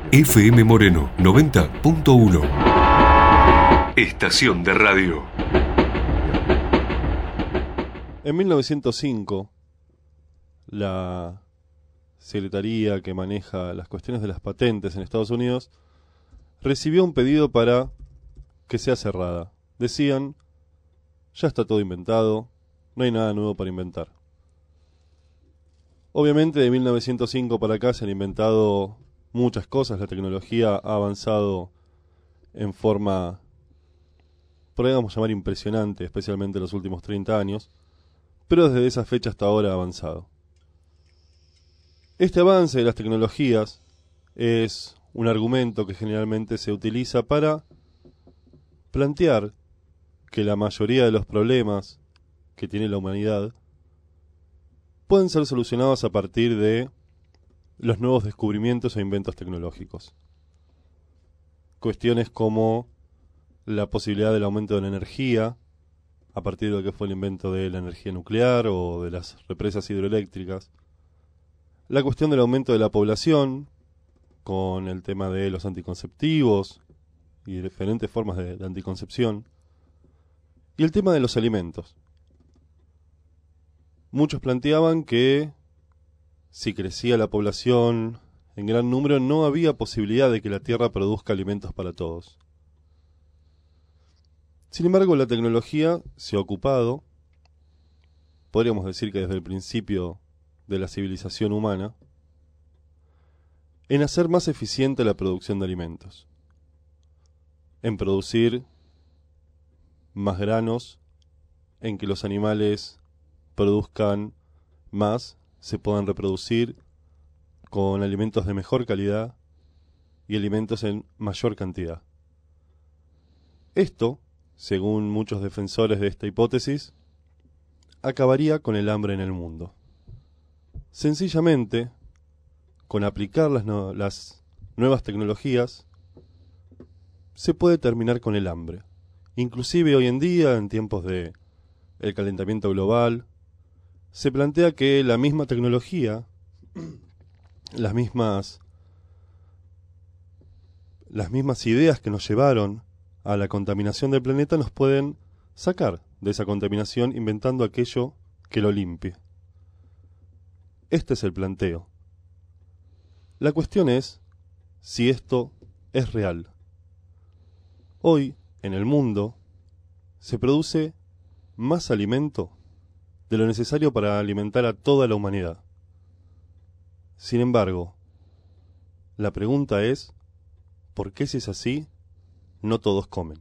FM Moreno 90.1. Estación de radio. En 1905, la secretaría que maneja las cuestiones de las patentes en Estados Unidos recibió un pedido para que sea cerrada. Decían, ya está todo inventado, no hay nada nuevo para inventar. Obviamente de 1905 para acá se han inventado muchas cosas, la tecnología ha avanzado en forma, podríamos llamar impresionante, especialmente en los últimos 30 años, pero desde esa fecha hasta ahora ha avanzado. Este avance de las tecnologías es un argumento que generalmente se utiliza para plantear que la mayoría de los problemas que tiene la humanidad pueden ser solucionados a partir de los nuevos descubrimientos e inventos tecnológicos. Cuestiones como la posibilidad del aumento de la energía a partir de lo que fue el invento de la energía nuclear o de las represas hidroeléctricas. La cuestión del aumento de la población con el tema de los anticonceptivos y diferentes formas de anticoncepción. Y el tema de los alimentos. Muchos planteaban que si crecía la población en gran número no había posibilidad de que la Tierra produzca alimentos para todos. Sin embargo, la tecnología se ha ocupado, podríamos decir que desde el principio de la civilización humana, en hacer más eficiente la producción de alimentos, en producir más granos, en que los animales produzcan más, se puedan reproducir con alimentos de mejor calidad y alimentos en mayor cantidad. Esto, según muchos defensores de esta hipótesis, acabaría con el hambre en el mundo. Sencillamente, con aplicar las nuevas tecnologías, se puede terminar con el hambre. Inclusive hoy en día, en tiempos de el calentamiento global, se plantea que la misma tecnología, las mismas ideas que nos llevaron a la contaminación del planeta nos pueden sacar de esa contaminación inventando aquello que lo limpie. Este es el planteo. La cuestión es si esto es real. Hoy, en el mundo, se produce más alimento de lo necesario para alimentar a toda la humanidad. Sin embargo, la pregunta es, ¿por qué si es así, no todos comen?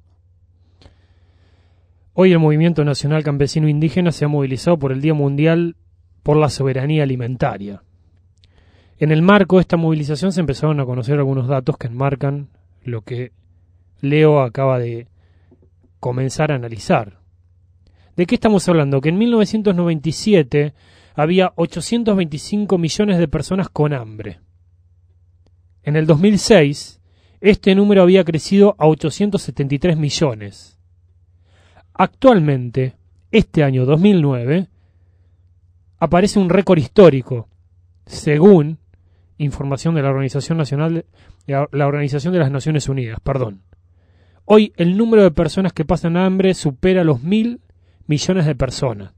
Hoy el Movimiento Nacional Campesino Indígena se ha movilizado por el Día Mundial por la Soberanía Alimentaria. En el marco de esta movilización se empezaron a conocer algunos datos que enmarcan lo que Leo acaba de comenzar a analizar. ¿De qué estamos hablando? Que en 1997 había 825 millones de personas con hambre. En el 2006, este número había crecido a 873 millones. Actualmente, este año 2009, aparece un récord histórico, según información de la Organización de las Naciones Unidas. Hoy el número de personas que pasan hambre supera los 1.000 millones de personas.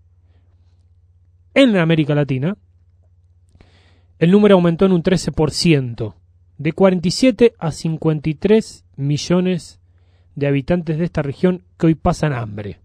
En América Latina, el número aumentó en un 13%, de 47 a 53 millones de habitantes de esta región que hoy pasan hambre.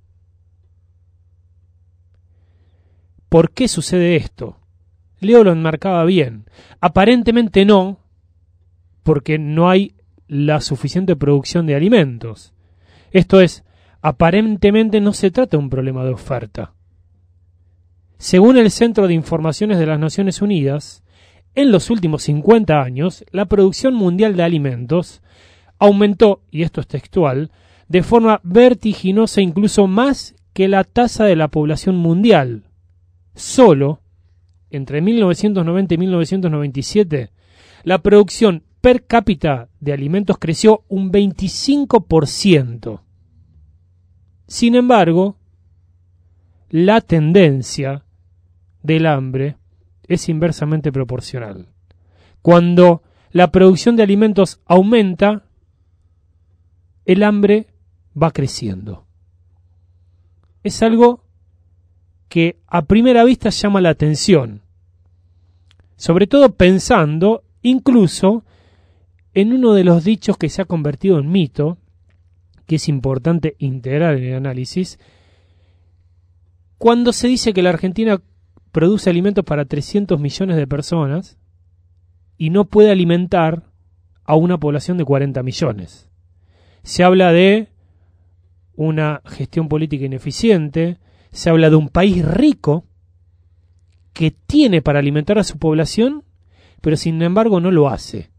¿Por qué sucede esto? Leo lo enmarcaba bien. Aparentemente no, porque no hay la suficiente producción de alimentos. Esto es, aparentemente no se trata de un problema de oferta. Según el Centro de Informaciones de las Naciones Unidas, en los últimos 50 años, la producción mundial de alimentos aumentó, y esto es textual, de forma vertiginosa, incluso más que la tasa de la población mundial. Solo entre 1990 y 1997, la producción per cápita de alimentos creció un 25%. Sin embargo, la tendencia del hambre es inversamente proporcional. Cuando la producción de alimentos aumenta, el hambre va creciendo. Es algo que a primera vista llama la atención, sobre todo pensando incluso en uno de los dichos que se ha convertido en mito, que es importante integrar en el análisis, cuando se dice que la Argentina produce alimentos para 300 millones de personas y no puede alimentar a una población de 40 millones. Se habla de una gestión política ineficiente, se habla de un país rico que tiene para alimentar a su población, pero sin embargo no lo hace.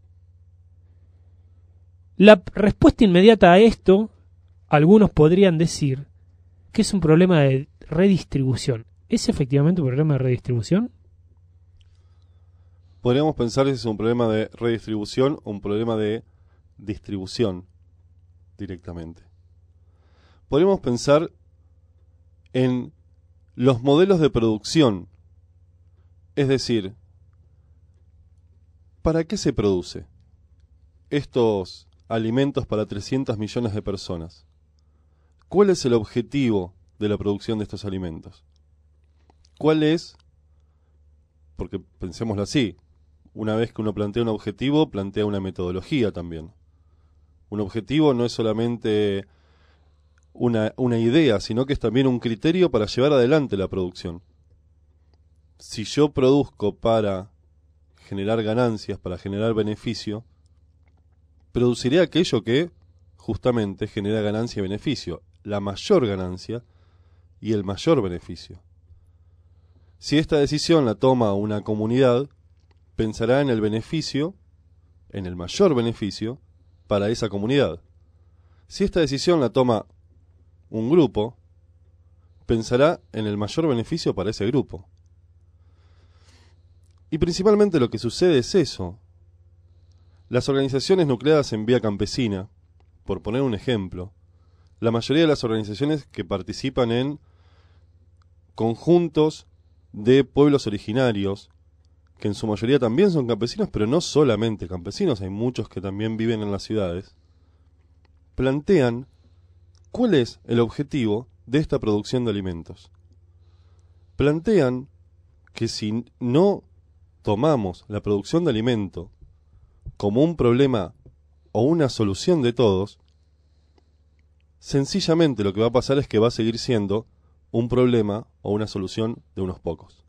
La respuesta inmediata a esto, algunos podrían decir que es un problema de redistribución. ¿Es efectivamente un problema de redistribución? Podríamos pensar si es un problema de redistribución o un problema de distribución directamente. Podríamos pensar en los modelos de producción, es decir, ¿para qué se produce estos alimentos para 300 millones de personas? ¿Cuál es el objetivo de la producción de estos alimentos? ¿Cuál es? Porque pensémoslo así, una vez que uno plantea un objetivo, plantea una metodología también. Un objetivo no es solamente una idea, sino que es también un criterio para llevar adelante la producción. Si yo produzco para generar ganancias, para generar beneficio, produciré aquello que justamente genera ganancia y beneficio, la mayor ganancia y el mayor beneficio. Si esta decisión la toma una comunidad, pensará en el beneficio, en el mayor beneficio, para esa comunidad. Si esta decisión la toma un grupo, pensará en el mayor beneficio para ese grupo. Y principalmente lo que sucede es eso. Las organizaciones nucleadas en vía campesina, por poner un ejemplo, la mayoría de las organizaciones que participan en conjuntos de pueblos originarios, que en su mayoría también son campesinos, pero no solamente campesinos, hay muchos que también viven en las ciudades, plantean cuál es el objetivo de esta producción de alimentos. Plantean que si no tomamos la producción de alimento como un problema o una solución de todos, sencillamente lo que va a pasar es que va a seguir siendo un problema o una solución de unos pocos.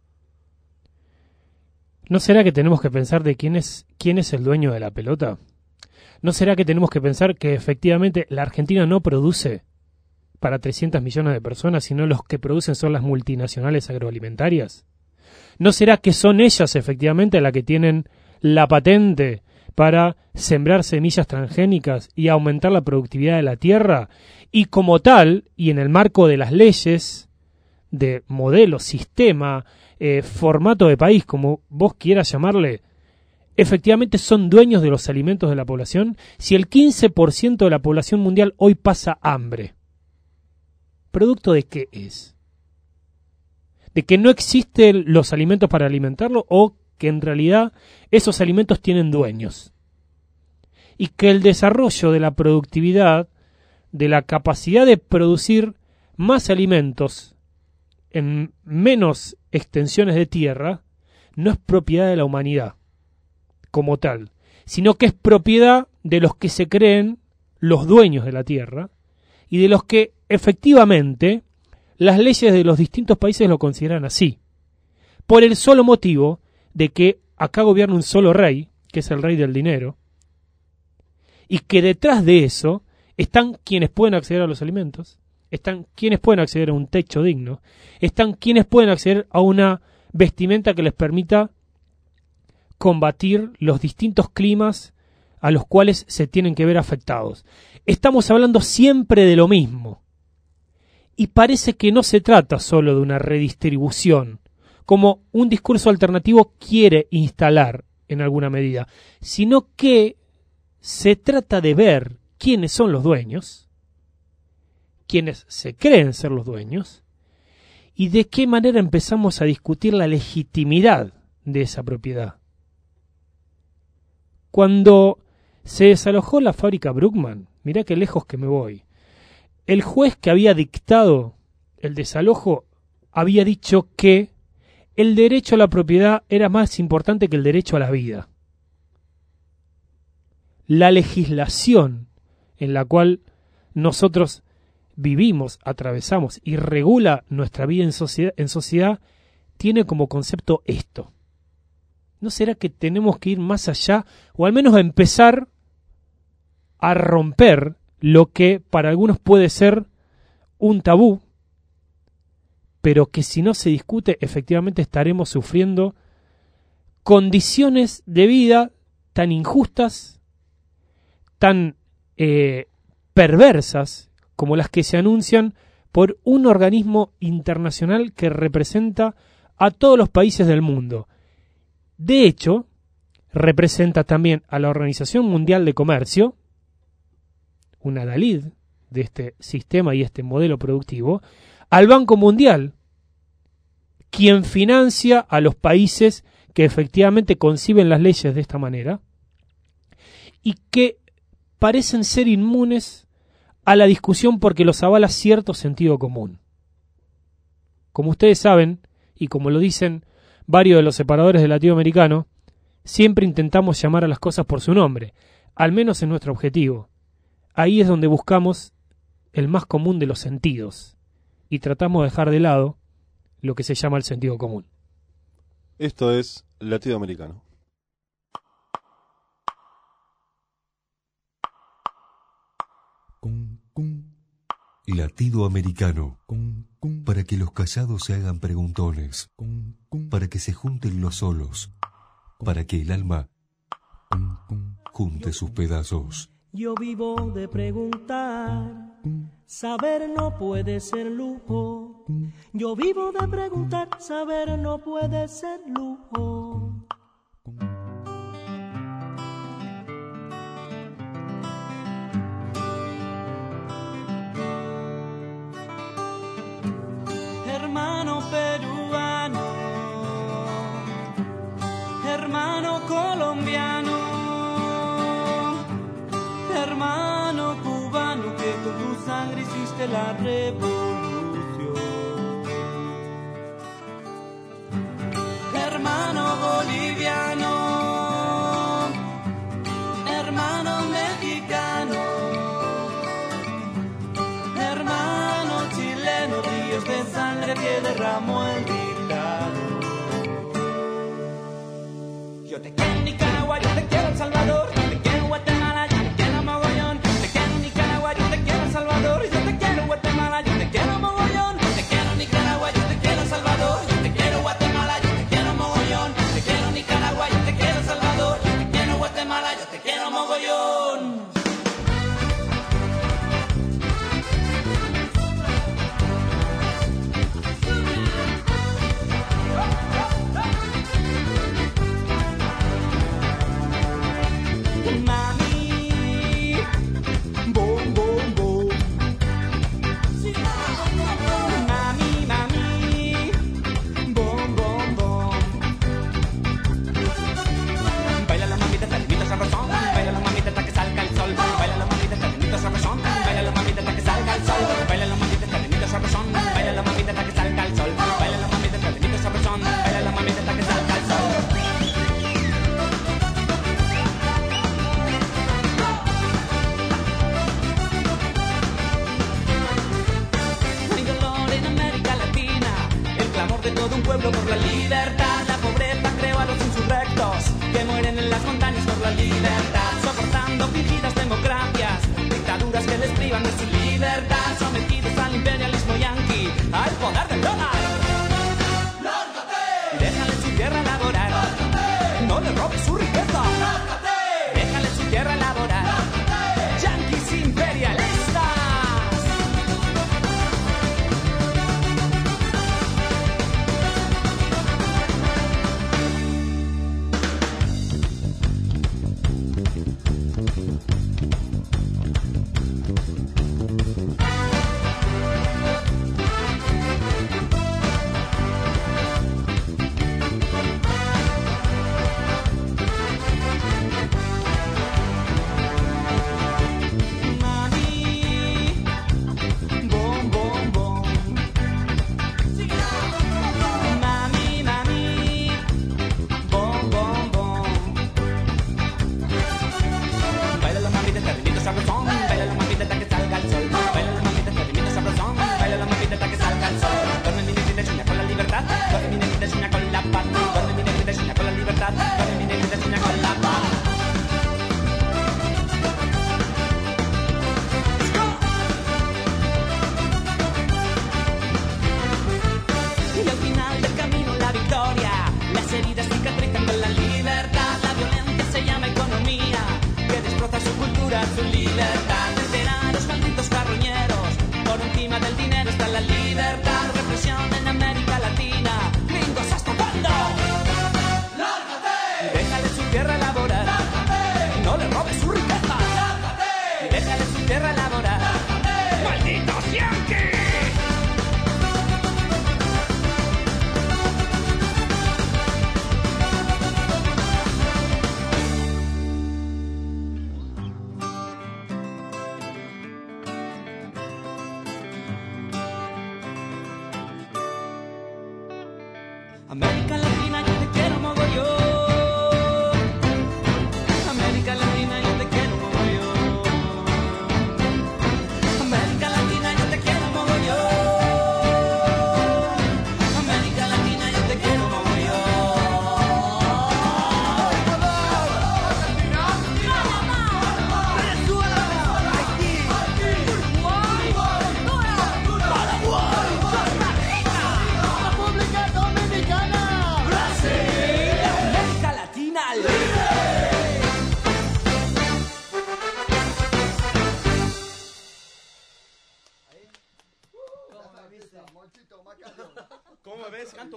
¿No será que tenemos que pensar de quién es el dueño de la pelota? ¿No será que tenemos que pensar que efectivamente la Argentina no produce para 300 millones de personas, sino los que producen son las multinacionales agroalimentarias? ¿No será que son ellas efectivamente las que tienen la patente para sembrar semillas transgénicas y aumentar la productividad de la tierra? Y como tal, y en el marco de las leyes, de modelo, sistema, formato de país, como vos quieras llamarle, efectivamente son dueños de los alimentos de la población. Si el 15% de la población mundial hoy pasa hambre, ¿producto de qué es? ¿De que no existen los alimentos para alimentarlo o que en realidad esos alimentos tienen dueños? Y que el desarrollo de la productividad, de la capacidad de producir más alimentos en menos extensiones de tierra, no es propiedad de la humanidad como tal, sino que es propiedad de los que se creen los dueños de la tierra y de los que efectivamente las leyes de los distintos países lo consideran así, por el solo motivo de que acá gobierna un solo rey, que es el rey del dinero, y que detrás de eso están quienes pueden acceder a los alimentos, están quienes pueden acceder a un techo digno, están quienes pueden acceder a una vestimenta que les permita combatir los distintos climas a los cuales se tienen que ver afectados. Estamos hablando siempre de lo mismo. Y parece que no se trata solo de una redistribución, como un discurso alternativo quiere instalar en alguna medida, sino que se trata de ver quiénes son los dueños, quiénes se creen ser los dueños, y de qué manera empezamos a discutir la legitimidad de esa propiedad. Cuando se desalojó la fábrica Bruckmann, mirá qué lejos que me voy, el juez que había dictado el desalojo había dicho que el derecho a la propiedad era más importante que el derecho a la vida. La legislación en la cual nosotros vivimos, atravesamos y regula nuestra vida en sociedad tiene como concepto esto. ¿No será que tenemos que ir más allá o al menos a empezar a romper lo que para algunos puede ser un tabú, pero que si no se discute efectivamente estaremos sufriendo condiciones de vida tan injustas, tan perversas como las que se anuncian por un organismo internacional que representa a todos los países del mundo? De hecho, representa también a la Organización Mundial de Comercio, una adalid de este sistema y este modelo productivo, al Banco Mundial, quien financia a los países que efectivamente conciben las leyes de esta manera y que parecen ser inmunes a la discusión porque los avala cierto sentido común. Como ustedes saben, y como lo dicen varios de los separadores del latinoamericano, siempre intentamos llamar a las cosas por su nombre, al menos en nuestro objetivo. Ahí es donde buscamos el más común de los sentidos y tratamos de dejar de lado lo que se llama el sentido común. Esto es Latinoamericano. Latido americano. Para que los callados se hagan preguntones. Para que se junten los solos. Para que el alma junte sus pedazos. Yo vivo de preguntar, saber no puede ser lujo. Yo vivo de preguntar, saber no puede ser lujo. Hermano peruano, hermano colombiano, hermano cubano, que con tu sangre hiciste la revolución. Hermano boliviano, hermano mexicano, hermano chileno, ríos de sangre que derramó el dictador. Yo te quiero en Nicaragua, yo te quiero en Salvador, yo te quiero en Guatemala, yo te quiero en mogollón. Te quiero en Nicaragua, yo te quiero en Salvador, yo te quiero en Guatemala, yo te quiero en mogollón. Te quiero en Nicaragua, yo te quiero en Salvador, yo te quiero en Guatemala, yo te quiero en mogollón. Te quiero en Nicaragua, yo te quiero en Salvador, yo te quiero en Guatemala, yo te quiero en mogollón. Mami, boom, boom, boom. Mami, mami, boom, boom, boom. Baila la mamita, talenito sabrosón. Baila la mamita hasta que salga el sol. Baila la mamita, talenito sabrosón. Baila la mamita hasta que salga el sol. Baila la mamita, talenito sabrosón. Baila la mamita hasta que salga el sol. Baila la mamita, talenito sabrosón. Baila la mamita hasta que salga el sol. Hay dolor en América Latina, el clamor de todo un pueblo por la libertad. La pobreza creó a los insurrectos que mueren en las montañas por la libertad, soportando fingidas democracias, dictaduras que les privan de su libertad, sometidos al imperialismo yanqui, al poder del dólar. Déjale su tierra laboral, no le robes su riqueza. Déjale su tierra laboral, yanquis imperialistas.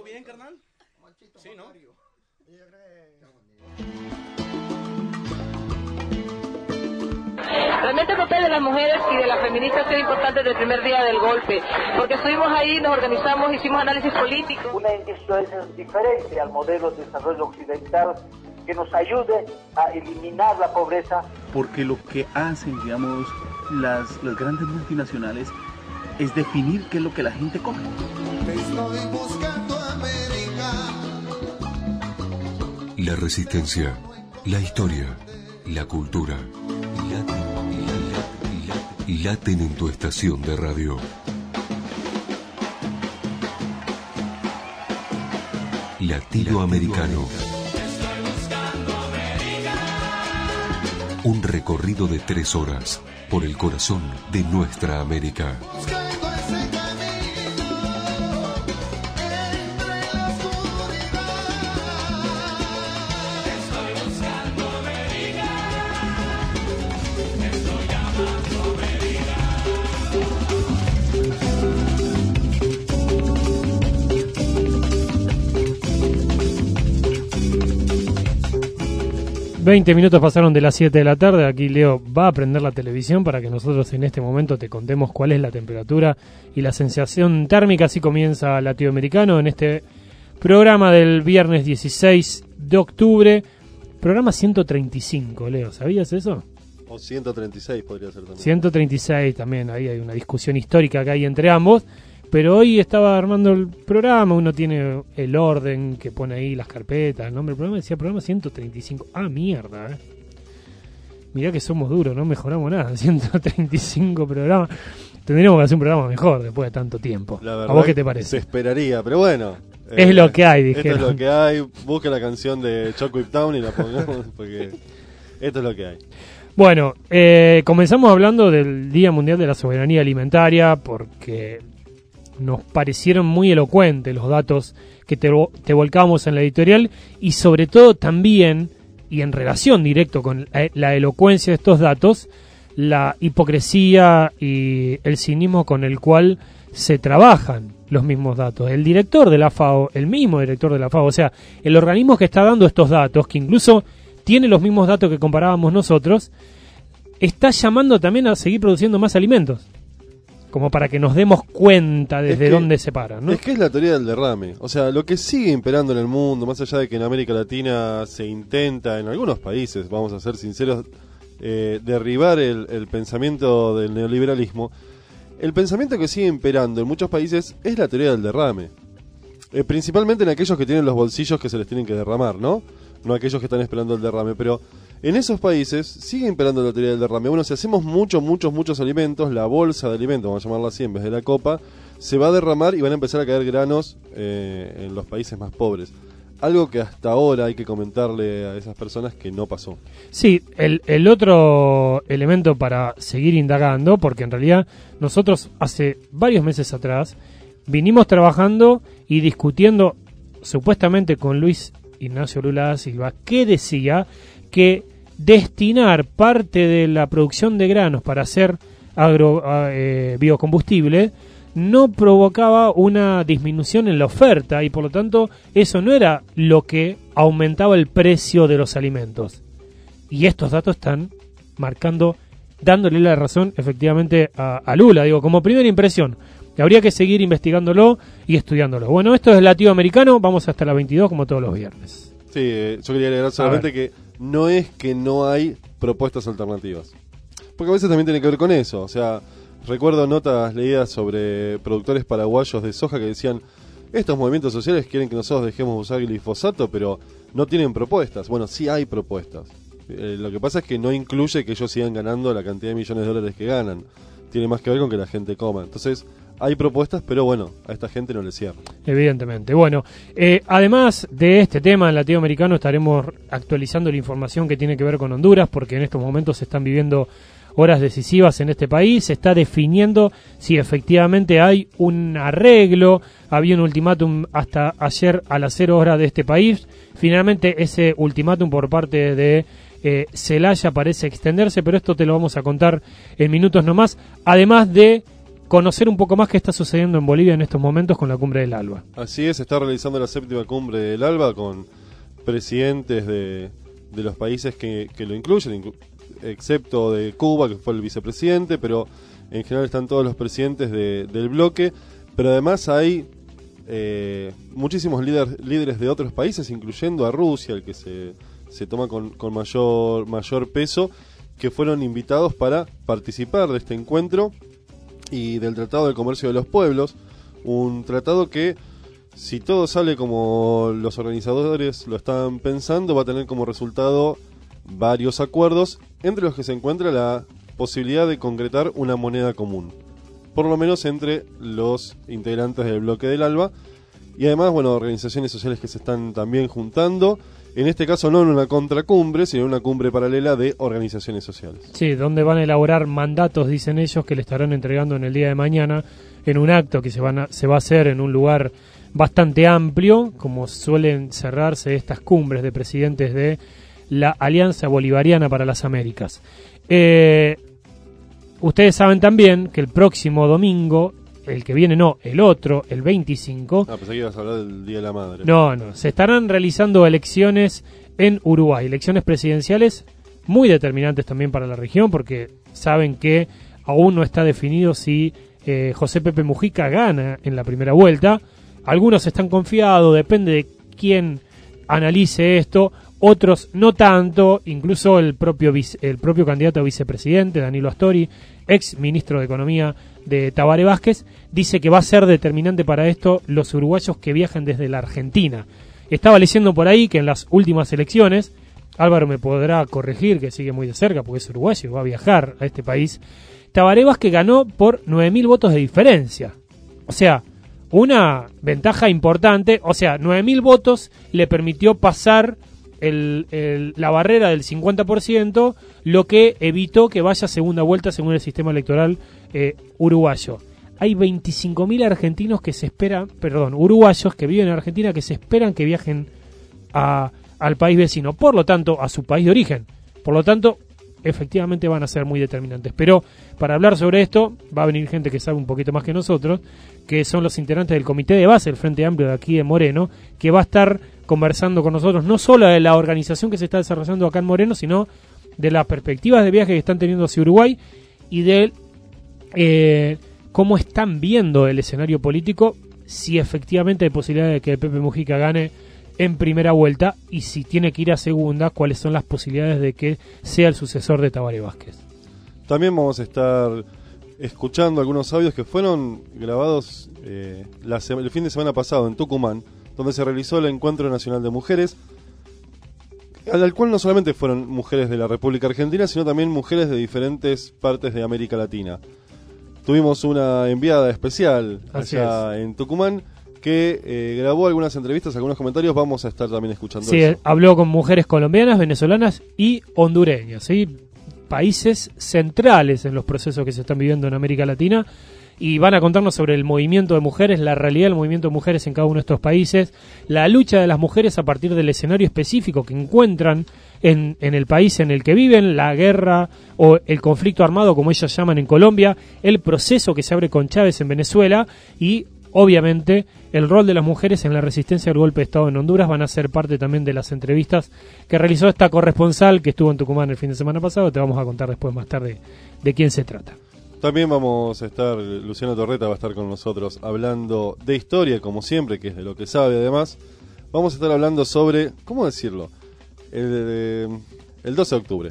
bien, carnal? Sí, ¿no? Realmente el papel de las mujeres y de las feministas ha sido importante desde el primer día del golpe, porque estuvimos ahí, nos organizamos, hicimos análisis político. Una influencia diferente al modelo de desarrollo occidental que nos ayude a eliminar la pobreza. Porque lo que hacen, digamos, las grandes multinacionales es definir qué es lo que la gente come. Estoy buscando América. La resistencia, la historia, la cultura. Laten en tu estación de radio. Latido Americano. Un recorrido de 3 horas por el corazón de nuestra América. ...20 minutos pasaron de las 7 de la tarde... ...aquí Leo va a prender la televisión... ...para que nosotros en este momento te contemos... ...cuál es la temperatura y la sensación térmica... ...así comienza Latinoamericano... ...en este programa del viernes 16 de octubre... ...programa 135, Leo, ¿sabías eso? O 136 podría ser también. 136 también, ahí hay una discusión histórica que hay entre ambos... Pero hoy estaba armando el programa, uno tiene el orden que pone ahí las carpetas, el nombre del programa, decía programa 135. Ah, mierda, Mirá que somos duros, no mejoramos nada, 135 programas. Tendríamos que hacer un programa mejor después de tanto tiempo. La verdad, ¿a vos qué te parece? Se esperaría, pero bueno. Es lo que hay, dijeron. Esto es lo que hay, busque la canción de Choco Whip Town y la pongamos, porque esto es lo que hay. Bueno, comenzamos hablando del Día Mundial de la Soberanía Alimentaria, porque... nos parecieron muy elocuentes los datos que te volcamos en la editorial y sobre todo también, y en relación directo con la elocuencia de estos datos, la hipocresía y el cinismo con el cual se trabajan los mismos datos. El director de la FAO, el mismo director de la FAO, o sea, el organismo que está dando estos datos, que incluso tiene los mismos datos que comparábamos nosotros, está llamando también a seguir produciendo más alimentos. Como para que nos demos cuenta desde dónde se paran, ¿no? Es que es la teoría del derrame. O sea, lo que sigue imperando en el mundo, más allá de que en América Latina se intenta, en algunos países, vamos a ser sinceros, derribar el pensamiento del neoliberalismo, el pensamiento que sigue imperando en muchos países es la teoría del derrame. Principalmente en aquellos que tienen los bolsillos que se les tienen que derramar, ¿no? No aquellos que están esperando el derrame, pero... en esos países sigue imperando la teoría del derrame. Bueno, si hacemos muchos alimentos, la bolsa de alimentos, vamos a llamarla así en vez de la copa, se va a derramar y van a empezar a caer granos en los países más pobres. Algo que hasta ahora hay que comentarle a esas personas que no pasó. Sí, el otro elemento para seguir indagando, porque en realidad nosotros hace varios meses atrás vinimos trabajando y discutiendo supuestamente con Luis Ignacio Lula da Silva, que decía que destinar parte de la producción de granos para hacer biocombustible no provocaba una disminución en la oferta y por lo tanto eso no era lo que aumentaba el precio de los alimentos. Y estos datos están marcando, dándole la razón efectivamente a Lula, digo, como primera impresión. Habría que seguir investigándolo y estudiándolo. Bueno, esto es Latinoamericano, vamos hasta las 22 como todos los viernes. Sí, yo quería agregar solamente que no es que no hay propuestas alternativas. Porque a veces también tiene que ver con eso. O sea, recuerdo notas leídas sobre productores paraguayos de soja que decían: estos movimientos sociales quieren que nosotros dejemos de usar glifosato, pero no tienen propuestas. Bueno, sí hay propuestas. Lo que pasa es que no incluye que ellos sigan ganando la cantidad de millones de dólares que ganan. Tiene más que ver con que la gente coma. Entonces, hay propuestas, pero bueno, a esta gente no le cierra. Evidentemente. Bueno, además de este tema en Latinoamericano estaremos actualizando la información que tiene que ver con Honduras, porque en estos momentos se están viviendo horas decisivas en este país. Se está definiendo si efectivamente hay un arreglo. Había un ultimátum hasta ayer a las 0 horas de este país. Finalmente ese ultimátum por parte de Zelaya parece extenderse, pero esto te lo vamos a contar en minutos nomás. Además de conocer un poco más qué está sucediendo en Bolivia en estos momentos con la Cumbre del ALBA. Así es, se está realizando la 7ª Cumbre del ALBA con presidentes de los países que lo incluyen, excepto de Cuba, que fue el vicepresidente, pero en general están todos los presidentes del bloque, pero además hay muchísimos líderes de otros países, incluyendo a Rusia, el que se toma con mayor peso, que fueron invitados para participar de este encuentro y del Tratado de Comercio de los Pueblos, un tratado que, si todo sale como los organizadores lo están pensando, va a tener como resultado varios acuerdos, entre los que se encuentra la posibilidad de concretar una moneda común, por lo menos entre los integrantes del bloque del ALBA, y además, bueno, organizaciones sociales que se están también juntando, en este caso no en una contracumbre, sino en una cumbre paralela de organizaciones sociales. Sí, donde van a elaborar mandatos, dicen ellos, que le estarán entregando en el día de mañana, en un acto que se va a hacer en un lugar bastante amplio, como suelen cerrarse estas cumbres de presidentes de la Alianza Bolivariana para las Américas. Ustedes saben también que el próximo domingo, el que viene no, el otro, el 25... Pensé que ibas a hablar del Día de la Madre. No, se estarán realizando elecciones en Uruguay, elecciones presidenciales muy determinantes también para la región, porque saben que aún no está definido si José Pepe Mujica gana en la primera vuelta. Algunos están confiados, depende de quién analice esto, otros no tanto, incluso el propio candidato a vicepresidente, Danilo Astori, ex ministro de Economía de Tabaré Vázquez, dice que va a ser determinante para esto los uruguayos que viajan desde la Argentina. Estaba leyendo por ahí que en las últimas elecciones, Álvaro me podrá corregir, que sigue muy de cerca porque es uruguayo y va a viajar a este país, Tabaré Vázquez ganó por 9.000 votos de diferencia. O sea, una ventaja importante, o sea, 9.000 votos le permitió pasar la barrera del 50%, lo que evitó que vaya a segunda vuelta según el sistema electoral uruguayo. Hay 25.000 argentinos que se esperan, uruguayos que viven en Argentina que se esperan que viajen al país vecino, por lo tanto, a su país de origen. Por lo tanto, efectivamente van a ser muy determinantes. Pero para hablar sobre esto, va a venir gente que sabe un poquito más que nosotros, que son los integrantes del Comité de Base del Frente Amplio de aquí de Moreno, que va a estar conversando con nosotros no solo de la organización que se está desarrollando acá en Moreno, sino de las perspectivas de viaje que están teniendo hacia Uruguay y de cómo están viendo el escenario político, si efectivamente hay posibilidad de que Pepe Mujica gane en primera vuelta y si tiene que ir a segunda, cuáles son las posibilidades de que sea el sucesor de Tabaré Vázquez. También vamos a estar escuchando algunos audios que fueron grabados el fin de semana pasado en Tucumán, donde se realizó el Encuentro Nacional de Mujeres, al cual no solamente fueron mujeres de la República Argentina, sino también mujeres de diferentes partes de América Latina. Tuvimos una enviada especial allá en Tucumán que grabó algunas entrevistas, algunos comentarios. Vamos a estar también escuchando eso. Habló con mujeres colombianas, venezolanas y hondureñas, ¿sí? Países centrales en los procesos que se están viviendo en América Latina, y van a contarnos sobre el movimiento de mujeres, la realidad del movimiento de mujeres en cada uno de estos países, la lucha de las mujeres a partir del escenario específico que encuentran en el país en el que viven, la guerra o el conflicto armado, como ellos llaman en Colombia, el proceso que se abre con Chávez en Venezuela y, obviamente, el rol de las mujeres en la resistencia al golpe de Estado en Honduras. Van a ser parte también de las entrevistas que realizó esta corresponsal que estuvo en Tucumán el fin de semana pasado. Te vamos a contar después, más tarde, de quién se trata. También vamos a estar, Luciano Torreta va a estar con nosotros hablando de historia, como siempre, que es de lo que sabe. Además, vamos a estar hablando sobre, ¿cómo decirlo? El 12 de octubre.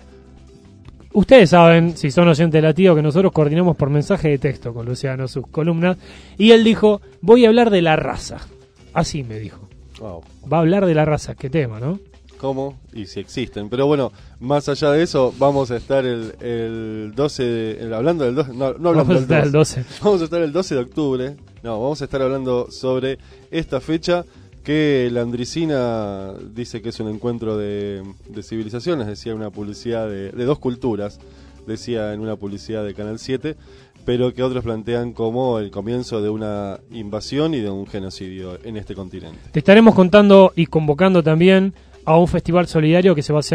Ustedes saben, si son oyentes de Latido, que nosotros coordinamos por mensaje de texto con Luciano sus columnas, y él dijo, voy a hablar de la raza. Así me dijo. Wow. Va a hablar de la raza, qué tema, ¿no? ¿Cómo? Y si existen. Pero bueno, más allá de eso, vamos a estar el 12 hablando del 12, no hablando vamos del 12. El 12. Vamos a estar el 12 de octubre. No, vamos a estar hablando sobre esta fecha que la Andricina dice que es un encuentro de civilizaciones, decía una publicidad de dos culturas, decía en una publicidad de Canal 7, pero que otros plantean como el comienzo de una invasión y de un genocidio en este continente. Te estaremos contando y convocando también a un festival solidario que se va a hacer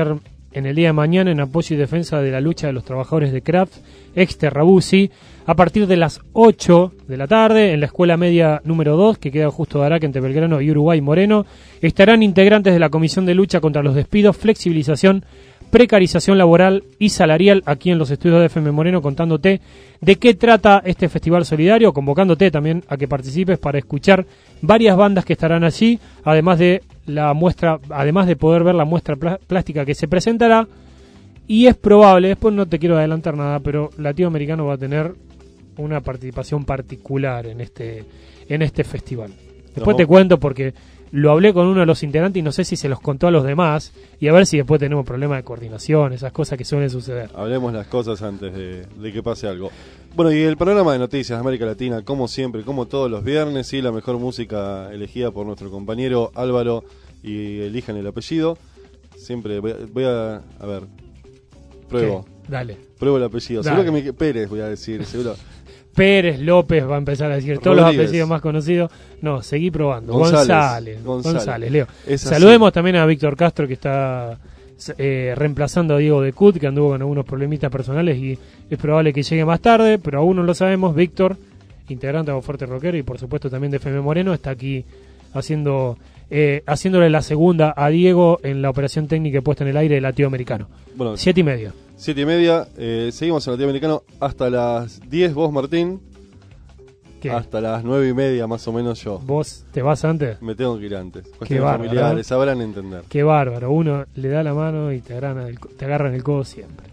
en el día de mañana en apoyo y defensa de la lucha de los trabajadores de Kraft, ex Terrabusi, a partir de las 8 de la tarde en la Escuela Media número 2, que queda justo de Araque entre Belgrano y Uruguay Moreno. Estarán integrantes de la Comisión de Lucha contra los Despidos, Flexibilización, Precarización Laboral y Salarial aquí en los estudios de FM Moreno, contándote de qué trata este festival solidario, convocándote también a que participes para escuchar varias bandas que estarán allí, además de poder ver la muestra plástica que se presentará. Y es probable, después no te quiero adelantar nada, pero Latinoamericano va a tener una participación particular en este festival. Después te cuento porque lo hablé con uno de los integrantes y no sé si se los contó a los demás, y a ver si después tenemos problemas de coordinación, esas cosas que suelen suceder. Hablemos las cosas antes de que pase algo. Bueno, y el programa de noticias de América Latina, como siempre, como todos los viernes, y la mejor música elegida por nuestro compañero Álvaro, y elijan el apellido. Siempre voy a ver, pruebo. ¿Qué? Dale. Pruebo el apellido. Dale. Seguro que Pérez voy a decir, seguro. Pérez, López, va a empezar a decir todos Rodríguez. los apellidos más conocidos. No, seguí probando. González, Leo. Es así. Saludemos también a Víctor Castro, que está reemplazando a Diego de Cut, que anduvo con algunos problemitas personales y es probable que llegue más tarde, pero aún no lo sabemos. Víctor, integrante de Agua Fuerte Rockero y por supuesto también de FM Moreno, está aquí haciéndole la segunda a Diego en la operación técnica y puesta en el aire de Latinoamericano. Bueno, 7:30. 7:30, seguimos en Latinoamericano hasta las 10 vos, Martín. ¿Qué? Hasta las 9:30 más o menos yo. ¿Vos te vas antes? Me tengo que ir antes. Qué Cuestiones bárbaro, familiares, ¿eh? sabrán entender. Qué bárbaro, uno le da la mano y te agarran el codo siempre.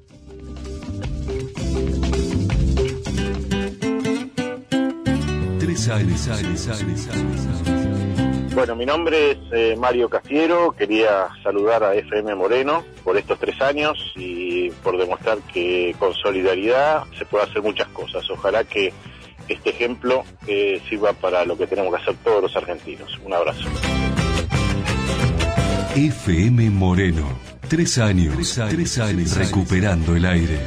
Bueno, mi nombre es Mario Cafiero, quería saludar a FM Moreno por estos 3 años y por demostrar que con solidaridad se puede hacer muchas cosas. Ojalá que este ejemplo sirva para lo que tenemos que hacer todos los argentinos. Un abrazo. FM Moreno, 3 años recuperando el aire.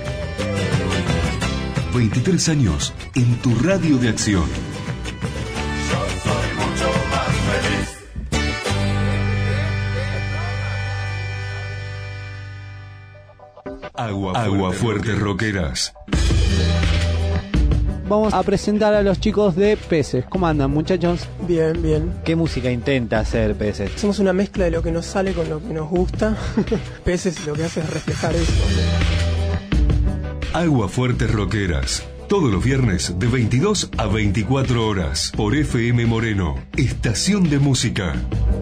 23 años en tu radio de acción. Agua Fuerte Rockeras. Vamos a presentar a los chicos de Peces. ¿Cómo andan, muchachos? Bien, bien. ¿Qué música intenta hacer Peces? Hacemos una mezcla de lo que nos sale con lo que nos gusta. Peces lo que hace es reflejar eso. Agua Fuerte Rockeras. Todos los viernes de 22 a 24 horas por FM Moreno, estación de música.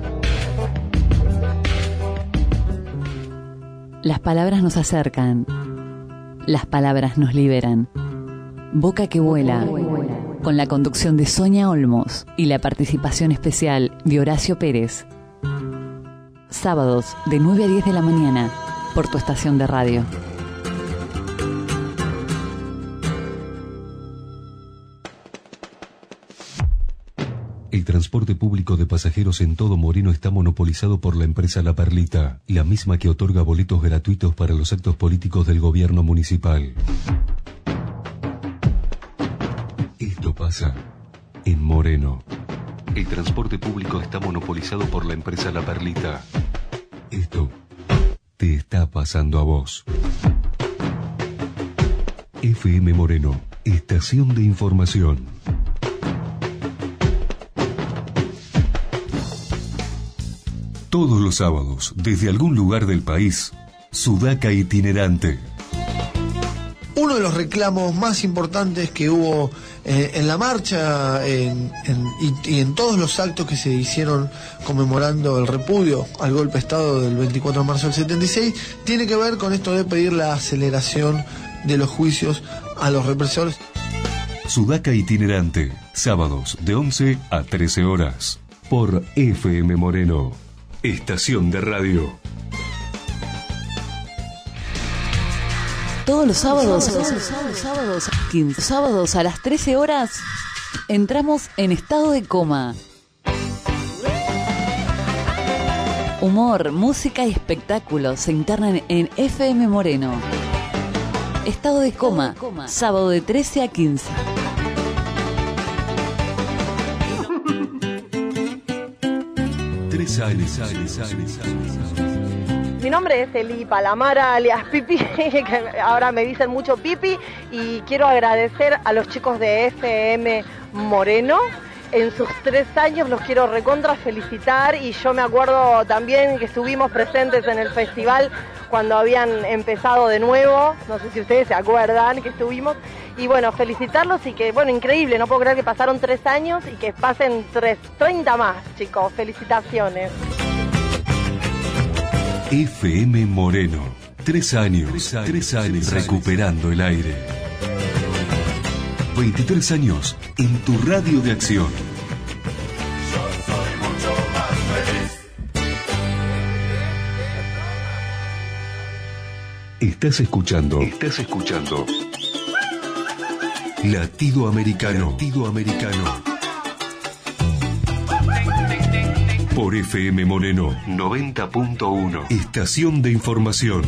Las palabras nos acercan. Las palabras nos liberan. Boca que vuela. Con la conducción de Sonia Olmos y la participación especial de Horacio Pérez. Sábados de 9 a 10 de la mañana por tu estación de radio. El transporte público de pasajeros en todo Moreno está monopolizado por la empresa La Perlita, la misma que otorga boletos gratuitos para los actos políticos del gobierno municipal. Esto pasa en Moreno. El transporte público está monopolizado por la empresa La Perlita. Esto te está pasando a vos. FM Moreno, estación de información. Todos los sábados, desde algún lugar del país, Sudaca Itinerante. Uno de los reclamos más importantes que hubo en la marcha y en todos los actos que se hicieron conmemorando el repudio al golpe de Estado del 24 de marzo del 76 tiene que ver con esto de pedir la aceleración de los juicios a los represores. Sudaca Itinerante, sábados de 11 a 13 horas, por FM Moreno, estación de radio. Todos los sábados, 15 sábados a las 13 horas, entramos en estado de coma. Humor, música y espectáculos se internan en FM Moreno. Estado de coma, sábado de 13 a 15. Mi nombre es Eli Palamara, alias Pipi, que ahora me dicen mucho Pipi, y quiero agradecer a los chicos de FM Moreno. En sus 3 años los quiero recontra felicitar, y yo me acuerdo también que estuvimos presentes en el festival cuando habían empezado de nuevo, no sé si ustedes se acuerdan que estuvimos, y bueno, felicitarlos y que, bueno, increíble, no puedo creer que pasaron 3 años y que pasen 30 más, chicos, felicitaciones. FM Moreno, 3 años, 3 años recuperando el aire. 23 años en tu radio de acción. Estás escuchando Latido Americano. Por FM Moreno 90.1. Estación de información.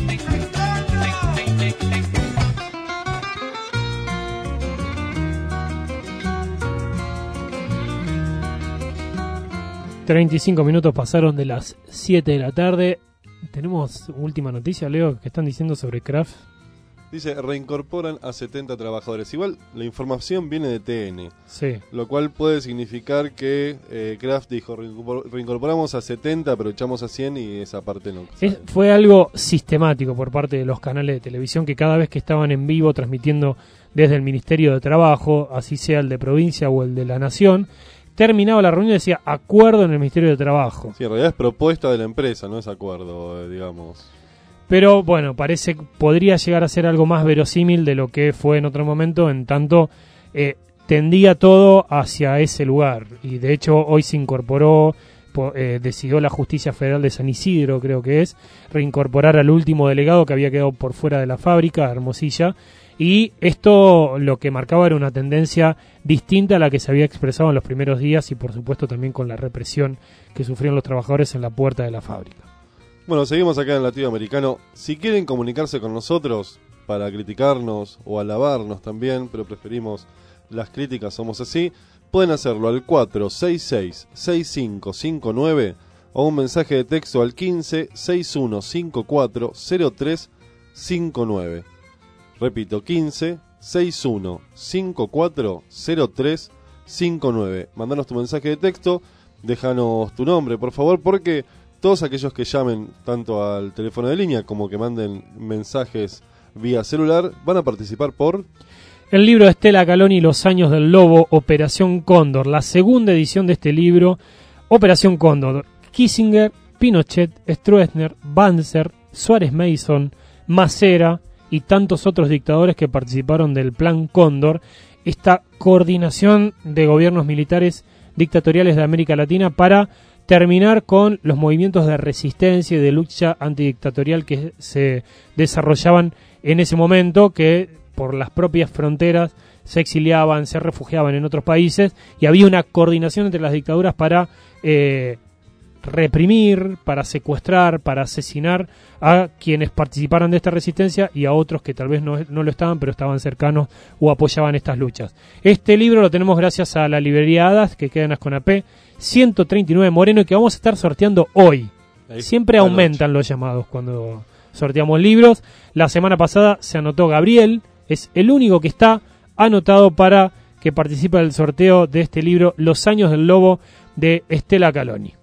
...35 pasaron de las 7 de la tarde. Tenemos última noticia, Leo, que están diciendo sobre Kraft. Dice, reincorporan a 70 trabajadores. Igual la información viene de TN. Sí. Lo cual puede significar que Kraft dijo, reincorporamos a 70, pero echamos a 100 y esa parte no. Fue algo sistemático por parte de los canales de televisión, que cada vez que estaban en vivo transmitiendo desde el Ministerio de Trabajo, así sea el de provincia o el de la Nación, terminaba la reunión y decía acuerdo en el Ministerio de Trabajo. Sí, en realidad es propuesta de la empresa, no es acuerdo, digamos. Pero bueno, podría llegar a ser algo más verosímil de lo que fue en otro momento, en tanto tendía todo hacia ese lugar. Y de hecho hoy se incorporó, decidió la Justicia Federal de San Isidro, creo que es, reincorporar al último delegado que había quedado por fuera de la fábrica, Hermosilla. Y esto lo que marcaba era una tendencia distinta a la que se había expresado en los primeros días, y por supuesto también con la represión que sufrieron los trabajadores en la puerta de la fábrica. Bueno, seguimos acá en Latido Americano. Si quieren comunicarse con nosotros para criticarnos o alabarnos también, pero preferimos las críticas, somos así, pueden hacerlo al 466-6559 o un mensaje de texto al 15-6154-0359. Repito, 15-6154-0359. Mandanos tu mensaje de texto, déjanos tu nombre, por favor, porque todos aquellos que llamen tanto al teléfono de línea como que manden mensajes vía celular van a participar por... El libro de Estela Caloni, Los años del lobo, Operación Cóndor, la segunda edición de este libro. Operación Cóndor, Kissinger, Pinochet, Stroessner, Banzer, Suárez Mason, Macera y tantos otros dictadores que participaron del Plan Cóndor, esta coordinación de gobiernos militares dictatoriales de América Latina para terminar con los movimientos de resistencia y de lucha antidictatorial que se desarrollaban en ese momento, que por las propias fronteras se exiliaban, se refugiaban en otros países, y había una coordinación entre las dictaduras para reprimir, para secuestrar, para asesinar a quienes participaran de esta resistencia y a otros que tal vez no lo estaban, pero estaban cercanos o apoyaban estas luchas. Este libro lo tenemos gracias a la librería Hadas, que queda en Asconapé 139 Moreno, y que vamos a estar sorteando hoy. Siempre aumentan los llamados cuando sorteamos libros. La semana pasada se anotó Gabriel, es el único que está anotado para que participe del sorteo de este libro, Los años del lobo, de Estela Caloni.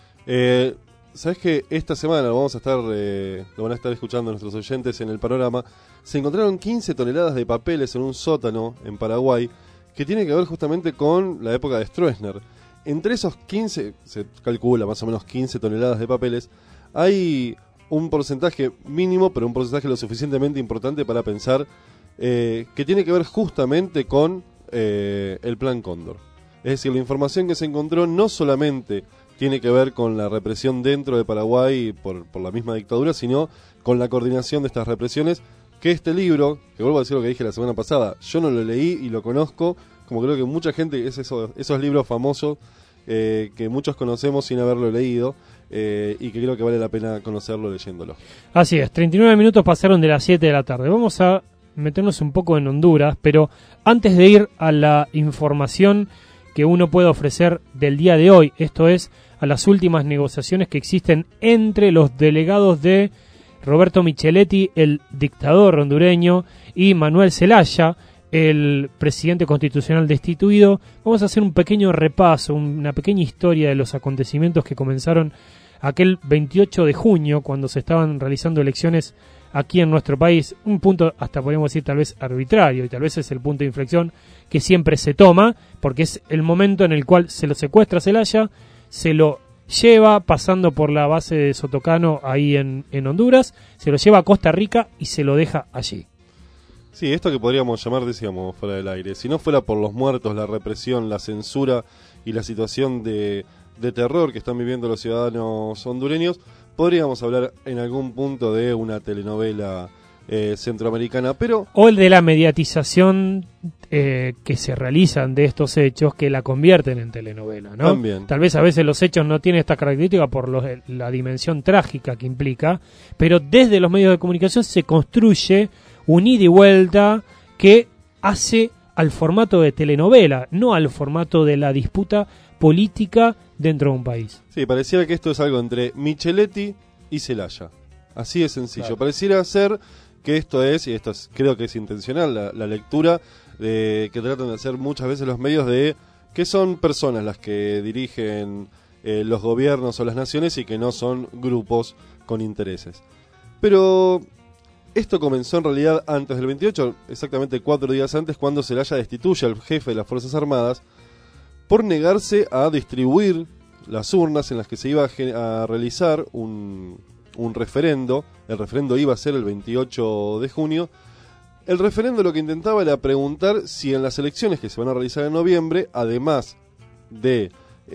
¿Sabes que esta semana lo van a estar escuchando nuestros oyentes en el panorama? Se encontraron 15 toneladas de papeles en un sótano en Paraguay, que tiene que ver justamente con la época de Stroessner. Entre esos 15, se calcula más o menos 15 toneladas de papeles, hay un porcentaje mínimo, pero un porcentaje lo suficientemente importante para pensar que tiene que ver justamente con el Plan Cóndor. Es decir, la información que se encontró no solamente tiene que ver con la represión dentro de Paraguay por la misma dictadura, sino con la coordinación de estas represiones, que este libro, que vuelvo a decir lo que dije la semana pasada, yo no lo leí y lo conozco, como creo que mucha gente, es esos libros famosos que muchos conocemos sin haberlo leído, y que creo que vale la pena conocerlo leyéndolo. Así es, 39 minutos pasaron de las 7 de la tarde. Vamos a meternos un poco en Honduras, pero antes de ir a la información que uno puede ofrecer del día de hoy, esto es, a las últimas negociaciones que existen entre los delegados de Roberto Micheletti, el dictador hondureño, y Manuel Zelaya, el presidente constitucional destituido. Vamos a hacer un pequeño repaso, una pequeña historia de los acontecimientos que comenzaron aquel 28 de junio, cuando se estaban realizando elecciones aquí en nuestro país. Un punto, hasta podríamos decir, tal vez arbitrario, y tal vez es el punto de inflexión que siempre se toma, porque es el momento en el cual se lo secuestra Zelaya, se lo lleva pasando por la base de Sotocano ahí en Honduras, se lo lleva a Costa Rica y se lo deja allí. Sí, esto que podríamos llamar, decíamos fuera del aire, si no fuera por los muertos, la represión, la censura y la situación de terror que están viviendo los ciudadanos hondureños, podríamos hablar en algún punto de una telenovela centroamericana, pero... O el de la mediatización que se realizan de estos hechos, que la convierten en telenovela, ¿no? También. Tal vez a veces los hechos no tienen esta característica por la dimensión trágica que implica, pero desde los medios de comunicación se construye un ida y vuelta que hace al formato de telenovela, no al formato de la disputa política dentro de un país. Sí, pareciera que esto es algo entre Micheletti y Zelaya. Así de sencillo. Claro. Pareciera ser que esto es, y esto creo que es intencional, la lectura que tratan de hacer muchas veces los medios, de que son personas las que dirigen los gobiernos o las naciones y que no son grupos con intereses. Pero esto comenzó en realidad antes del 28, exactamente 4 días antes, cuando Zelaya destituye al jefe de las Fuerzas Armadas por negarse a distribuir las urnas en las que se iba a realizar un referendo. El referendo iba a ser el 28 de junio. El referendo lo que intentaba era preguntar si en las elecciones que se van a realizar en noviembre, además de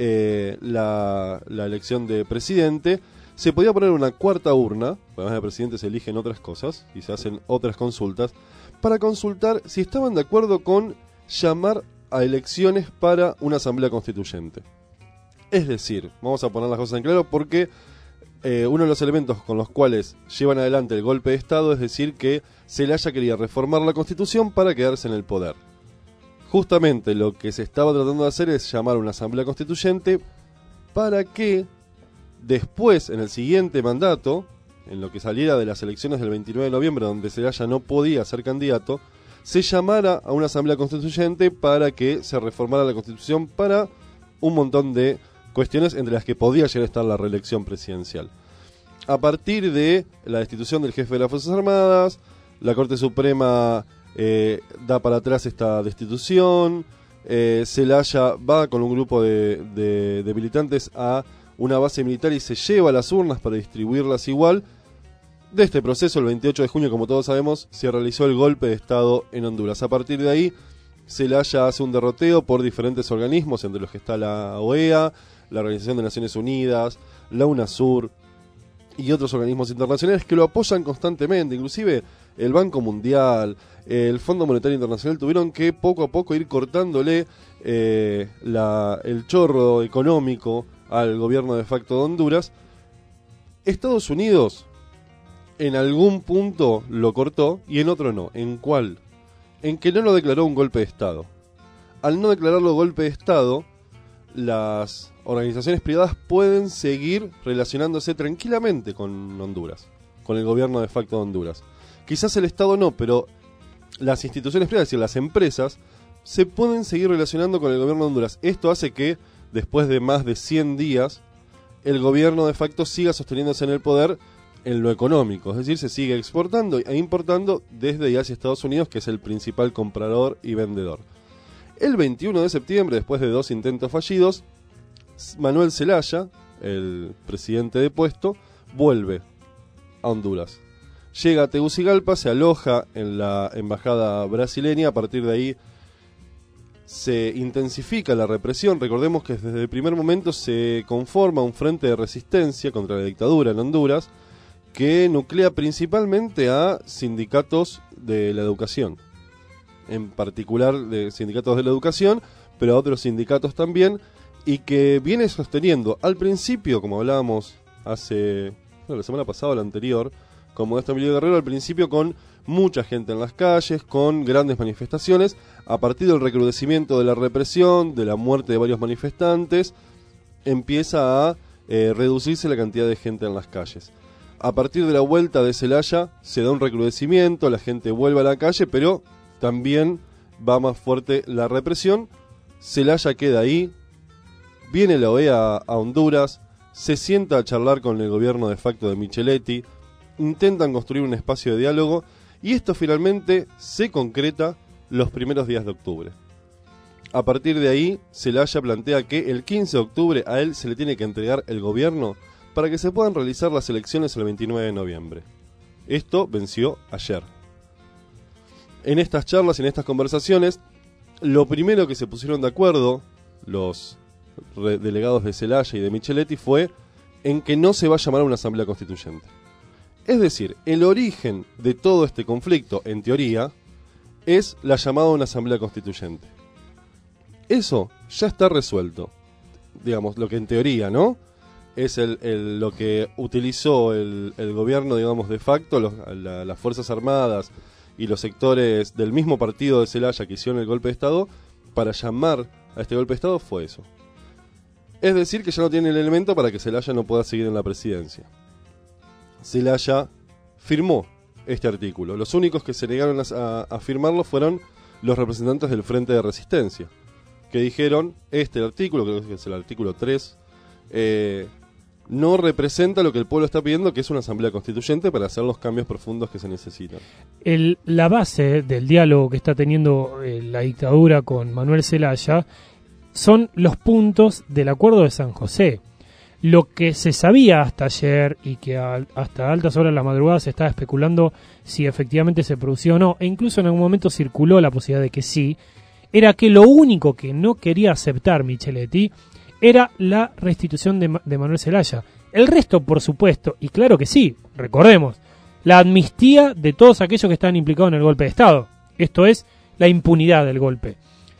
la elección de presidente, se podía poner una cuarta urna, además de presidente se eligen otras cosas y se hacen otras consultas, para consultar si estaban de acuerdo con llamar a elecciones para una asamblea constituyente. Es decir, vamos a poner las cosas en claro, porque uno de los elementos con los cuales llevan adelante el golpe de Estado es decir que Zelaya quería reformar la Constitución para quedarse en el poder. Justamente lo que se estaba tratando de hacer es llamar a una asamblea constituyente para que después, en el siguiente mandato, en lo que saliera de las elecciones del 29 de noviembre, donde Zelaya no podía ser candidato, se llamara a una asamblea constituyente para que se reformara la Constitución para un montón de cuestiones, entre las que podía llegar a estar la reelección presidencial. A partir de la destitución del jefe de las Fuerzas Armadas, la Corte Suprema da para atrás esta destitución, Zelaya va con un grupo de militantes a una base militar y se lleva las urnas para distribuirlas igual. De este proceso, el 28 de junio, como todos sabemos, se realizó el golpe de Estado en Honduras. A partir de ahí, Zelaya hace un derroteo por diferentes organismos, entre los que está la OEA, la Organización de Naciones Unidas, la UNASUR y otros organismos internacionales que lo apoyan constantemente. Inclusive el Banco Mundial, el Fondo Monetario Internacional tuvieron que poco a poco ir cortándole el chorro económico al gobierno de facto de Honduras. Estados Unidos en algún punto lo cortó y en otro no. ¿En cuál? En que no lo declaró un golpe de Estado. Al no declararlo golpe de Estado, las organizaciones privadas pueden seguir relacionándose tranquilamente con Honduras, con el gobierno de facto de Honduras. Quizás el Estado no, pero las instituciones privadas, es decir, las empresas, se pueden seguir relacionando con el gobierno de Honduras. Esto hace que, después de más de 100 días, el gobierno de facto siga sosteniéndose en el poder en lo económico, es decir, se sigue exportando e importando desde y hacia Estados Unidos, que es el principal comprador y vendedor. El 21 de septiembre, después de 2 intentos fallidos, Manuel Zelaya, el presidente depuesto, vuelve a Honduras. Llega a Tegucigalpa, se aloja en la embajada brasileña. A partir de ahí se intensifica la represión. Recordemos que desde el primer momento se conforma un frente de resistencia contra la dictadura en Honduras, que nuclea principalmente a sindicatos de la educación, en particular de sindicatos de la educación, pero a otros sindicatos también, y que viene sosteniendo al principio, como hablábamos la semana pasada o la anterior, como de Emilio Guerrero, al principio con mucha gente en las calles, con grandes manifestaciones. A partir del recrudecimiento de la represión, de la muerte de varios manifestantes, empieza a reducirse la cantidad de gente en las calles. a partir de la vuelta de Zelaya se da un recrudecimiento, la gente vuelve a la calle, pero también va más fuerte la represión. Zelaya queda ahí, viene la OEA a Honduras, se sienta a charlar con el gobierno de facto de Micheletti, intentan construir un espacio de diálogo y esto finalmente se concreta los primeros días de octubre. A partir de ahí, Zelaya plantea que el 15 de octubre a él se le tiene que entregar el gobierno para que se puedan realizar las elecciones el 29 de noviembre. Esto venció ayer. En estas charlas y en estas conversaciones, lo primero que se pusieron de acuerdo los delegados de Zelaya y de Micheletti fue en que no se va a llamar a una asamblea constituyente. Es decir, el origen de todo este conflicto, en teoría, es la llamada a una asamblea constituyente. Eso ya está resuelto. Digamos, lo que en teoría, ¿no? Es lo que utilizó el gobierno, digamos, de facto, las Fuerzas Armadas y los sectores del mismo partido de Zelaya que hicieron el golpe de Estado para llamar a este golpe de Estado fue eso. Es decir, que ya no tiene el elemento para que Zelaya no pueda seguir en la presidencia. Zelaya firmó este artículo. Los únicos que se negaron a firmarlo fueron los representantes del Frente de Resistencia, que dijeron, este artículo, creo que es el artículo 3, no representa lo que el pueblo está pidiendo, que es una asamblea constituyente para hacer los cambios profundos que se necesitan. La base del diálogo que está teniendo la dictadura con Manuel Zelaya son los puntos del acuerdo de San José. Lo que se sabía hasta ayer y que hasta altas horas de la madrugada se estaba especulando si efectivamente se produció o no, e incluso en algún momento circuló la posibilidad de que sí, era que lo único que no quería aceptar Micheletti era la restitución de Manuel Zelaya. El resto, por supuesto, y claro que sí, recordemos, la amnistía de todos aquellos que estaban implicados en el golpe de Estado. Esto es, la impunidad del golpe.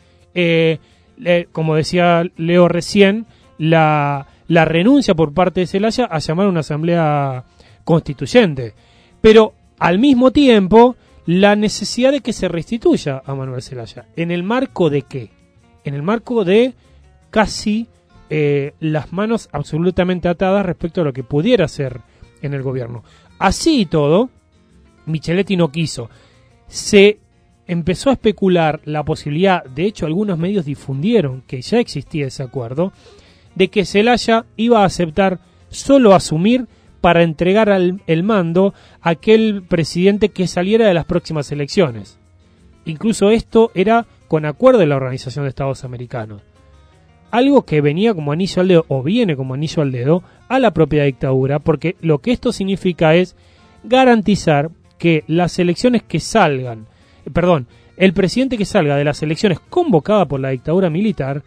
Como decía Leo recién, la renuncia por parte de Zelaya a llamar a una asamblea constituyente. Pero, al mismo tiempo, la necesidad de que se restituya a Manuel Zelaya. ¿En el marco de qué? En el marco de casi las manos absolutamente atadas respecto a lo que pudiera hacer en el gobierno. Así y todo, Micheletti no quiso. Se empezó a especular la posibilidad, de hecho algunos medios difundieron que ya existía ese acuerdo, de que Zelaya iba a aceptar solo asumir para entregar el mando a aquel presidente que saliera de las próximas elecciones. Incluso esto era con acuerdo de la Organización de Estados Americanos. Algo que venía como anillo al dedo, o viene como anillo al dedo, a la propia dictadura, porque lo que esto significa es garantizar que las elecciones que salgan, el presidente que salga de las elecciones convocadas por la dictadura militar,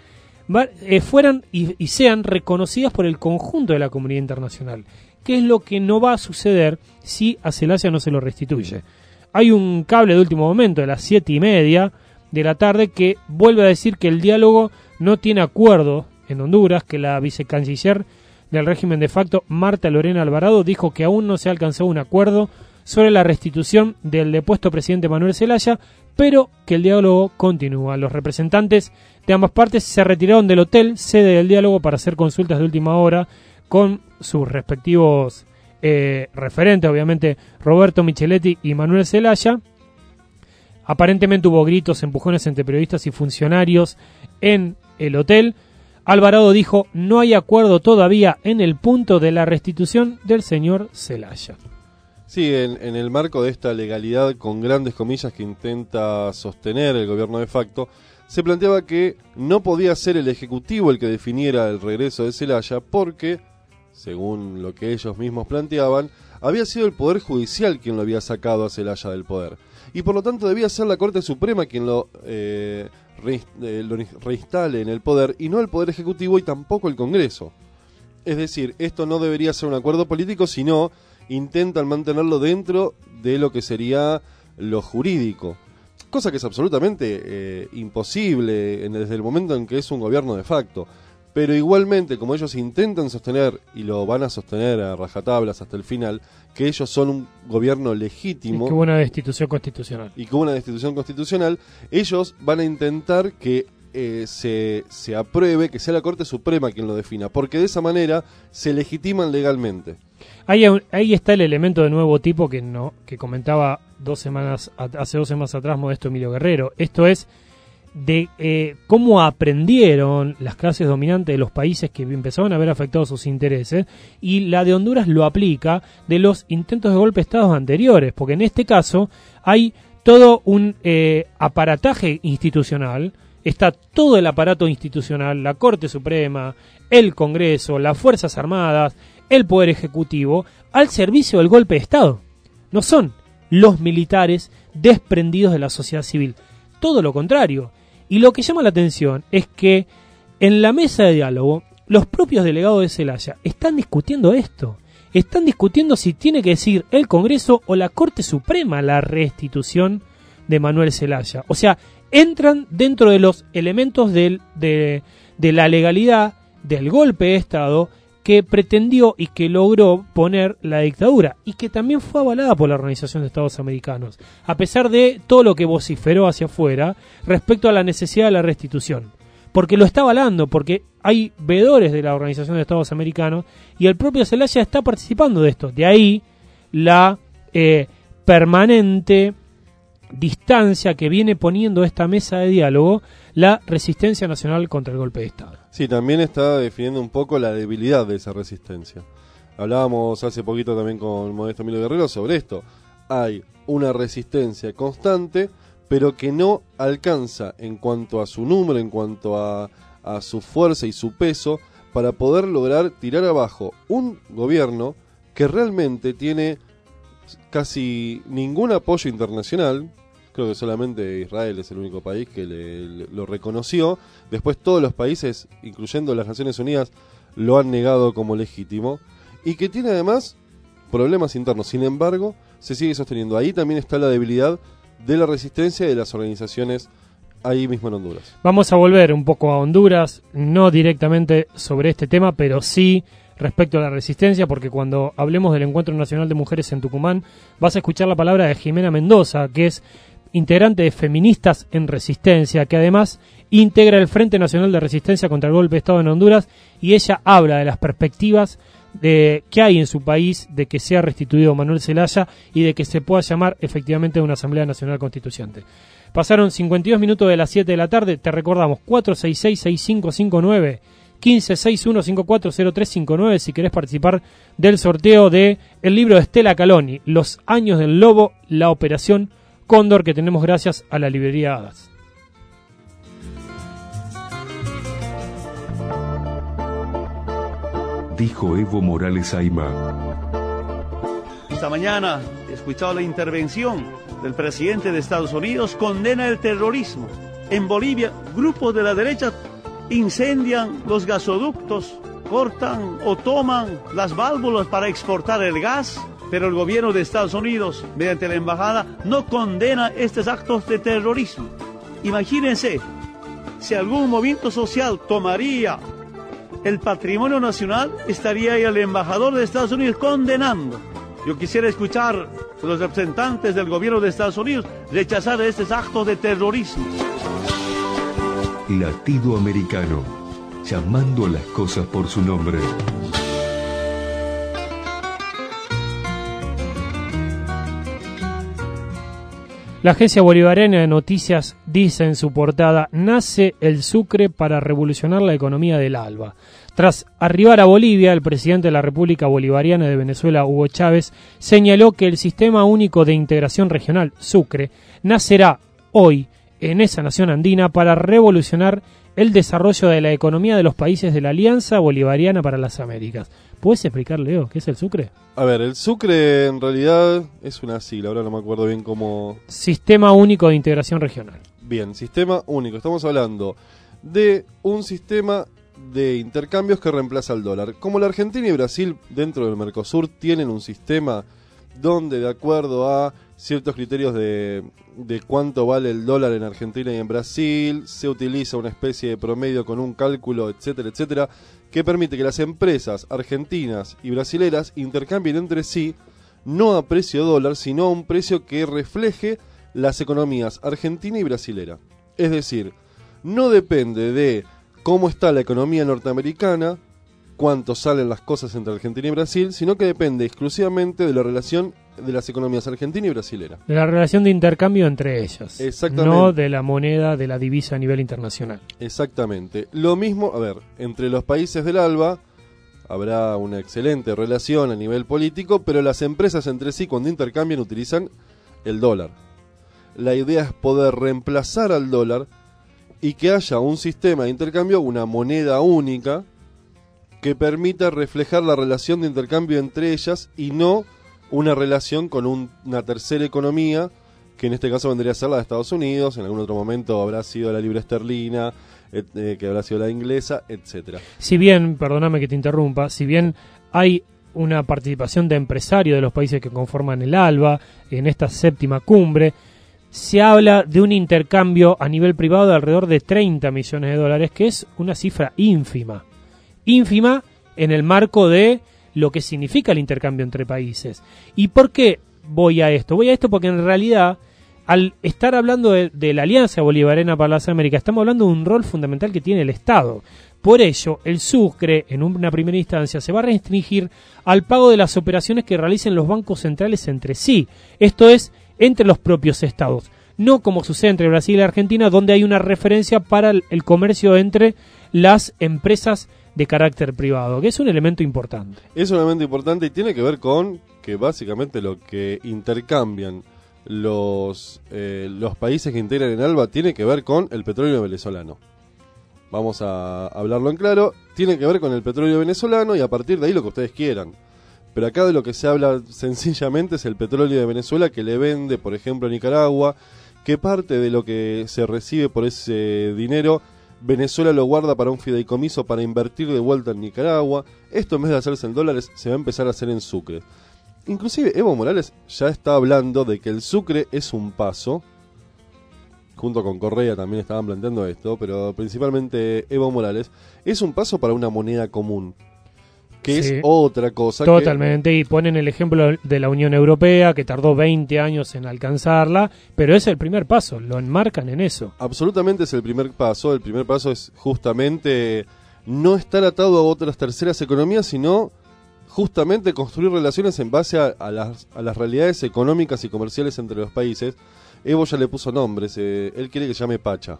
fueran y sean reconocidas por el conjunto de la comunidad internacional, que es lo que no va a suceder si a Zelaya no se lo restituye. Hay un cable de último momento de las 7:30 de la tarde que vuelve a decir que el diálogo no tiene acuerdo en Honduras, que la vicecanciller del régimen de facto, Marta Lorena Alvarado, dijo que aún no se ha alcanzado un acuerdo sobre la restitución del depuesto presidente Manuel Zelaya, pero que el diálogo continúa. Los representantes de ambas partes se retiraron del hotel, sede del diálogo, para hacer consultas de última hora con sus respectivos referentes, obviamente Roberto Micheletti y Manuel Zelaya. Aparentemente hubo gritos, empujones entre periodistas y funcionarios en el hotel. Alvarado dijo, no hay acuerdo todavía en el punto de la restitución del señor Zelaya. Sí, en el marco de esta legalidad con grandes comillas que intenta sostener el gobierno de facto, se planteaba que no podía ser el Ejecutivo el que definiera el regreso de Zelaya porque, según lo que ellos mismos planteaban, había sido el Poder Judicial quien lo había sacado a Zelaya del poder. Y por lo tanto debía ser la Corte Suprema quien lo reinstale en el poder y no el Poder Ejecutivo y tampoco el Congreso. Es decir, esto no debería ser un acuerdo político, sino intentan mantenerlo dentro de lo que sería lo jurídico. Cosa que es absolutamente imposible desde el momento en que es un gobierno de facto. Pero igualmente, como ellos intentan sostener, y lo van a sostener a rajatablas hasta el final, que ellos son un gobierno legítimo. Y que hubo una destitución constitucional. Y que hubo una destitución constitucional, ellos van a intentar que se apruebe, que sea la Corte Suprema quien lo defina, porque de esa manera se legitiman legalmente. Ahí está el elemento de nuevo tipo que comentaba hace 2 semanas atrás Modesto Emilio Guerrero. Esto es de cómo aprendieron las clases dominantes de los países que empezaron a ver afectados sus intereses, y la de Honduras lo aplica de los intentos de golpe de Estado anteriores, porque en este caso hay todo un aparataje institucional, está todo el aparato institucional, la Corte Suprema, el Congreso, las Fuerzas Armadas, el Poder Ejecutivo, al servicio del golpe de Estado. No son los militares desprendidos de la sociedad civil, todo lo contrario. Y lo que llama la atención es que en la mesa de diálogo los propios delegados de Zelaya están discutiendo esto. Están discutiendo si tiene que decir el Congreso o la Corte Suprema la restitución de Manuel Zelaya. O sea, entran dentro de los elementos de la legalidad del golpe de Estado que pretendió y que logró poner la dictadura, y que también fue avalada por la Organización de Estados Americanos, a pesar de todo lo que vociferó hacia afuera respecto a la necesidad de la restitución. Porque lo está avalando, porque hay veedores de la Organización de Estados Americanos y el propio Zelaya está participando de esto. De ahí la permanente distancia que viene poniendo esta mesa de diálogo, la resistencia nacional contra el golpe de Estado. Sí, también está definiendo un poco la debilidad de esa resistencia. Hablábamos hace poquito también con Modesto Emilio Guerrero sobre esto. Hay una resistencia constante, pero que no alcanza en cuanto a su número, en cuanto a su fuerza y su peso, para poder lograr tirar abajo un gobierno que realmente tiene casi ningún apoyo internacional. Creo que solamente Israel es el único país que lo reconoció. Después todos los países, incluyendo las Naciones Unidas, lo han negado como legítimo. Y que tiene además problemas internos. Sin embargo, se sigue sosteniendo. Ahí también está la debilidad de la resistencia de las organizaciones ahí mismo en Honduras. Vamos a volver un poco a Honduras, no directamente sobre este tema, pero sí respecto a la resistencia, porque cuando hablemos del Encuentro Nacional de Mujeres en Tucumán, vas a escuchar la palabra de Jimena Mendoza, que es integrante de Feministas en Resistencia, que además integra el Frente Nacional de Resistencia contra el Golpe de Estado en Honduras, y ella habla de las perspectivas que hay en su país de que sea restituido Manuel Zelaya y de que se pueda llamar efectivamente una Asamblea Nacional Constituyente. Pasaron 52 minutos de las 7 de la tarde, te recordamos 466-6559, 1561-540359 si querés participar del sorteo de el libro de Estela Caloni, Los Años del Lobo, la Operación Cóndor, que tenemos gracias a la librería Hadas. Dijo Evo Morales Ayma. Esta mañana he escuchado la intervención del presidente de Estados Unidos, condena el terrorismo. En Bolivia, grupos de la derecha incendian los gasoductos, cortan o toman las válvulas para exportar el gas, pero el gobierno de Estados Unidos, mediante la embajada, no condena estos actos de terrorismo. Imagínense, si algún movimiento social tomaría el patrimonio nacional, estaría ahí el embajador de Estados Unidos condenando. Yo quisiera escuchar a los representantes del gobierno de Estados Unidos rechazar estos actos de terrorismo. Latido americano, llamando a las cosas por su nombre. La agencia bolivariana de noticias dice en su portada: nace el Sucre para revolucionar la economía del ALBA. Tras arribar a Bolivia, el presidente de la República Bolivariana de Venezuela, Hugo Chávez, señaló que el Sistema Único de Integración Regional, Sucre, nacerá hoy en esa nación andina para revolucionar el desarrollo de la economía de los países de la Alianza Bolivariana para las Américas. ¿Puedes explicar, Leo, qué es el Sucre? A ver, el Sucre en realidad es una sigla, ahora no me acuerdo bien cómo... Sistema Único de Integración Regional. Bien, Sistema Único. Estamos hablando de un sistema de intercambios que reemplaza al dólar. Como la Argentina y Brasil dentro del Mercosur tienen un sistema donde, de acuerdo a ciertos criterios de cuánto vale el dólar en Argentina y en Brasil, se utiliza una especie de promedio con un cálculo, etcétera, etcétera, que permite que las empresas argentinas y brasileras intercambien entre sí, no a precio dólar, sino a un precio que refleje las economías argentina y brasilera. Es decir, no depende de cómo está la economía norteamericana cuánto salen las cosas entre Argentina y Brasil, sino que depende exclusivamente de la relación de las economías argentina y brasilera. De la relación de intercambio entre ellas. Exactamente. No de la moneda, de la divisa a nivel internacional. Exactamente. Lo mismo, a ver, entre los países del ALBA habrá una excelente relación a nivel político, pero las empresas entre sí cuando intercambian utilizan el dólar. La idea es poder reemplazar al dólar y que haya un sistema de intercambio, una moneda única, que permita reflejar la relación de intercambio entre ellas y no una relación con una tercera economía, que en este caso vendría a ser la de Estados Unidos, en algún otro momento habrá sido la libra esterlina, que habrá sido la inglesa, etcétera. Si bien, perdóname que te interrumpa, si bien hay una participación de empresarios de los países que conforman el ALBA en esta 7ª cumbre, se habla de un intercambio a nivel privado de alrededor de 30 millones de dólares, que es una cifra ínfima. Ínfima en el marco de lo que significa el intercambio entre países. ¿Y por qué voy a esto? Voy a esto porque en realidad, al estar hablando de la Alianza Bolivariana para las Américas, estamos hablando de un rol fundamental que tiene el Estado. Por ello, el Sucre, en una primera instancia, se va a restringir al pago de las operaciones que realicen los bancos centrales entre sí. Esto es, entre los propios estados. No como sucede entre Brasil y Argentina, donde hay una referencia para el comercio entre las empresas de carácter privado, que es un elemento importante. Es un elemento importante y tiene que ver con que básicamente lo que intercambian los países que integran el ALBA tiene que ver con el petróleo venezolano. Vamos a hablarlo en claro, tiene que ver con el petróleo venezolano y a partir de ahí lo que ustedes quieran. Pero acá de lo que se habla sencillamente es el petróleo de Venezuela que le vende, por ejemplo, a Nicaragua, que parte de lo que se recibe por ese dinero Venezuela lo guarda para un fideicomiso para invertir de vuelta en Nicaragua. Esto en vez de hacerse en dólares se va a empezar a hacer en sucre. Inclusive Evo Morales ya está hablando de que el sucre es un paso, junto con Correa también estaban planteando esto, pero principalmente Evo Morales, es un paso para una moneda común, que sí, es otra cosa. Totalmente, y ponen el ejemplo de la Unión Europea, que tardó 20 años en alcanzarla, pero es el primer paso, lo enmarcan en eso. Absolutamente es el primer paso es justamente no estar atado a otras terceras economías, sino justamente construir relaciones en base a las realidades económicas y comerciales entre los países. Evo ya le puso nombres, él quiere que se llame Pacha.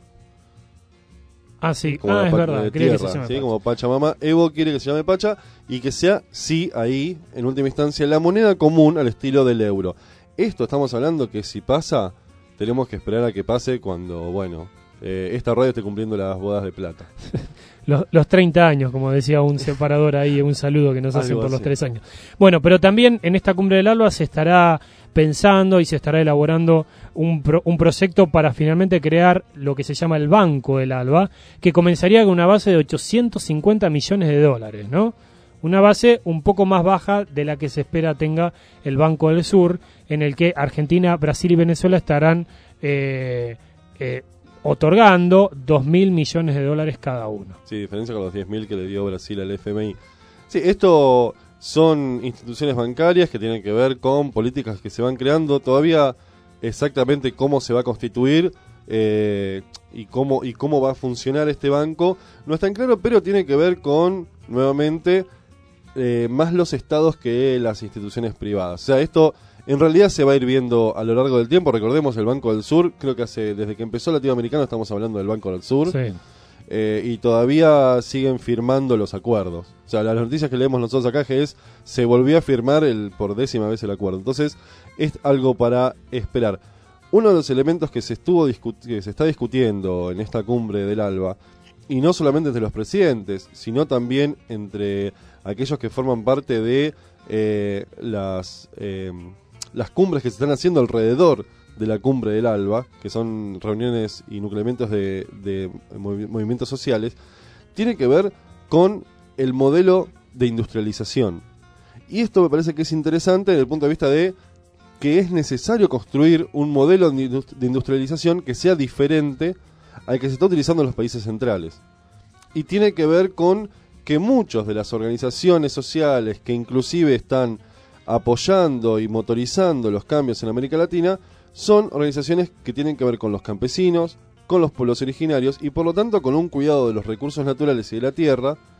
Ah, sí, es verdad, tierra, que se llame ¿sí? Pacha. Como Pachamama. Evo quiere que se llame Pacha y que sea, sí, ahí, en última instancia, la moneda común al estilo del euro. Esto estamos hablando que si pasa, tenemos que esperar a que pase cuando, bueno, esta radio esté cumpliendo las bodas de plata. Los 30 años, como decía un separador ahí, un saludo que nos hacen por los así. 3 años. Bueno, pero también en esta cumbre del ALBA se estará pensando y se estará elaborando un proyecto para finalmente crear lo que se llama el Banco del ALBA, que comenzaría con una base de 850 millones de dólares, ¿no? Una base un poco más baja de la que se espera tenga el Banco del Sur, en el que Argentina, Brasil y Venezuela estarán otorgando 2.000 millones de dólares cada uno. Sí, diferencia con los 10.000 que le dio Brasil al FMI. Sí, esto son instituciones bancarias que tienen que ver con políticas que se van creando. Todavía exactamente cómo se va a constituir y cómo va a funcionar este banco no está en claro, pero tiene que ver con, nuevamente, más los estados que las instituciones privadas. O sea, esto en realidad se va a ir viendo a lo largo del tiempo. Recordemos el Banco del Sur, creo que desde que empezó el latinoamericano estamos hablando del Banco del Sur. Sí. Y todavía siguen firmando los acuerdos. O sea, las noticias que leemos nosotros acá es se volvió a firmar por 10ª vez el acuerdo. Entonces, es algo para esperar. Uno de los elementos que se está discutiendo en esta cumbre del ALBA, y no solamente entre los presidentes, sino también entre aquellos que forman parte de las cumbres que se están haciendo alrededor de la cumbre del ALBA, que son reuniones y nucleamientos de movimientos sociales, tiene que ver con el modelo de industrialización. Y esto me parece que es interesante desde el punto de vista de que es necesario construir un modelo de industrialización que sea diferente al que se está utilizando en los países centrales. Y tiene que ver con que muchas de las organizaciones sociales que inclusive están apoyando y motorizando los cambios en América Latina son organizaciones que tienen que ver con los campesinos, con los pueblos originarios y por lo tanto con un cuidado de los recursos naturales y de la tierra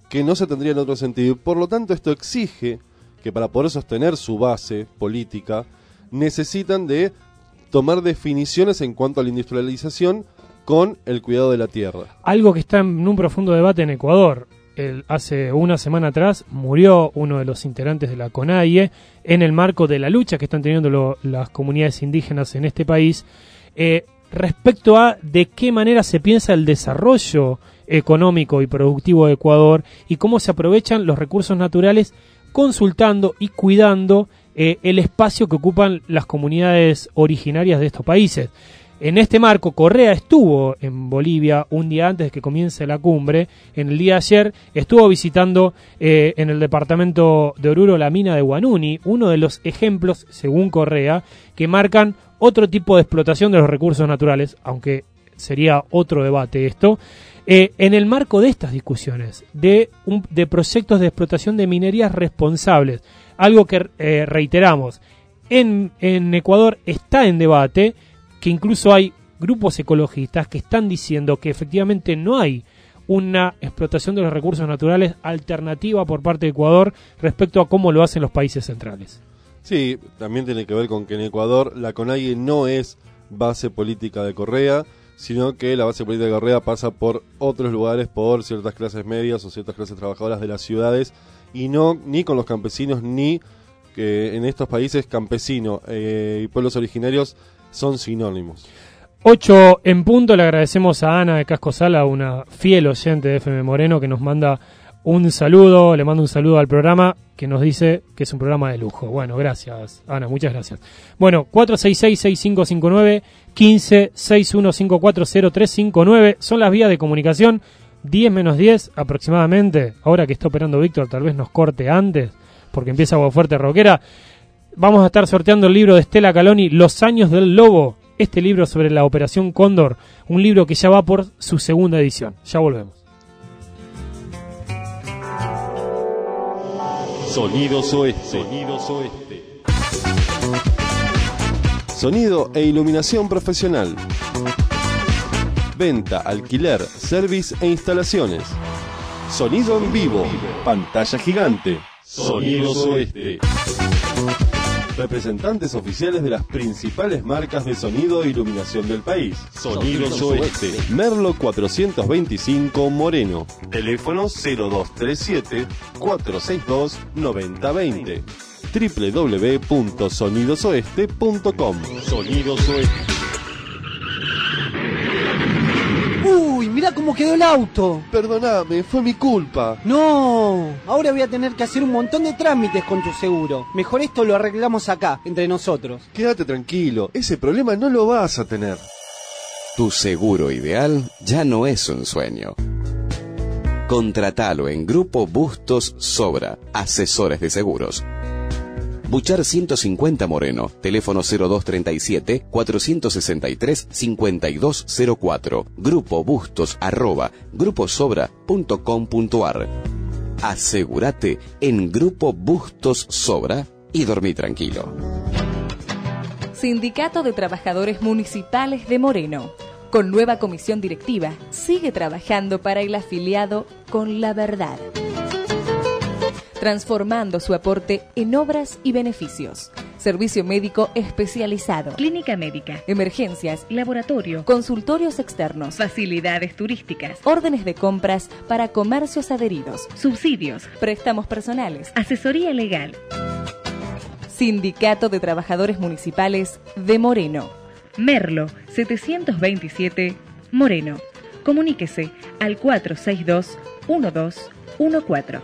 que no se tendría en otro sentido. Y por lo tanto esto exige que para poder sostener su base política necesitan de tomar definiciones en cuanto a la industrialización con el cuidado de la tierra. Algo que está en un profundo debate en Ecuador. Hace una semana atrás murió uno de los integrantes de la CONAIE en el marco de la lucha que están teniendo las comunidades indígenas en este país respecto a de qué manera se piensa el desarrollo económico y productivo de Ecuador y cómo se aprovechan los recursos naturales consultando y cuidando el espacio que ocupan las comunidades originarias de estos países. En este marco, Correa estuvo en Bolivia un día antes de que comience la cumbre. En el día de ayer estuvo visitando en el departamento de Oruro la mina de Guanuni, uno de los ejemplos, según Correa, que marcan otro tipo de explotación de los recursos naturales, aunque sería otro debate esto, en el marco de estas discusiones, de proyectos de explotación de minerías responsables, algo que reiteramos, en Ecuador está en debate, que incluso hay grupos ecologistas que están diciendo que efectivamente no hay una explotación de los recursos naturales alternativa por parte de Ecuador respecto a cómo lo hacen los países centrales. Sí, también tiene que ver con que en Ecuador la CONAIE no es base política de Correa, sino que la base política de Correa pasa por otros lugares, por ciertas clases medias o ciertas clases trabajadoras de las ciudades, y no ni con los campesinos, ni que en estos países campesino y pueblos originarios son sinónimos. 8 en punto. Le agradecemos a Ana de Casco Sala, una fiel oyente de FM Moreno, que nos manda un saludo, le mando un saludo al programa, que nos dice que es un programa de lujo. Bueno, gracias, Ana, muchas gracias. Bueno, 466-6559, 15-6154-0359, son las vías de comunicación. 10 menos 10 aproximadamente, ahora que está operando Víctor, tal vez nos corte antes, porque empieza Agua Fuerte Rockera. Vamos a estar sorteando el libro de Estela Caloni, Los años del lobo, este libro sobre la Operación Cóndor, un libro que ya va por su segunda edición. Ya volvemos. Sonidos Oeste. Sonidos Oeste. Sonido e iluminación profesional. Venta, alquiler, service e instalaciones. Sonido en vivo. Pantalla gigante. Sonidos Oeste. Representantes oficiales de las principales marcas de sonido e iluminación del país. Sonidos Oeste. Merlo 425 Moreno. Teléfono 0237-462-9020. www.sonidosoeste.com. Sonidos Oeste. ¡Uy, mirá cómo quedó el auto! Perdóname, fue mi culpa. No, ahora voy a tener que hacer un montón de trámites con tu seguro. Mejor esto lo arreglamos acá, entre nosotros. Quédate tranquilo, ese problema no lo vas a tener. Tu seguro ideal ya no es un sueño. Contratalo en Grupo Bustos Sobra, asesores de seguros. Buchar 150 Moreno, teléfono 0237-463-5204, Grupo Bustos @gruposobra.com.ar. Asegúrate en Grupo Bustos Sobra y dormí tranquilo. Sindicato de Trabajadores Municipales de Moreno. Con nueva comisión directiva, sigue trabajando para el afiliado con la verdad, transformando su aporte en obras y beneficios. Servicio médico especializado, clínica médica, emergencias, laboratorio, consultorios externos, facilidades turísticas, órdenes de compras para comercios adheridos, subsidios, préstamos personales, asesoría legal. Sindicato de Trabajadores Municipales de Moreno. Merlo 727 Moreno. Comuníquese al 462-1214.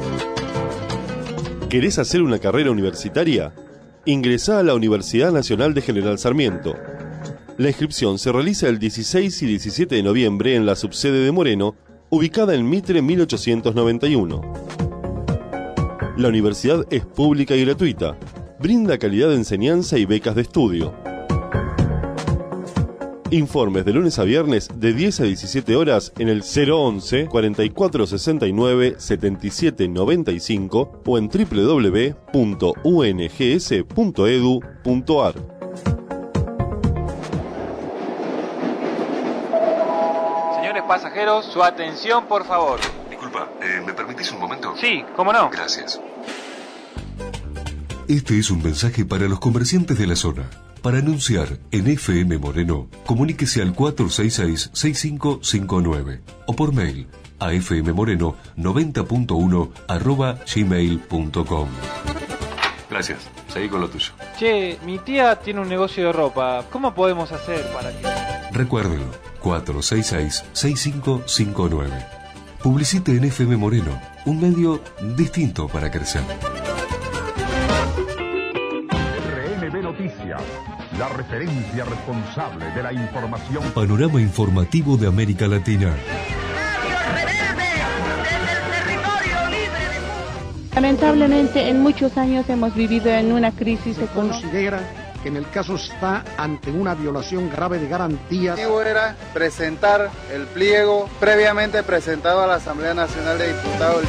¿Querés hacer una carrera universitaria? Ingresá a la Universidad Nacional de General Sarmiento. La inscripción se realiza el 16 y 17 de noviembre en la subsede de Moreno, ubicada en Mitre 1891. La universidad es pública y gratuita. Brinda calidad de enseñanza y becas de estudio. Informes de lunes a viernes de 10 a 17 horas en el 011 4469 7795 o en www.ungs.edu.ar. Señores pasajeros, su atención por favor. Disculpa, ¿me permite compartís un momento? Sí, ¿cómo no? Gracias. Este es un mensaje para los comerciantes de la zona. Para anunciar en FM Moreno, comuníquese al 466-6559 o por mail a fmmoreno90.1@gmail.com. Gracias. Seguí con lo tuyo. Che, mi tía tiene un negocio de ropa. ¿Cómo podemos hacer para que...? Recuérdelo, 466-6559. Publicite en FM Moreno, un medio distinto para crecer. RNB Noticias, la referencia responsable de la información. Panorama informativo de América Latina. Lamentablemente, en muchos años hemos vivido en una crisis Se considera que en el caso está ante una violación grave de garantías. El objetivo era presentar el pliego previamente presentado a la Asamblea Nacional de Diputados.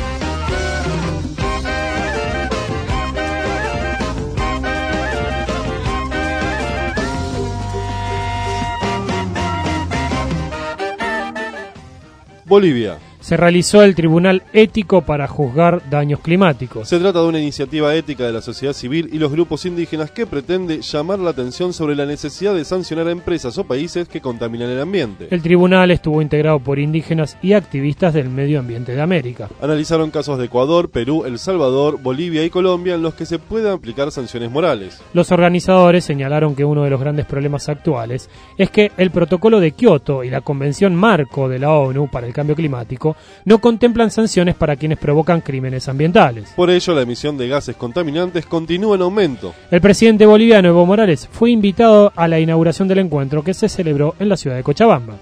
Bolivia. Se realizó el Tribunal Ético para juzgar daños climáticos. Se trata de una iniciativa ética de la sociedad civil y los grupos indígenas que pretende llamar la atención sobre la necesidad de sancionar a empresas o países que contaminan el ambiente. El tribunal estuvo integrado por indígenas y activistas del medio ambiente de América. Analizaron casos de Ecuador, Perú, El Salvador, Bolivia y Colombia en los que se pueden aplicar sanciones morales. Los organizadores señalaron que uno de los grandes problemas actuales es que el Protocolo de Kioto y la Convención Marco de la ONU para el Cambio Climático no contemplan sanciones para quienes provocan crímenes ambientales. Por ello, la emisión de gases contaminantes continúa en aumento. El presidente boliviano Evo Morales fue invitado a la inauguración del encuentro que se celebró en la ciudad de Cochabamba.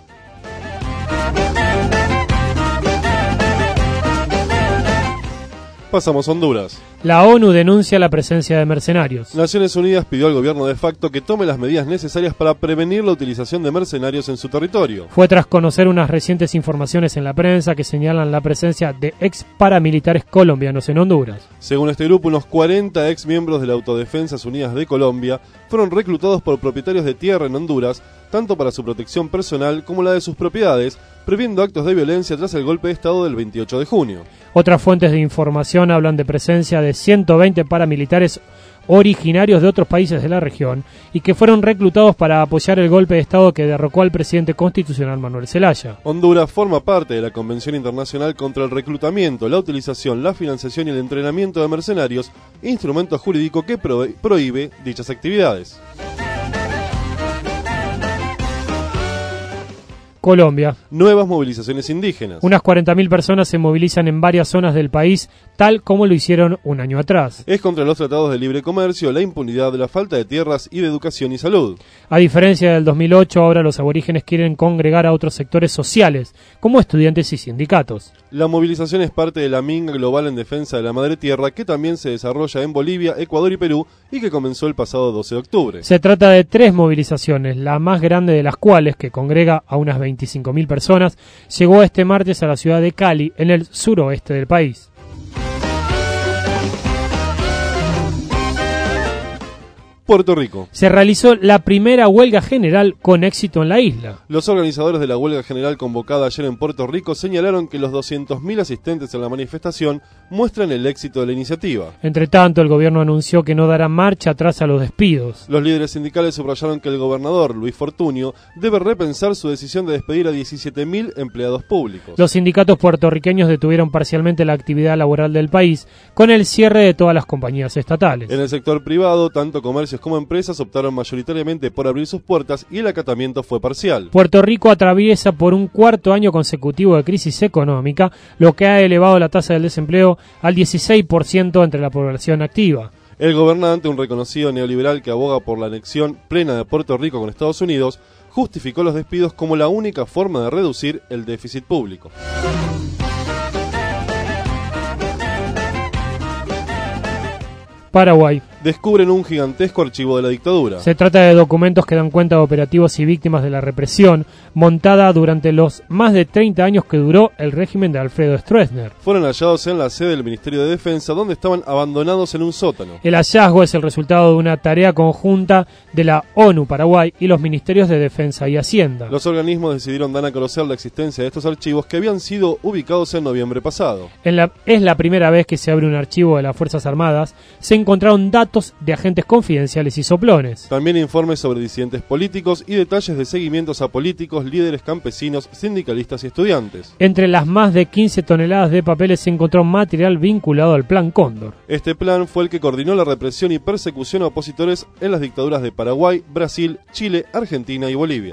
Pasamos a Honduras. La ONU denuncia la presencia de mercenarios. Naciones Unidas pidió al gobierno de facto que tome las medidas necesarias para prevenir la utilización de mercenarios en su territorio. Fue tras conocer unas recientes informaciones en la prensa que señalan la presencia de ex paramilitares colombianos en Honduras. Según este grupo, unos 40 ex miembros de la Autodefensas Unidas de Colombia fueron reclutados por propietarios de tierra en Honduras, tanto para su protección personal como la de sus propiedades, previendo actos de violencia tras el golpe de Estado del 28 de junio. Otras fuentes de información hablan de presencia de 120 paramilitares originarios de otros países de la región y que fueron reclutados para apoyar el golpe de Estado que derrocó al presidente constitucional Manuel Zelaya. Honduras forma parte de la Convención Internacional contra el Reclutamiento, la Utilización, la Financiación y el Entrenamiento de Mercenarios, instrumento jurídico que prohíbe dichas actividades. Colombia. Nuevas movilizaciones indígenas. Unas 40.000 personas se movilizan en varias zonas del país, tal como lo hicieron un año atrás. Es contra los tratados de libre comercio, la impunidad, la falta de tierras y de educación y salud. A diferencia del 2008, ahora los aborígenes quieren congregar a otros sectores sociales, como estudiantes y sindicatos. La movilización es parte de la Minga Global en Defensa de la Madre Tierra, que también se desarrolla en Bolivia, Ecuador y Perú, y que comenzó el pasado 12 de octubre. Se trata de 3 movilizaciones, la más grande de las cuales, que congrega a unas 25.000 personas, llegó este martes a la ciudad de Cali, en el suroeste del país. Puerto Rico. Se realizó la primera huelga general con éxito en la isla. Los organizadores de la huelga general convocada ayer en Puerto Rico señalaron que los 200.000 asistentes en la manifestación muestran el éxito de la iniciativa. Entre tanto, el gobierno anunció que no dará marcha atrás a los despidos. Los líderes sindicales subrayaron que el gobernador, Luis Fortunio, debe repensar su decisión de despedir a 17.000 empleados públicos. Los sindicatos puertorriqueños detuvieron parcialmente la actividad laboral del país con el cierre de todas las compañías estatales. En el sector privado, tanto comercios como empresas optaron mayoritariamente por abrir sus puertas y el acatamiento fue parcial. Puerto Rico atraviesa por un cuarto año consecutivo de crisis económica, lo que ha elevado la tasa del desempleo al 16% entre la población activa. El gobernante, un reconocido neoliberal que aboga por la anexión plena de Puerto Rico con Estados Unidos, justificó los despidos como la única forma de reducir el déficit público. Paraguay. descubren un gigantesco archivo de la dictadura. Se trata de documentos que dan cuenta de operativos y víctimas de la represión montada durante los más de 30 años que duró el régimen de Alfredo Stroessner. Fueron hallados en la sede del Ministerio de Defensa, donde estaban abandonados en un sótano. El hallazgo es el resultado de una tarea conjunta de la ONU Paraguay y los Ministerios de Defensa y Hacienda. Los organismos decidieron dar a conocer la existencia de estos archivos que habían sido ubicados en noviembre pasado. Es la primera vez que se abre un archivo de las Fuerzas Armadas. Se encontraron datos de agentes confidenciales y soplones. También informes sobre disidentes políticos y detalles de seguimientos a políticos, líderes campesinos, sindicalistas y estudiantes. Entre las más de 15 toneladas de papeles se encontró material vinculado al Plan Cóndor. Este plan fue el que coordinó la represión y persecución a opositores en las dictaduras de Paraguay, Brasil, Chile, Argentina y Bolivia.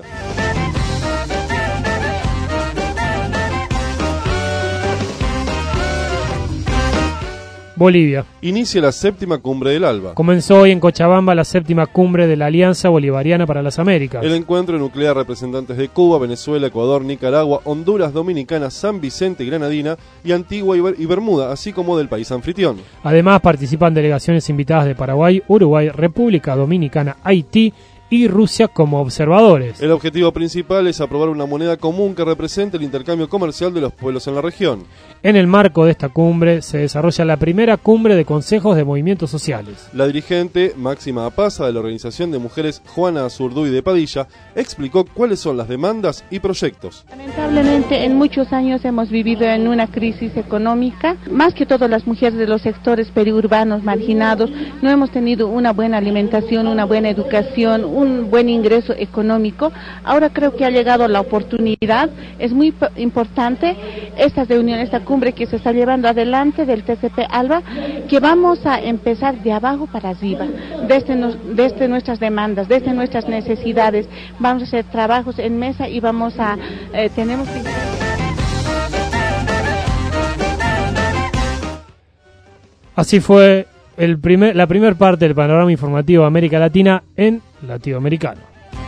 Bolivia. Inicia la séptima cumbre del ALBA. Comenzó hoy en Cochabamba la séptima cumbre de la Alianza Bolivariana para las Américas. El encuentro nuclea representantes de Cuba, Venezuela, Ecuador, Nicaragua, Honduras, Dominicana, San Vicente y Granadina y Antigua y Bermuda, así como del país anfitrión. Además participan delegaciones invitadas de Paraguay, Uruguay, República Dominicana, Haití y Rusia como observadores. El objetivo principal es aprobar una moneda común que represente el intercambio comercial de los pueblos en la región. En el marco de esta cumbre se desarrolla la primera cumbre de consejos de movimientos sociales. La dirigente Máxima Apaza de la Organización de Mujeres Juana Azurduy de Padilla explicó cuáles son las demandas y proyectos. Lamentablemente en muchos años hemos vivido en una crisis económica, más que todo las mujeres de los sectores periurbanos marginados no hemos tenido una buena alimentación, una buena educación, un buen ingreso económico. Ahora creo que ha llegado la oportunidad, es muy importante esta reunión, esta cumbre que se está llevando adelante del TCP ALBA, que vamos a empezar de abajo para arriba, desde nuestras demandas, desde nuestras necesidades, vamos a hacer trabajos en mesa y vamos a, tenemos que... Así fue la primera parte del panorama informativo de América Latina en Latinoamericano.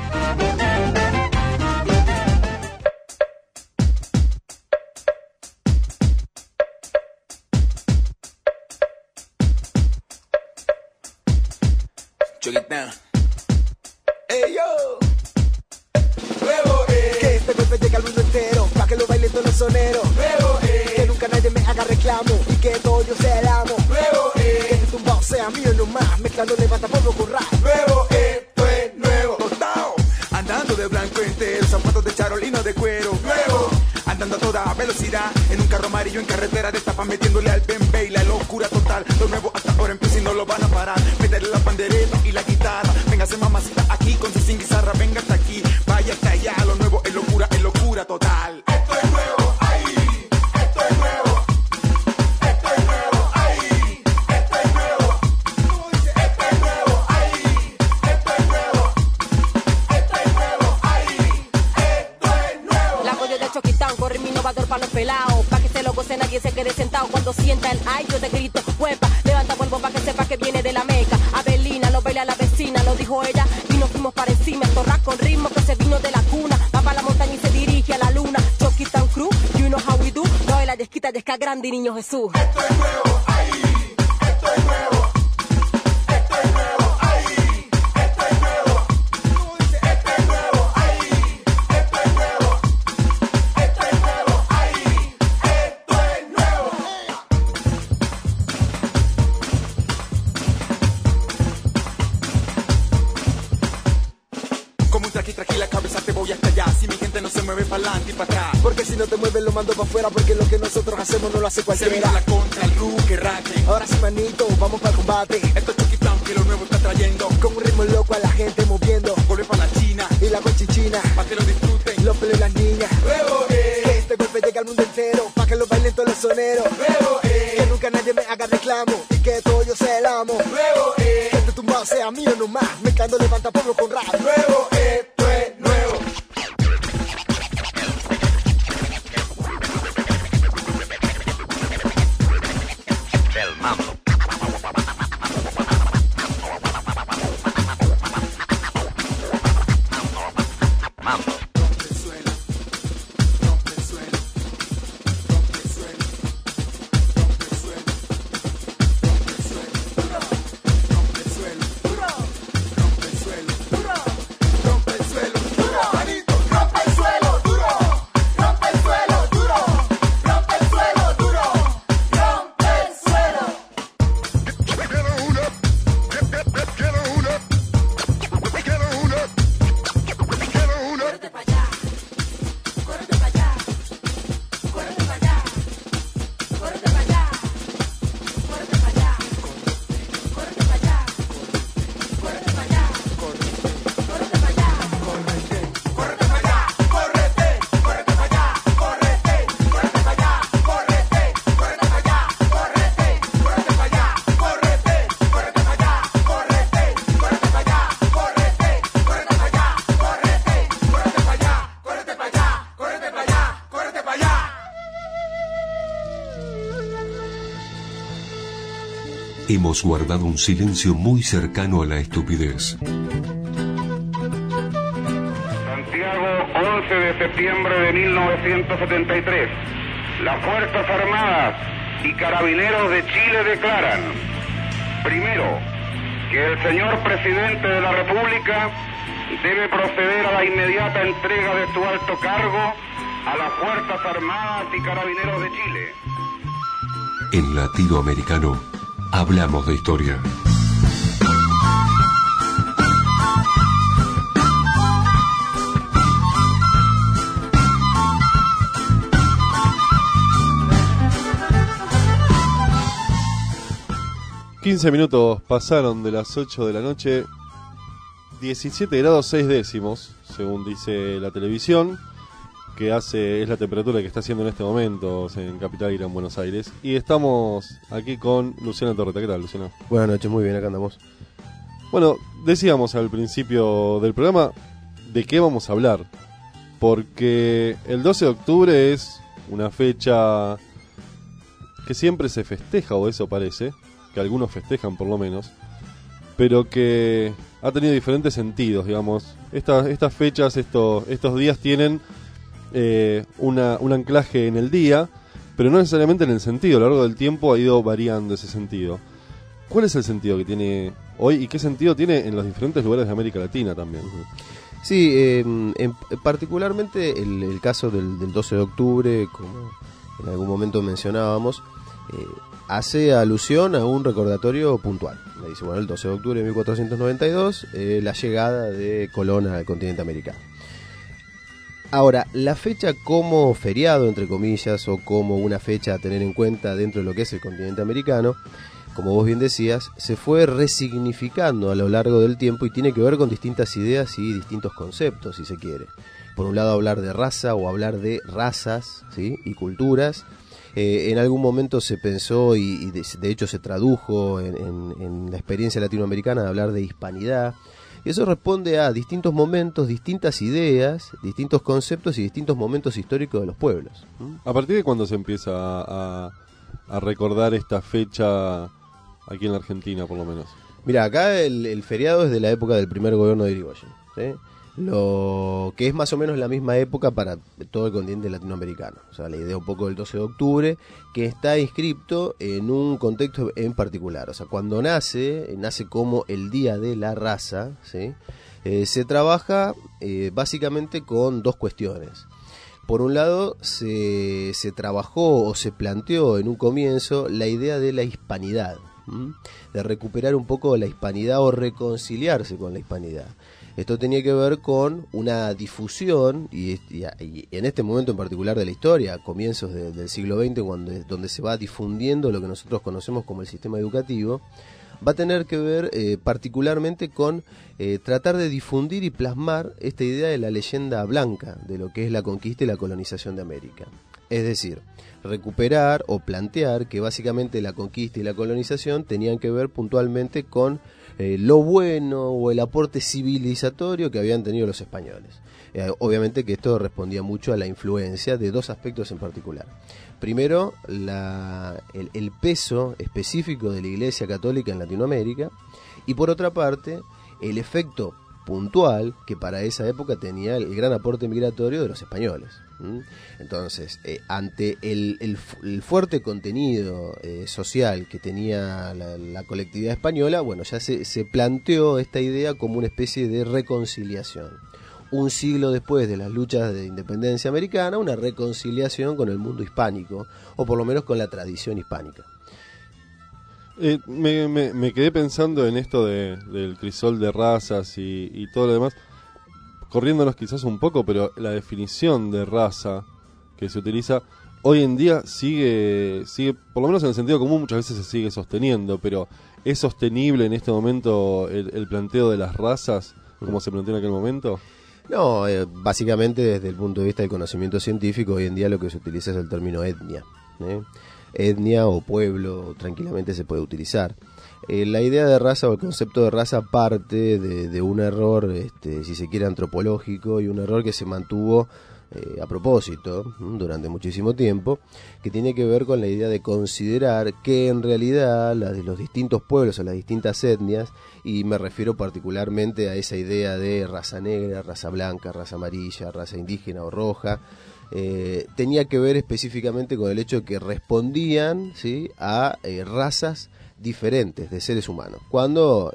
Hey yo, luego que este golpe llegue al mundo entero, pa' que lo bailen todos los soneros. Luego que nunca nadie me haga reclamo y que todo yo sea el amo. Luego que este tumbao sea mío nomás, mezclando levanta polvo con rap. Luego esto es nuevo, tostado, andando de blanco entero, zapatos de charolino de cuero. Luego andando a toda velocidad en un carro amarillo en carretera de tapa, metiéndole al bembe y la locura total. Lo nuevo hasta ahora empieza y no lo van a parar. Meterle la pandereta y la guitarra. Véngase mamacita aquí con su sin guitarra. Venga hasta aquí, vaya hasta allá. Lo nuevo es locura total. Esto es nuevo, ay. Esto es nuevo. Esto es nuevo, ay. Esto es nuevo. ¿Cómo dice? Esto es nuevo, ay. Esto es nuevo. Esto es nuevo, ay. Esto es nuevo. La joya de Choquitán, corre mi innovador para los pelados. Pa' que se lo goce, nadie se quede sentado. Cuando sienta el ay, yo te grito, huepa. Levanta polvo pa' que sepa que viene de la meca. Abelina, lo baila la vecina, lo dijo ella. Y nos fuimos para encima, esto rap con ritmo que se vino de la cuna. Va para la montaña y se dirige a la luna. Choquitán Crew, you know how we do. No es la desquita, desca grande y niño Jesús. Esto es nuevo, ay. Esto es nuevo. Esto es nuevo, ay. Esto es nuevo. ¿Cómo dice? Esto es nuevo, ay. Esto es nuevo. Esto es nuevo, ay. Esto es nuevo. Como un traqui la cabeza te voy hasta allá. Si mi gente no se mueve para adelante y para atrás. Porque si no te mueves lo mando para afuera. Porque lo que nosotros hacemos no lo hace cualquiera. Se la contra el Ru que raque. Ahora sí manito, vamos para el combate. Esto es Choquitán que lo nuevo está trayendo. Con un ritmo loco a la gente moviendo. Vuelve para la China y la guachichina. Pa' que lo disfruten los pelos y las niñas. Luego que este golpe llegue al mundo entero. Pa' que lo bailen todos los soneros. Luego que nunca nadie me haga reclamo. Y que todo yo sea el amo. Luego que este tumbao sea mío nomás. Mezclando levanta pueblo con rap. Luego esto es nuevo. El mambo. Mambo. Rompe el suelo, rompe el suelo, rompe el suelo, rompe el suelo, rompe el suelo, rompe el suelo. hemos guardado un silencio muy cercano a la estupidez. Santiago, 11 de septiembre de 1973. Las Fuerzas Armadas y Carabineros de Chile declaran, primero, que el señor presidente de la República debe proceder a la inmediata entrega de su alto cargo a las Fuerzas Armadas y Carabineros de Chile. En Latinoamericano, hablamos de historia. ...15 pasaron de las 8 de la noche... 17 grados 6 décimos... según dice la televisión... que es la temperatura que está haciendo en este momento en Capital y Gran Buenos Aires. Y estamos aquí con Luciano Torreta. ¿Qué tal, Luciano? Buenas noches, muy bien, acá andamos. Bueno, decíamos al principio del programa de qué vamos a hablar. Porque el 12 de octubre es una fecha que siempre se festeja, o eso parece, que algunos festejan por lo menos, pero que ha tenido diferentes sentidos, digamos. Estas fechas, estos días tienen un anclaje en el día, pero no necesariamente en el sentido. A lo largo del tiempo ha ido variando ese sentido. ¿Cuál es el sentido que tiene hoy y qué sentido tiene en los diferentes lugares de América Latina también? Sí, particularmente el caso del 12 de octubre, como en algún momento mencionábamos, hace alusión a un recordatorio puntual. Le dice, bueno, el 12 de octubre de 1492, la llegada de Colón al continente americano. Ahora, la fecha como feriado, entre comillas, o como una fecha a tener en cuenta dentro de lo que es el continente americano, como vos bien decías, se fue resignificando a lo largo del tiempo y tiene que ver con distintas ideas y distintos conceptos, si se quiere. Por un lado, hablar de raza o hablar de razas, ¿sí?, y culturas. En algún momento se pensó y de hecho se tradujo en la experiencia latinoamericana de hablar de hispanidad. Y eso responde a distintos momentos, distintas ideas, distintos conceptos y distintos momentos históricos de los pueblos. ¿A partir de cuándo se empieza a recordar esta fecha aquí en la Argentina, por lo menos? Mira, acá el feriado es de la época del primer gobierno de Irigoyen, ¿sí? Lo que es más o menos la misma época para todo el continente latinoamericano. O sea, la idea un poco del 12 de octubre, que está inscripto en un contexto en particular. O sea, cuando nace como el Día de la Raza, ¿sí? Se trabaja básicamente con dos cuestiones. Por un lado, se trabajó o se planteó en un comienzo la idea de la hispanidad, de recuperar un poco la hispanidad o reconciliarse con la hispanidad. Esto tenía que ver con una difusión, y en este momento en particular de la historia, a comienzos del siglo XX, donde se va difundiendo lo que nosotros conocemos como el sistema educativo, va a tener que ver particularmente con tratar de difundir y plasmar esta idea de la leyenda blanca, de lo que es la conquista y la colonización de América. Es decir, recuperar o plantear que básicamente la conquista y la colonización tenían que ver puntualmente con lo bueno o el aporte civilizatorio que habían tenido los españoles. Obviamente que esto respondía mucho a la influencia de dos aspectos en particular. Primero, el peso específico de la Iglesia Católica en Latinoamérica, y por otra parte, el efecto puntual que para esa época tenía el gran aporte migratorio de los españoles. Entonces, ante el fuerte contenido social que tenía la colectividad española, bueno, ya se planteó esta idea como una especie de reconciliación. Un siglo después de las luchas de independencia americana, una reconciliación con el mundo hispánico, o por lo menos con la tradición hispánica. Me quedé pensando en esto del crisol de razas y todo lo demás, corriéndonos quizás un poco, pero la definición de raza que se utiliza hoy en día sigue, por lo menos en el sentido común, muchas veces se sigue sosteniendo, pero ¿es sostenible en este momento el planteo de las razas como se planteó en aquel momento? No, básicamente desde el punto de vista del conocimiento científico, hoy en día lo que se utiliza es el término etnia. Etnia o pueblo tranquilamente se puede utilizar. La idea de raza o el concepto de raza parte de un error, si se quiere, antropológico, y un error que se mantuvo a propósito durante muchísimo tiempo, que tiene que ver con la idea de considerar que en realidad los distintos pueblos o las distintas etnias, y me refiero particularmente a esa idea de raza negra, raza blanca, raza amarilla, raza indígena o roja, tenía que ver específicamente con el hecho de que respondían, ¿sí?, a razas diferentes de seres humanos, cuando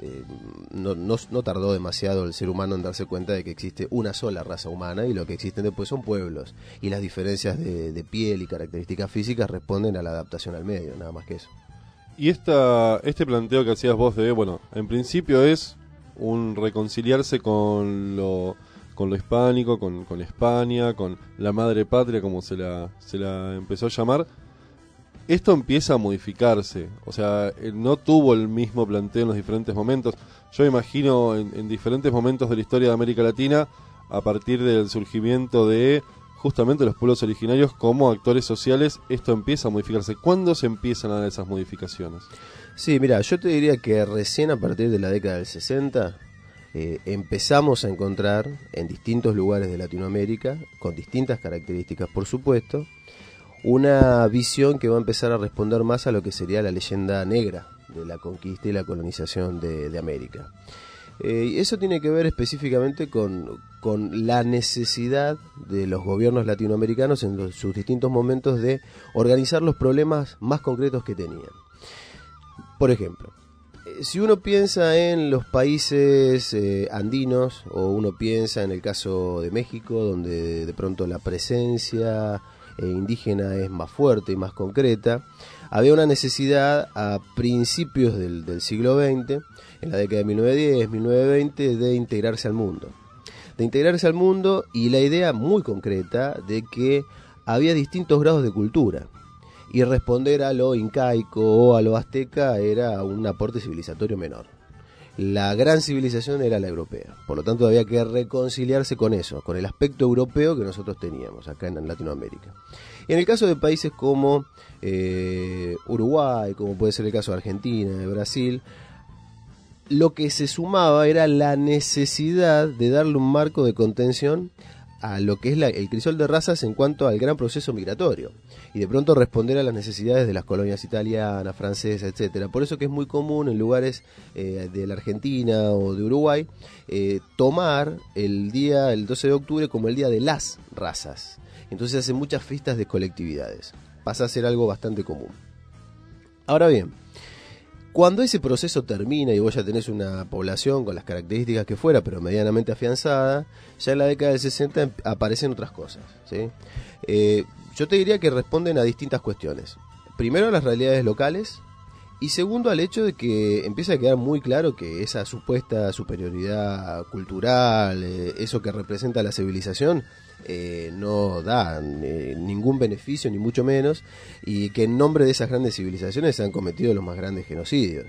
no tardó demasiado el ser humano en darse cuenta de que existe una sola raza humana y lo que existen después son pueblos, y las diferencias de piel y características físicas responden a la adaptación al medio, nada más que eso. Y este planteo que hacías vos de, bueno, en principio es un reconciliarse con lo hispánico, con España, con la madre patria, como se la empezó a llamar. Esto empieza a modificarse, o sea, no tuvo el mismo planteo en los diferentes momentos. Yo me imagino en diferentes momentos de la historia de América Latina, a partir del surgimiento de justamente los pueblos originarios como actores sociales, esto empieza a modificarse. ¿Cuándo se empiezan a dar esas modificaciones? Sí, mira, yo te diría que recién a partir de la década del 60 empezamos a encontrar en distintos lugares de Latinoamérica, con distintas características por supuesto, una visión que va a empezar a responder más a lo que sería la leyenda negra de la conquista y la colonización de América. Y eso tiene que ver específicamente con la necesidad de los gobiernos latinoamericanos en sus distintos momentos de organizar los problemas más concretos que tenían. Por ejemplo, si uno piensa en los países andinos, o uno piensa en el caso de México, donde de pronto la presencia indígena es más fuerte y más concreta, había una necesidad a principios del siglo XX, en la década de 1910, 1920, de integrarse al mundo. Y la idea muy concreta de que había distintos grados de cultura, y responder a lo incaico o a lo azteca era un aporte civilizatorio menor. La gran civilización era la europea, por lo tanto había que reconciliarse con eso, con el aspecto europeo que nosotros teníamos acá en Latinoamérica. Y en el caso de países como Uruguay, como puede ser el caso de Argentina, de Brasil, lo que se sumaba era la necesidad de darle un marco de contención a lo que es el crisol de razas en cuanto al gran proceso migratorio, y de pronto responder a las necesidades de las colonias italianas, francesas, etcétera. Por eso que es muy común en lugares de la Argentina o de Uruguay tomar el 12 de octubre como el día de las razas. Entonces se hacen muchas fiestas de colectividades, pasa a ser algo bastante común. Ahora bien, cuando ese proceso termina y vos ya tenés una población con las características que fuera, pero medianamente afianzada, ya en la década del 60 aparecen otras cosas, ¿sí? Yo te diría que responden a distintas cuestiones. Primero, a las realidades locales, y segundo, al hecho de que empieza a quedar muy claro que esa supuesta superioridad cultural, eso que representa la civilización, no da ningún beneficio, ni mucho menos, y que en nombre de esas grandes civilizaciones se han cometido los más grandes genocidios.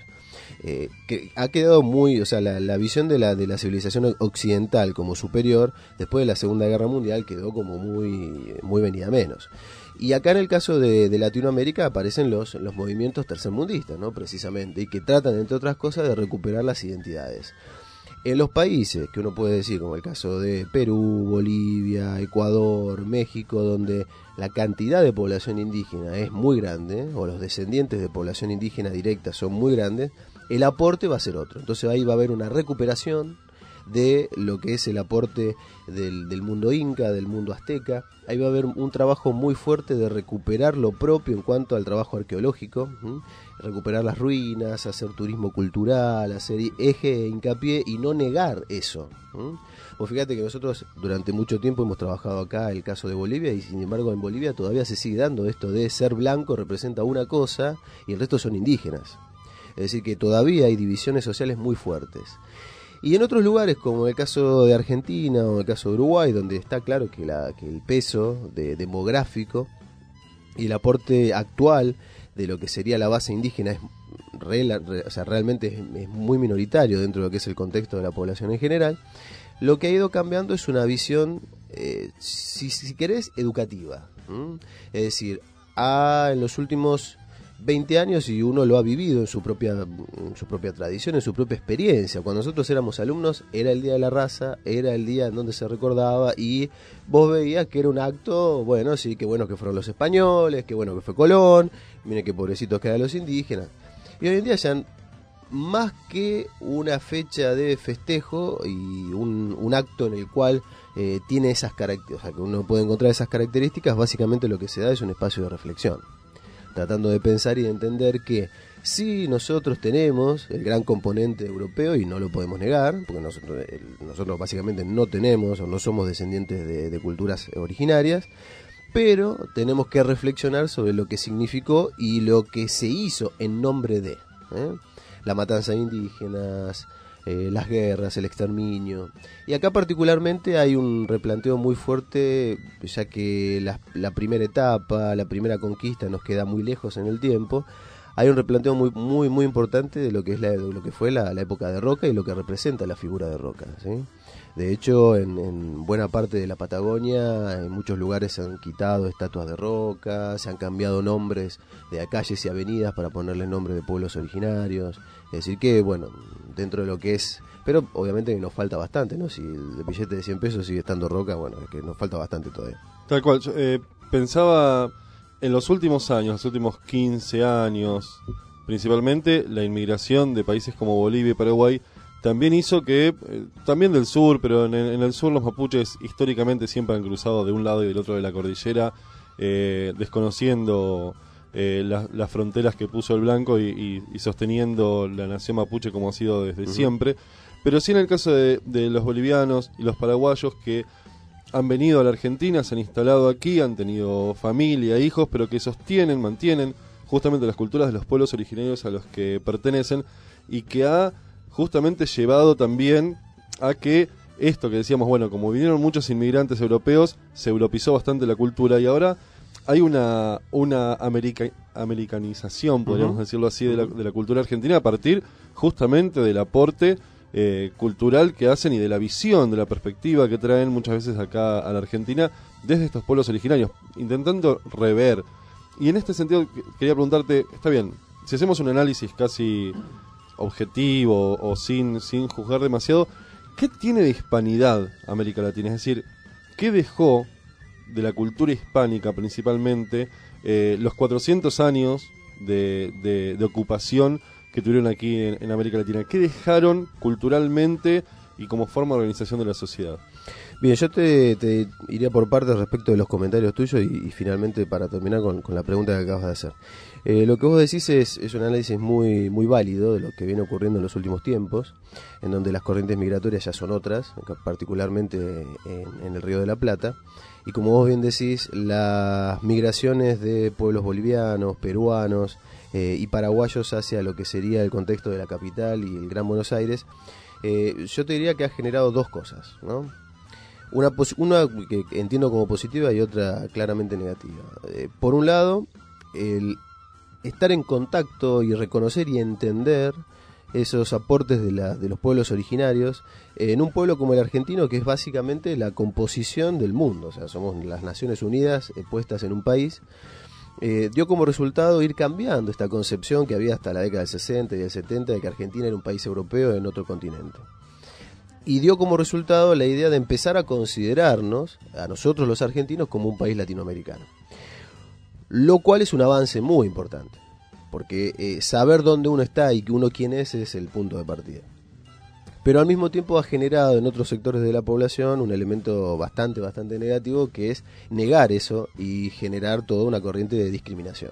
Que ha quedado muy, o sea, la visión de la civilización occidental como superior después de la Segunda Guerra Mundial quedó como muy venida menos. Y acá en el caso de Latinoamérica aparecen los movimientos tercermundistas, ¿no? Precisamente, y que tratan, entre otras cosas, de recuperar las identidades. En los países que uno puede decir, como el caso de Perú, Bolivia, Ecuador, México, donde la cantidad de población indígena es muy grande, o los descendientes de población indígena directa son muy grandes, el aporte va a ser otro. Entonces ahí va a haber una recuperación de lo que es el aporte del mundo inca, del mundo azteca. Ahí va a haber un trabajo muy fuerte de recuperar lo propio en cuanto al trabajo arqueológico, recuperar las ruinas, hacer turismo cultural, hacer eje, hincapié y no negar eso. Vos fíjate que nosotros durante mucho tiempo hemos trabajado acá el caso de Bolivia, y sin embargo en Bolivia todavía se sigue dando esto de ser blanco representa una cosa y el resto son indígenas. Es decir, que todavía hay divisiones sociales muy fuertes. Y en otros lugares, como el caso de Argentina o el caso de Uruguay, donde está claro que el peso demográfico y el aporte actual de lo que sería la base indígena es realmente es muy minoritario dentro de lo que es el contexto de la población en general, lo que ha ido cambiando es una visión, si querés, educativa. Es decir, en los últimos 20 años y uno lo ha vivido en su propia tradición, en su propia experiencia. Cuando nosotros éramos alumnos era el Día de la Raza, era el día en donde se recordaba y vos veías que era un acto, bueno, sí, qué bueno que fueron los españoles, qué bueno que fue Colón, miren qué pobrecitos que eran los indígenas. Y hoy en día ya más que una fecha de festejo y un acto en el cual tiene esas características, o sea, que uno puede encontrar esas características, básicamente lo que se da es un espacio de reflexión, tratando de pensar y de entender que sí, nosotros tenemos el gran componente europeo y no lo podemos negar, porque nosotros básicamente no tenemos o no somos descendientes de culturas originarias, pero tenemos que reflexionar sobre lo que significó y lo que se hizo en nombre de la matanza de indígenas, las guerras, el exterminio. Y acá particularmente hay un replanteo muy fuerte, ya que la primera etapa, la primera conquista nos queda muy lejos en el tiempo. Hay un replanteo muy importante de lo que es lo que fue la época de Roca y lo que representa la figura de Roca, ¿sí? De hecho, en buena parte de la Patagonia, en muchos lugares se han quitado estatuas de Roca, se han cambiado nombres de calles y avenidas para ponerle nombre de pueblos originarios. Es decir que, bueno, dentro de lo que es... Pero obviamente nos falta bastante, ¿no? Si el billete de 100 pesos sigue estando Roca, bueno, es que nos falta bastante todavía. Tal cual. Yo, pensaba en los últimos años, los últimos 15 años, principalmente la inmigración de países como Bolivia y Paraguay también hizo que, también del sur, pero en el sur los mapuches históricamente siempre han cruzado de un lado y del otro de la cordillera, desconociendo las fronteras que puso el blanco y sosteniendo la nación mapuche como ha sido desde siempre. Pero sí en el caso de los bolivianos y los paraguayos que han venido a la Argentina, se han instalado aquí, han tenido familia, hijos, pero que mantienen justamente las culturas de los pueblos originarios a los que pertenecen y que ha justamente llevado también a que esto que decíamos, bueno, como vinieron muchos inmigrantes europeos, se europizó bastante la cultura y ahora hay una americanización, podríamos decirlo así, de la cultura argentina a partir justamente del aporte cultural que hacen y de la visión, de la perspectiva que traen muchas veces acá a la Argentina desde estos pueblos originarios, intentando rever. Y en este sentido quería preguntarte, está bien, si hacemos un análisis casi objetivo o sin juzgar demasiado, ¿qué tiene de hispanidad América Latina? Es decir, ¿qué dejó de la cultura hispánica principalmente los 400 años de ocupación que tuvieron aquí en América Latina? ¿Qué dejaron culturalmente y como forma de organización de la sociedad? Bien, yo te iría por partes respecto de los comentarios tuyos y finalmente para terminar con la pregunta que acabas de hacer. Lo que vos decís es un análisis muy válido de lo que viene ocurriendo en los últimos tiempos, en donde las corrientes migratorias ya son otras, particularmente en el Río de la Plata. Y como vos bien decís, las migraciones de pueblos bolivianos, peruanos y paraguayos hacia lo que sería el contexto de la capital y el Gran Buenos Aires, yo te diría que ha generado dos cosas, ¿no? Una que entiendo como positiva y otra claramente negativa. Por un lado, el estar en contacto y reconocer y entender esos aportes de los pueblos originarios en un pueblo como el argentino, que es básicamente la composición del mundo. O sea, somos las Naciones Unidas puestas en un país. Dio como resultado ir cambiando esta concepción que había hasta la década del 60 y del 70 de que Argentina era un país europeo en otro continente. Y dio como resultado la idea de empezar a considerarnos, a nosotros los argentinos, como un país latinoamericano. Lo cual es un avance muy importante, porque saber dónde uno está y que uno quién es el punto de partida. Pero al mismo tiempo ha generado en otros sectores de la población un elemento bastante negativo, que es negar eso y generar toda una corriente de discriminación.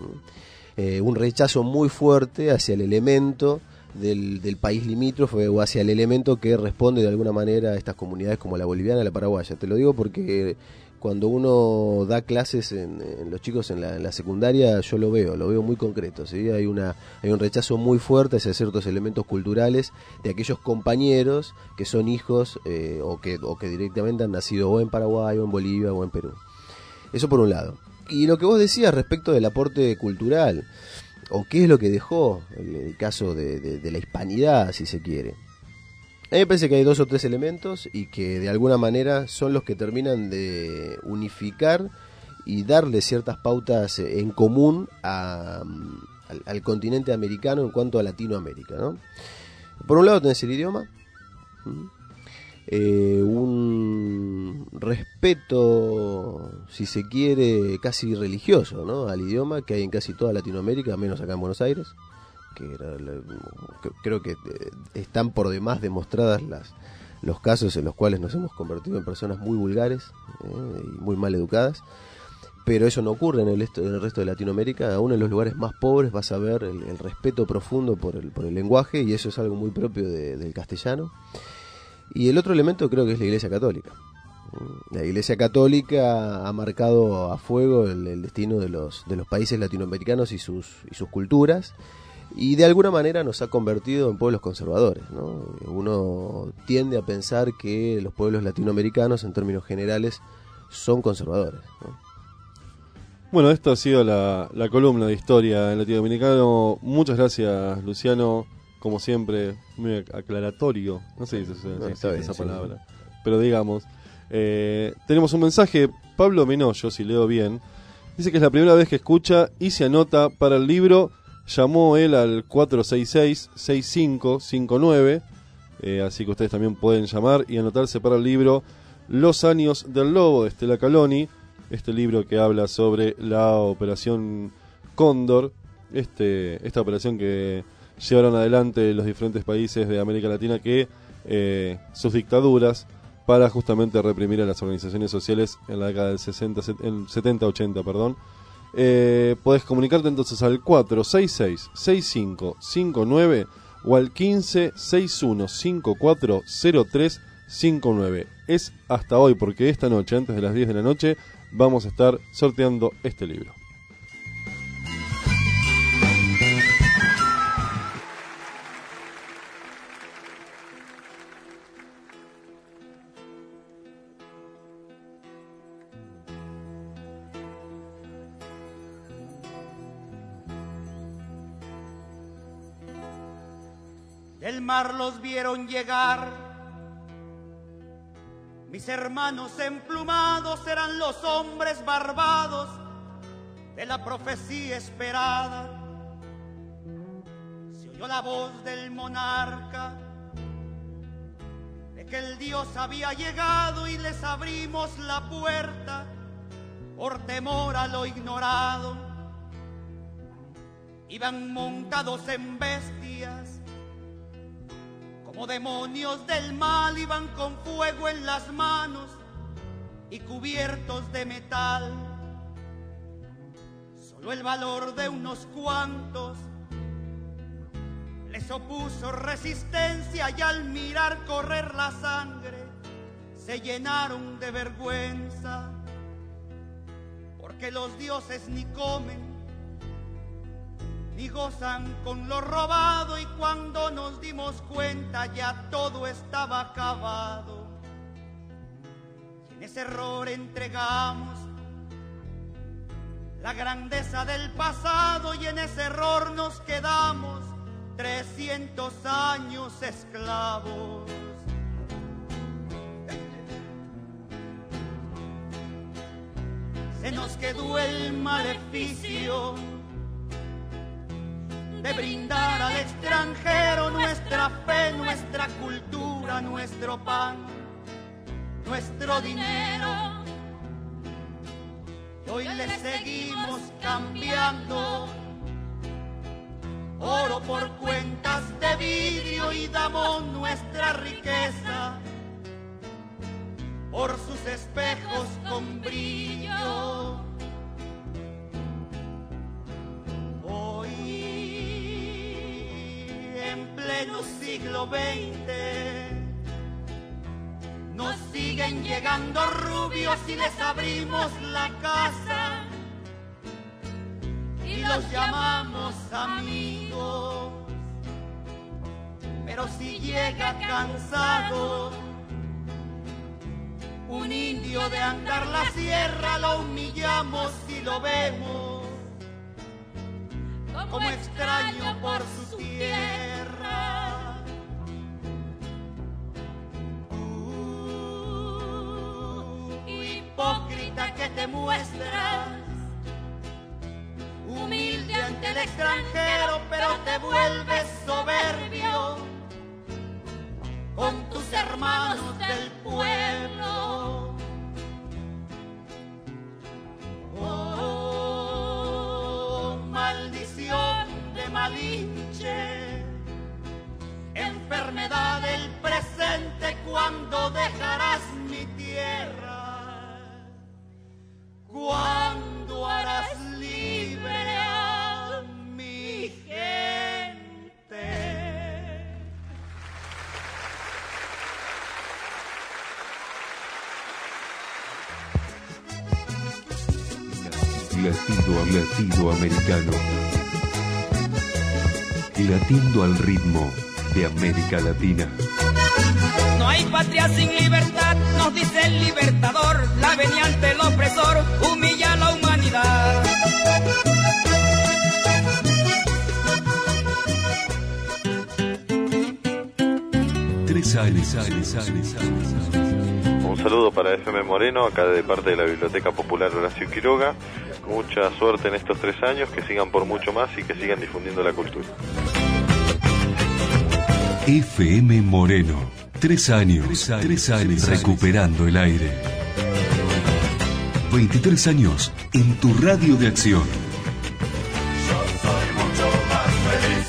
Un rechazo muy fuerte hacia el elemento del país limítrofe o hacia el elemento que responde de alguna manera a estas comunidades como la boliviana y la paraguaya. Te lo digo porque cuando uno da clases en los chicos en la secundaria, yo lo veo muy concreto, ¿sí? Hay un rechazo muy fuerte hacia ciertos elementos culturales de aquellos compañeros que son hijos o que directamente han nacido o en Paraguay o en Bolivia o en Perú. Eso por un lado. Y lo que vos decías respecto del aporte cultural, o qué es lo que dejó el caso de la hispanidad, si se quiere. A mí me parece que hay dos o tres elementos y que de alguna manera son los que terminan de unificar y darle ciertas pautas en común al continente americano en cuanto a Latinoamérica, ¿no? Por un lado tenés el idioma, un respeto, si se quiere, casi religioso, ¿no?, al idioma que hay en casi toda Latinoamérica, menos acá en Buenos Aires, creo que están por demás demostradas los casos en los cuales nos hemos convertido en personas muy vulgares y muy mal educadas. Pero eso no ocurre en el resto de Latinoamérica. Aún en los lugares más pobres vas a ver el respeto profundo por el lenguaje, y eso es algo muy propio del castellano. Y el otro elemento creo que es la Iglesia Católica. La Iglesia Católica ha marcado a fuego el destino de los países latinoamericanos y sus culturas, y de alguna manera nos ha convertido en pueblos conservadores, ¿no? Uno tiende a pensar que los pueblos latinoamericanos, en términos generales, son conservadores, ¿no? Bueno, esto ha sido la columna de historia en latinoamericano. Muchas gracias, Luciano. Como siempre, muy aclaratorio. No sé si existe esa palabra. Pero digamos, tenemos un mensaje. Pablo Menoyo, si leo bien, dice que es la primera vez que escucha y se anota para el libro. Llamó él al 466-6559. Así que ustedes también pueden llamar y anotarse para el libro Los años del lobo, de Estela Caloni. Este libro que habla sobre la operación Cóndor, esta operación que llevaron adelante los diferentes países de América Latina, que sus dictaduras, para justamente reprimir a las organizaciones sociales en la década del 70-80, perdón. Podés comunicarte entonces al 466-6559 o al 1561-540359. Es hasta hoy, porque esta noche, antes de las 10 de la noche, vamos a estar sorteando este libro. Del mar los vieron llegar, mis hermanos emplumados eran los hombres barbados de la profecía esperada. Se oyó la voz del monarca de que el Dios había llegado y les abrimos la puerta por temor a lo ignorado. Iban montados en bestias, como demonios del mal, iban con fuego en las manos y cubiertos de metal. Solo el valor de unos cuantos les opuso resistencia, y al mirar correr la sangre se llenaron de vergüenza, porque los dioses ni comen ni gozan con lo robado, y cuando nos dimos cuenta ya todo estaba acabado. Y en ese error entregamos la grandeza del pasado, y en ese error nos quedamos 300 años esclavos. Se nos quedó el maleficio de brindar al extranjero nuestra fe, nuestra cultura, nuestro pan, nuestro dinero. Y hoy le seguimos cambiando oro por cuentas de vidrio, y damos nuestra riqueza por sus espejos con brillo. En pleno siglo XX nos siguen llegando rubios y les abrimos la casa y los llamamos amigos. Pero si llega cansado un indio de andar la sierra, lo humillamos y lo vemos como extraño por su tierra. Hipócrita que te muestras el extranjero, pero te vuelves soberbio con tus hermanos del pueblo. Oh, maldición de Malinche, enfermedad del presente, ¿cuándo dejarás mi tierra? ¿Cuándo harás libre a mi gente? Latido americano. Latiendo al ritmo de América Latina. No hay patria sin libertad, nos dice el libertador. La venia ante el opresor humilla a la humanidad. Tres años. Un saludo para FM Moreno, acá de parte de la Biblioteca Popular Horacio Quiroga. Mucha suerte en estos 3 años, que sigan por mucho más y que sigan difundiendo la cultura. FM Moreno, 3 años, recuperando el aire. 23 años en tu radio de acción. Yo soy mucho más feliz.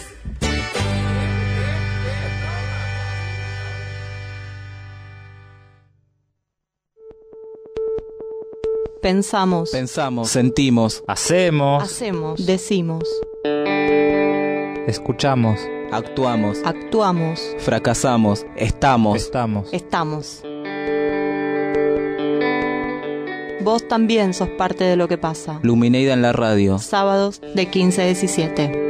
Pensamos, sentimos, hacemos, decimos, escuchamos, actuamos, fracasamos, estamos. Vos también sos parte de lo que pasa. Lumineida en la radio. Sábados de 15 a 17.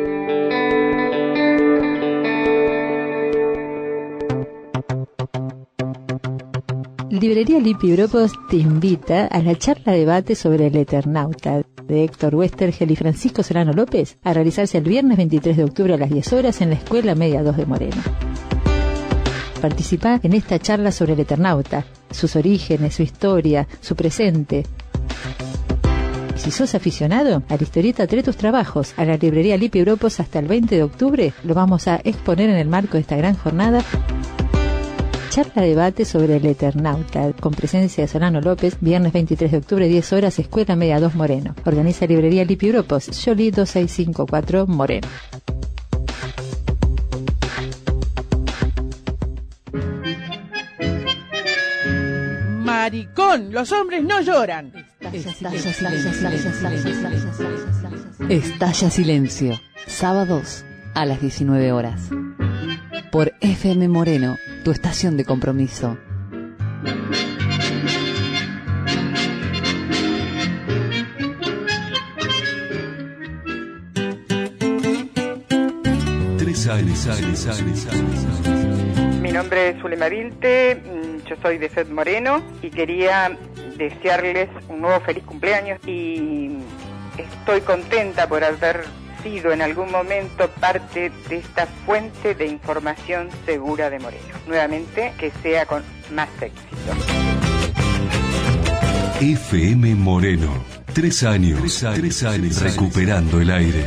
Librería Lippi Europos te invita a la charla debate sobre el Eternauta de Héctor Westergel y Francisco Solano López, a realizarse el viernes 23 de octubre a las 10 horas en la Escuela Media 2 de Moreno. Participá en esta charla sobre el Eternauta, sus orígenes, su historia, su presente. Si sos aficionado a la historieta, trae tus trabajos a la Librería Lippi Europos hasta el 20 de octubre. Lo vamos a exponer en el marco de esta gran jornada. Charla debate sobre el Eternauta, con presencia de Solano López, viernes 23 de octubre, 10 horas, Escuela Media 2 Moreno. Organiza Librería Lippi Europos, Jolie 2654 Moreno. Maricón, los hombres no lloran. Estalla Silencio, sábados a las 19 horas. Por FM Moreno, tu estación de compromiso. Mi nombre es Zulema Vilte, yo soy de FED Moreno y quería desearles un nuevo feliz cumpleaños y estoy contenta por haber sido en algún momento parte de esta fuente de información segura de Moreno. Nuevamente, que sea con más éxito. FM Moreno, 3 años, recuperando el aire.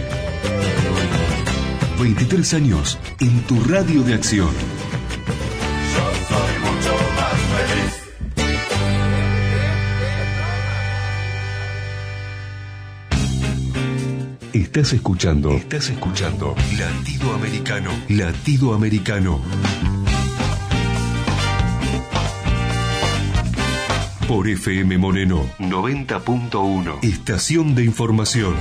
23 años en tu radio de acción. Yo soy mucho más feliz. Estás escuchando Latido Americano. Por FM Moreno 90.1. Estación de información.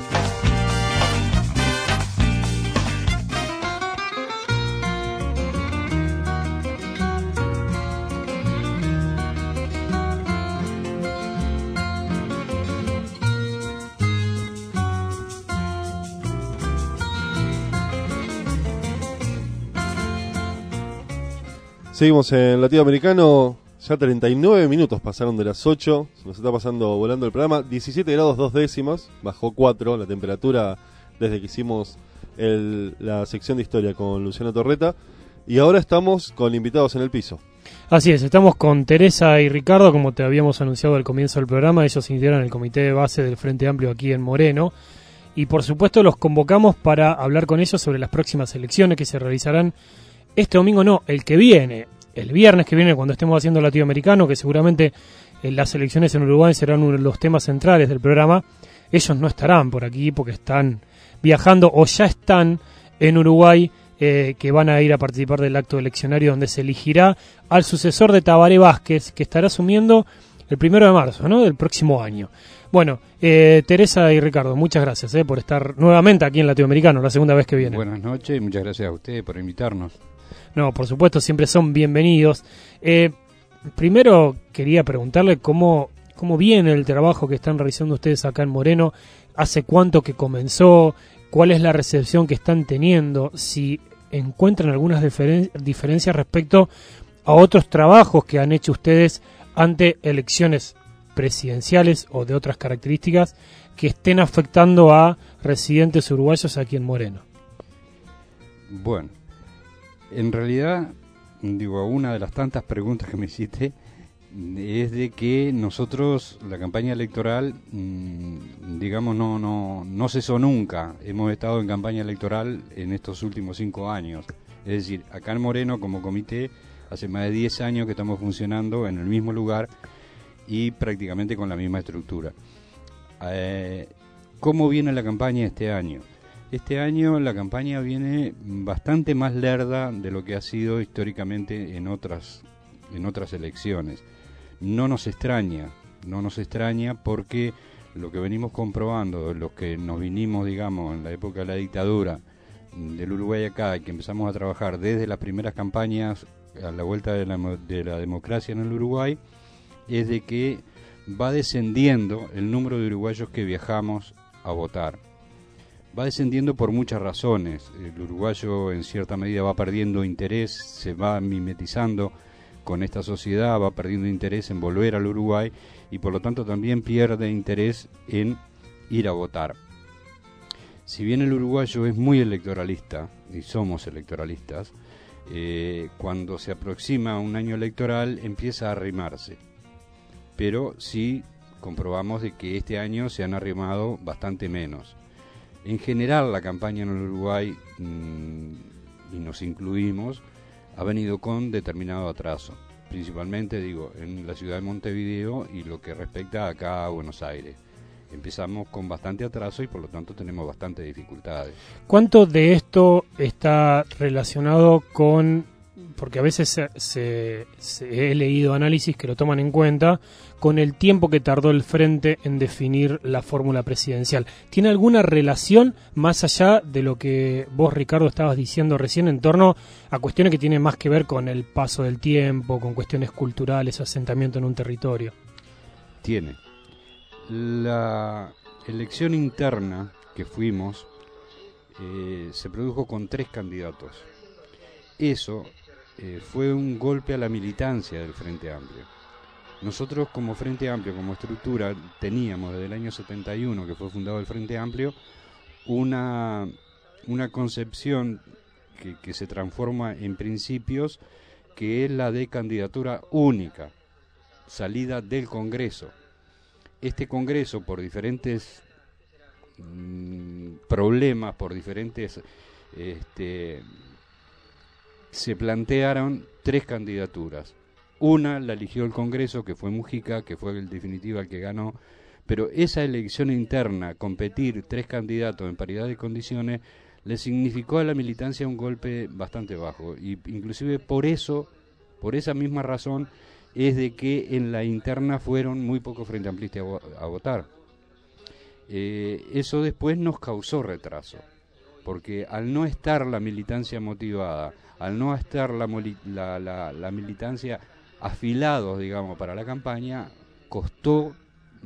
Seguimos en Latinoamericano, ya 39 minutos pasaron de las 8, se nos está pasando volando el programa, 17 grados 2 décimas, bajó 4 la temperatura desde que hicimos la sección de historia con Luciano Torreta, y ahora estamos con invitados en el piso. Así es, estamos con Teresa y Ricardo, como te habíamos anunciado al comienzo del programa. Ellos integran el comité de base del Frente Amplio aquí en Moreno, y por supuesto los convocamos para hablar con ellos sobre las próximas elecciones que se realizarán este domingo, no, el que viene, el viernes que viene cuando estemos haciendo Latinoamericano, que seguramente las elecciones en Uruguay serán uno de los temas centrales del programa. Ellos no estarán por aquí porque están viajando o ya están en Uruguay, que van a ir a participar del acto eleccionario donde se elegirá al sucesor de Tabaré Vázquez, que estará asumiendo el 1 de marzo, ¿no?, del próximo año. Bueno, Teresa y Ricardo, muchas gracias por estar nuevamente aquí en Latinoamericano, la segunda vez que vienen. Buenas noches y muchas gracias a ustedes por invitarnos. No, por supuesto, siempre son bienvenidos. Primero quería preguntarle cómo viene el trabajo que están realizando ustedes acá en Moreno, hace cuánto que comenzó, cuál es la recepción que están teniendo, si encuentran algunas diferencias respecto a otros trabajos que han hecho ustedes ante elecciones presidenciales o de otras características que estén afectando a residentes uruguayos aquí en Moreno. Bueno, en realidad, una de las tantas preguntas que me hiciste es de que nosotros, la campaña electoral, no cesó nunca. Hemos estado en campaña electoral en estos últimos 5 años. Es decir, acá en Moreno, como comité, hace más de 10 años que estamos funcionando en el mismo lugar y prácticamente con la misma estructura. ¿Cómo viene la campaña este año? Este año la campaña viene bastante más lerda de lo que ha sido históricamente en otras elecciones. No nos extraña porque lo que venimos comprobando, los que nos vinimos, en la época de la dictadura del Uruguay acá, y que empezamos a trabajar desde las primeras campañas a la vuelta de la democracia en el Uruguay, es de que va descendiendo el número de uruguayos que viajamos a votar. Va descendiendo por muchas razones. El uruguayo en cierta medida va perdiendo interés, se va mimetizando con esta sociedad, va perdiendo interés en volver al Uruguay y por lo tanto también pierde interés en ir a votar. Si bien el uruguayo es muy electoralista, y somos electoralistas, cuando se aproxima un año electoral empieza a arrimarse. Pero sí comprobamos de que este año se han arrimado bastante menos. En general la campaña en el Uruguay, y nos incluimos, ha venido con determinado atraso, principalmente en la ciudad de Montevideo y lo que respecta acá a Buenos Aires. Empezamos con bastante atraso y por lo tanto tenemos bastantes dificultades. ¿Cuánto de esto está relacionado con, porque a veces he leído análisis que lo toman en cuenta, con el tiempo que tardó el Frente en definir la fórmula presidencial? ¿Tiene alguna relación más allá de lo que vos, Ricardo, estabas diciendo recién en torno a cuestiones que tienen más que ver con el paso del tiempo, con cuestiones culturales, asentamiento en un territorio? Tiene. La elección interna que fuimos se produjo con 3 candidatos. Eso fue un golpe a la militancia del Frente Amplio. Nosotros como Frente Amplio, como estructura, teníamos desde el año 71, que fue fundado el Frente Amplio, una concepción que se transforma en principios, que es la de candidatura única, salida del Congreso. Este Congreso, por diferentes problemas, por diferentes... se plantearon 3 candidaturas. Una la eligió el Congreso, que fue Mujica, que fue en definitiva el que ganó, pero esa elección interna, competir 3 candidatos en paridad de condiciones, le significó a la militancia un golpe bastante bajo, y inclusive por esa misma razón, es de que en la interna fueron muy pocos frente amplistas a votar. Eso después nos causó retraso, porque al no estar la militancia motivada, al no estar la militancia afilados, para la campaña, costó,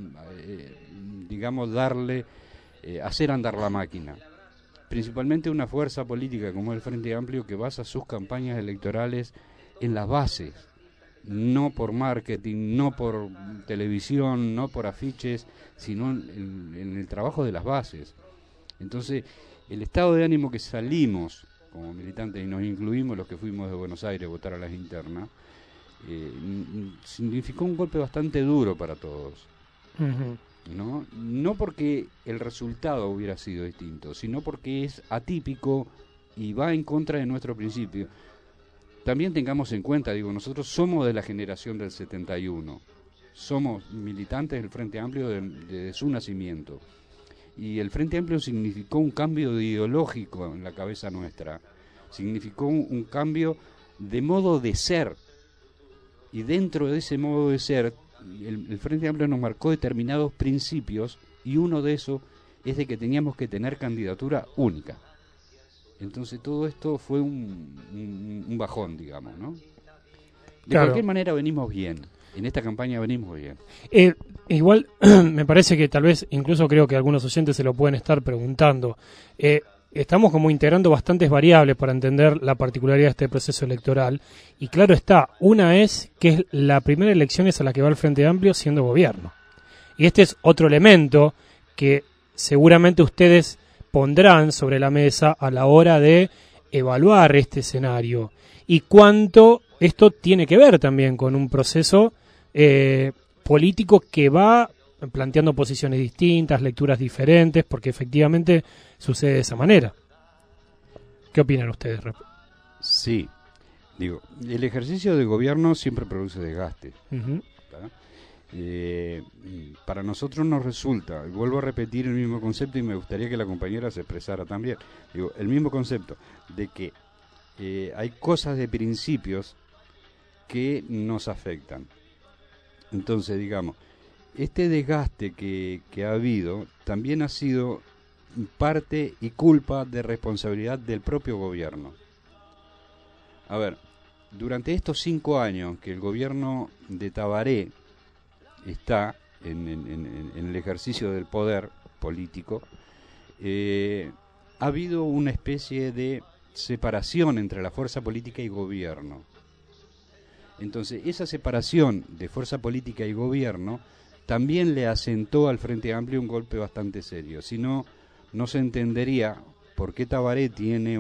hacer andar la máquina. Principalmente una fuerza política como el Frente Amplio, que basa sus campañas electorales en las bases, no por marketing, no por televisión, no por afiches, sino en el trabajo de las bases. Entonces, el estado de ánimo que salimos como militantes y nos incluimos los que fuimos de Buenos Aires a votar a las internas, significó un golpe bastante duro para todos. No porque el resultado hubiera sido distinto, sino porque es atípico y va en contra de nuestro principio. También tengamos en cuenta, nosotros somos de la generación del 71, somos militantes del Frente Amplio desde su nacimiento, y el Frente Amplio significó un cambio ideológico en la cabeza nuestra, significó un cambio de modo de ser, y dentro de ese modo de ser, el Frente Amplio nos marcó determinados principios, y uno de esos es de que teníamos que tener candidatura única. Entonces todo esto fue un bajón, digamos, ¿no? De cualquier manera venimos bien, en esta campaña venimos bien. Igual me parece que tal vez, incluso creo que algunos oyentes se lo pueden estar preguntando, estamos como integrando bastantes variables para entender la particularidad de este proceso electoral, y claro está, una es que es la primera elección es a la que va el Frente Amplio siendo gobierno, y este es otro elemento que seguramente ustedes pondrán sobre la mesa a la hora de evaluar este escenario, y cuánto esto tiene que ver también con un proceso político que va planteando posiciones distintas, lecturas diferentes, porque efectivamente sucede de esa manera. ¿Qué opinan ustedes? Sí, el ejercicio de gobierno siempre produce desgaste. Para nosotros nos resulta, vuelvo a repetir el mismo concepto y me gustaría que la compañera se expresara también, el mismo concepto de que hay cosas de principios que nos afectan. Entonces, este desgaste que ha habido también ha sido parte y culpa de responsabilidad del propio gobierno. A ver, durante estos 5 años que el gobierno de Tabaré está en el ejercicio del poder político, ha habido una especie de separación entre la fuerza política y gobierno. Entonces, esa separación de fuerza política y gobierno también le asentó al Frente Amplio un golpe bastante serio. Si no, no se entendería por qué Tabaré tiene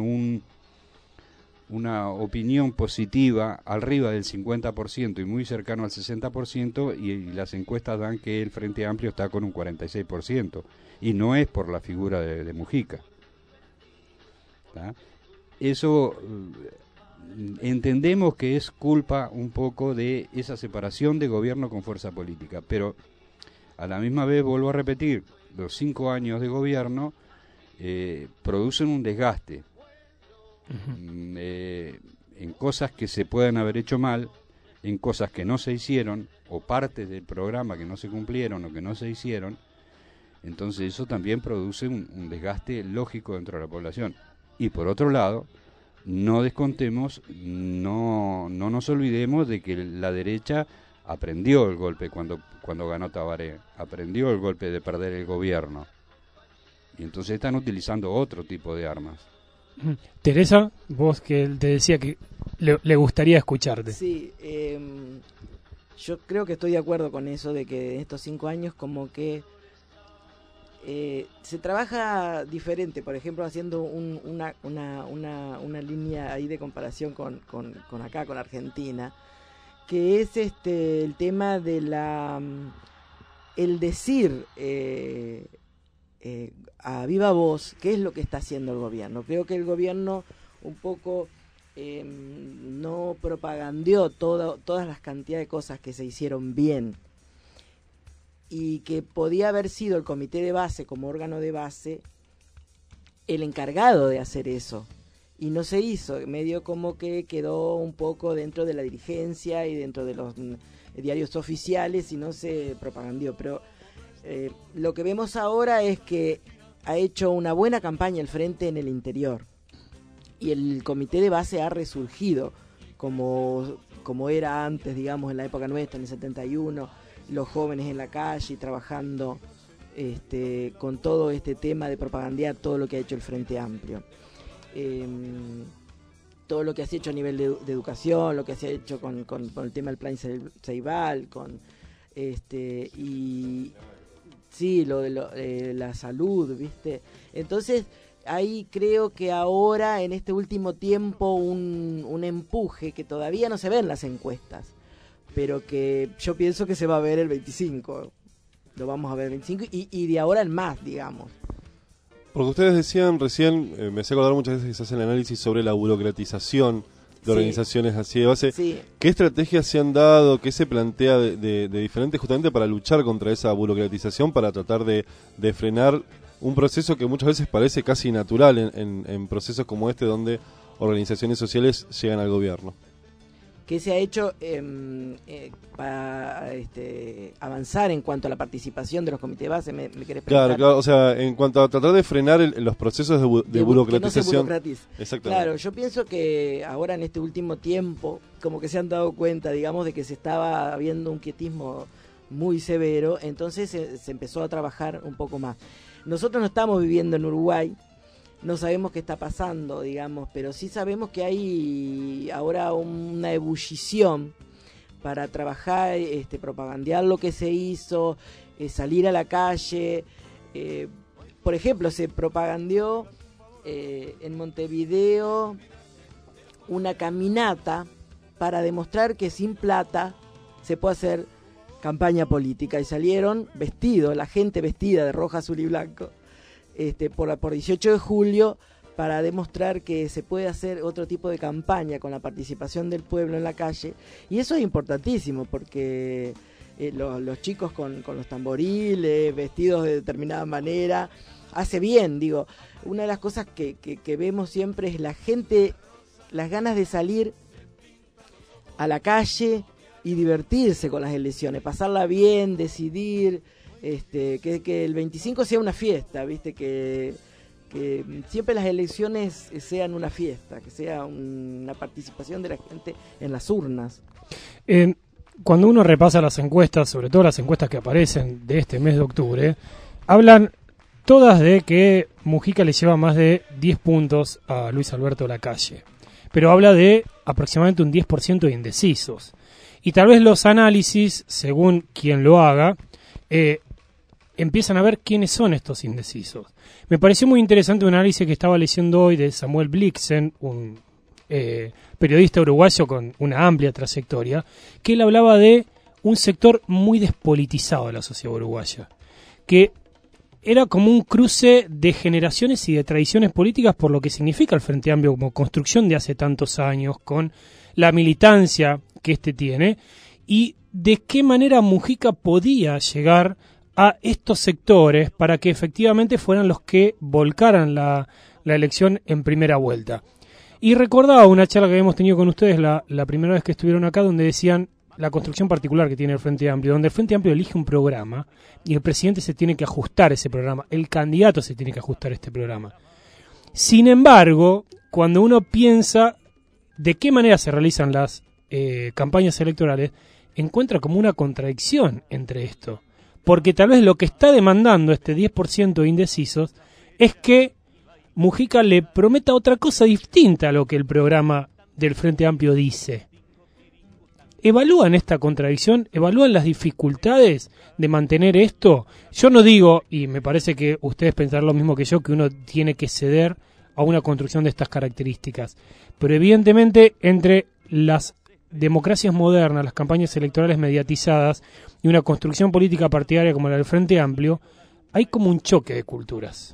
una opinión positiva arriba del 50% y muy cercano al 60%, y las encuestas dan que el Frente Amplio está con un 46%, y no es por la figura de Mujica. ¿Tá? Eso entendemos que es culpa un poco de esa separación de gobierno con fuerza política, pero a la misma vez, vuelvo a repetir, los 5 años de gobierno producen un desgaste en cosas que se pueden haber hecho mal, en cosas que no se hicieron, o partes del programa que no se cumplieron o que no se hicieron. Entonces eso también produce un desgaste lógico dentro de la población. Y por otro lado, no descontemos, no nos olvidemos de que la derecha aprendió el golpe cuando ganó Tabaré, aprendió el golpe de perder el gobierno, y entonces están utilizando otro tipo de armas. Teresa, vos que te decía que le gustaría escucharte. Sí, yo creo que estoy de acuerdo con eso, de que en estos 5 años como que se trabaja diferente, por ejemplo, haciendo una línea ahí de comparación con acá, con Argentina, que es el tema de el decir a viva voz qué es lo que está haciendo el gobierno. Creo que el gobierno un poco no propagandeó todas las cantidades de cosas que se hicieron bien, y que podía haber sido el comité de base, como órgano de base, el encargado de hacer eso, y no se hizo, medio como que quedó un poco dentro de la dirigencia y dentro de los diarios oficiales, y no se propagandeó. Pero lo que vemos ahora es que ha hecho una buena campaña el Frente en el interior, y el comité de base ha resurgido como era antes, digamos, en la época nuestra, en el 71, los jóvenes en la calle trabajando con todo este tema de propagandear todo lo que ha hecho el Frente Amplio, todo lo que se ha hecho a nivel de educación, lo que se ha hecho con el tema del plan Ceibal, y sí, lo de la salud, ¿viste? Entonces ahí creo que ahora en este último tiempo un empuje que todavía no se ve en las encuestas, pero que yo pienso que se va a ver el 25. lo vamos a ver el 25 y de ahora en más, digamos. Porque ustedes decían recién, me hacía acordar muchas veces que se hace el análisis sobre la burocratización de organizaciones así de base. Sí. ¿Qué estrategias se han dado, qué se plantea de diferente justamente para luchar contra esa burocratización, para tratar de frenar un proceso que muchas veces parece casi natural en procesos como este, donde organizaciones sociales llegan al gobierno? ¿Qué se ha hecho para avanzar en cuanto a la participación de los comités de base? ¿Me querés preguntar? Claro, o sea, en cuanto a tratar de frenar los procesos de burocratización. Que no se burocratice. Exactamente. Claro, yo pienso que ahora en este último tiempo, como que se han dado cuenta, digamos, de que se estaba habiendo un quietismo muy severo, entonces se empezó a trabajar un poco más. Nosotros no estamos viviendo en Uruguay, no sabemos qué está pasando, digamos, pero sí sabemos que hay ahora una ebullición para trabajar, propagandear lo que se hizo, salir a la calle. Por ejemplo, se propagandeó en Montevideo una caminata para demostrar que sin plata se puede hacer campaña política, y salieron vestidos, la gente vestida de rojo, azul y blanco, por 18 de julio, para demostrar que se puede hacer otro tipo de campaña con la participación del pueblo en la calle. Y eso es importantísimo, porque los chicos con los tamboriles, vestidos de determinada manera, hace bien, digo. Una de las cosas que vemos siempre es la gente, las ganas de salir a la calle y divertirse con las elecciones, pasarla bien, decidir, que el 25 sea una fiesta, ¿viste? Que siempre las elecciones sean una fiesta, que sea una participación de la gente en las urnas. Cuando uno repasa las encuestas, sobre todo las encuestas que aparecen de este mes de octubre, hablan todas de que Mujica le lleva más de 10 puntos a Luis Alberto Lacalle, pero habla de aproximadamente un 10% de indecisos. Y tal vez los análisis, según quien lo haga, empiezan a ver quiénes son estos indecisos. Me pareció muy interesante un análisis que estaba leyendo hoy de Samuel Blixen, un periodista uruguayo con una amplia trayectoria, que él hablaba de un sector muy despolitizado de la sociedad uruguaya, que era como un cruce de generaciones y de tradiciones políticas, por lo que significa el Frente Amplio como construcción de hace tantos años, con la militancia que tiene, y de qué manera Mujica podía llegar a estos sectores para que efectivamente fueran los que volcaran la elección en primera vuelta. Y recordaba una charla que habíamos tenido con ustedes la primera vez que estuvieron acá, donde decían la construcción particular que tiene el Frente Amplio, donde el Frente Amplio elige un programa y el presidente se tiene que ajustar a ese programa, el candidato se tiene que ajustar a este programa. Sin embargo, cuando uno piensa de qué manera se realizan las campañas electorales, encuentra como una contradicción entre esto, porque tal vez lo que está demandando este 10% de indecisos es que Mujica le prometa otra cosa distinta a lo que el programa del Frente Amplio dice. ¿Evalúan esta contradicción? ¿Evalúan las dificultades de mantener esto? Yo no digo, y me parece que ustedes pensarán lo mismo que yo, que uno tiene que ceder a una construcción de estas características, pero evidentemente entre las democracias modernas, las campañas electorales mediatizadas y una construcción política partidaria como la del Frente Amplio, hay como un choque de culturas.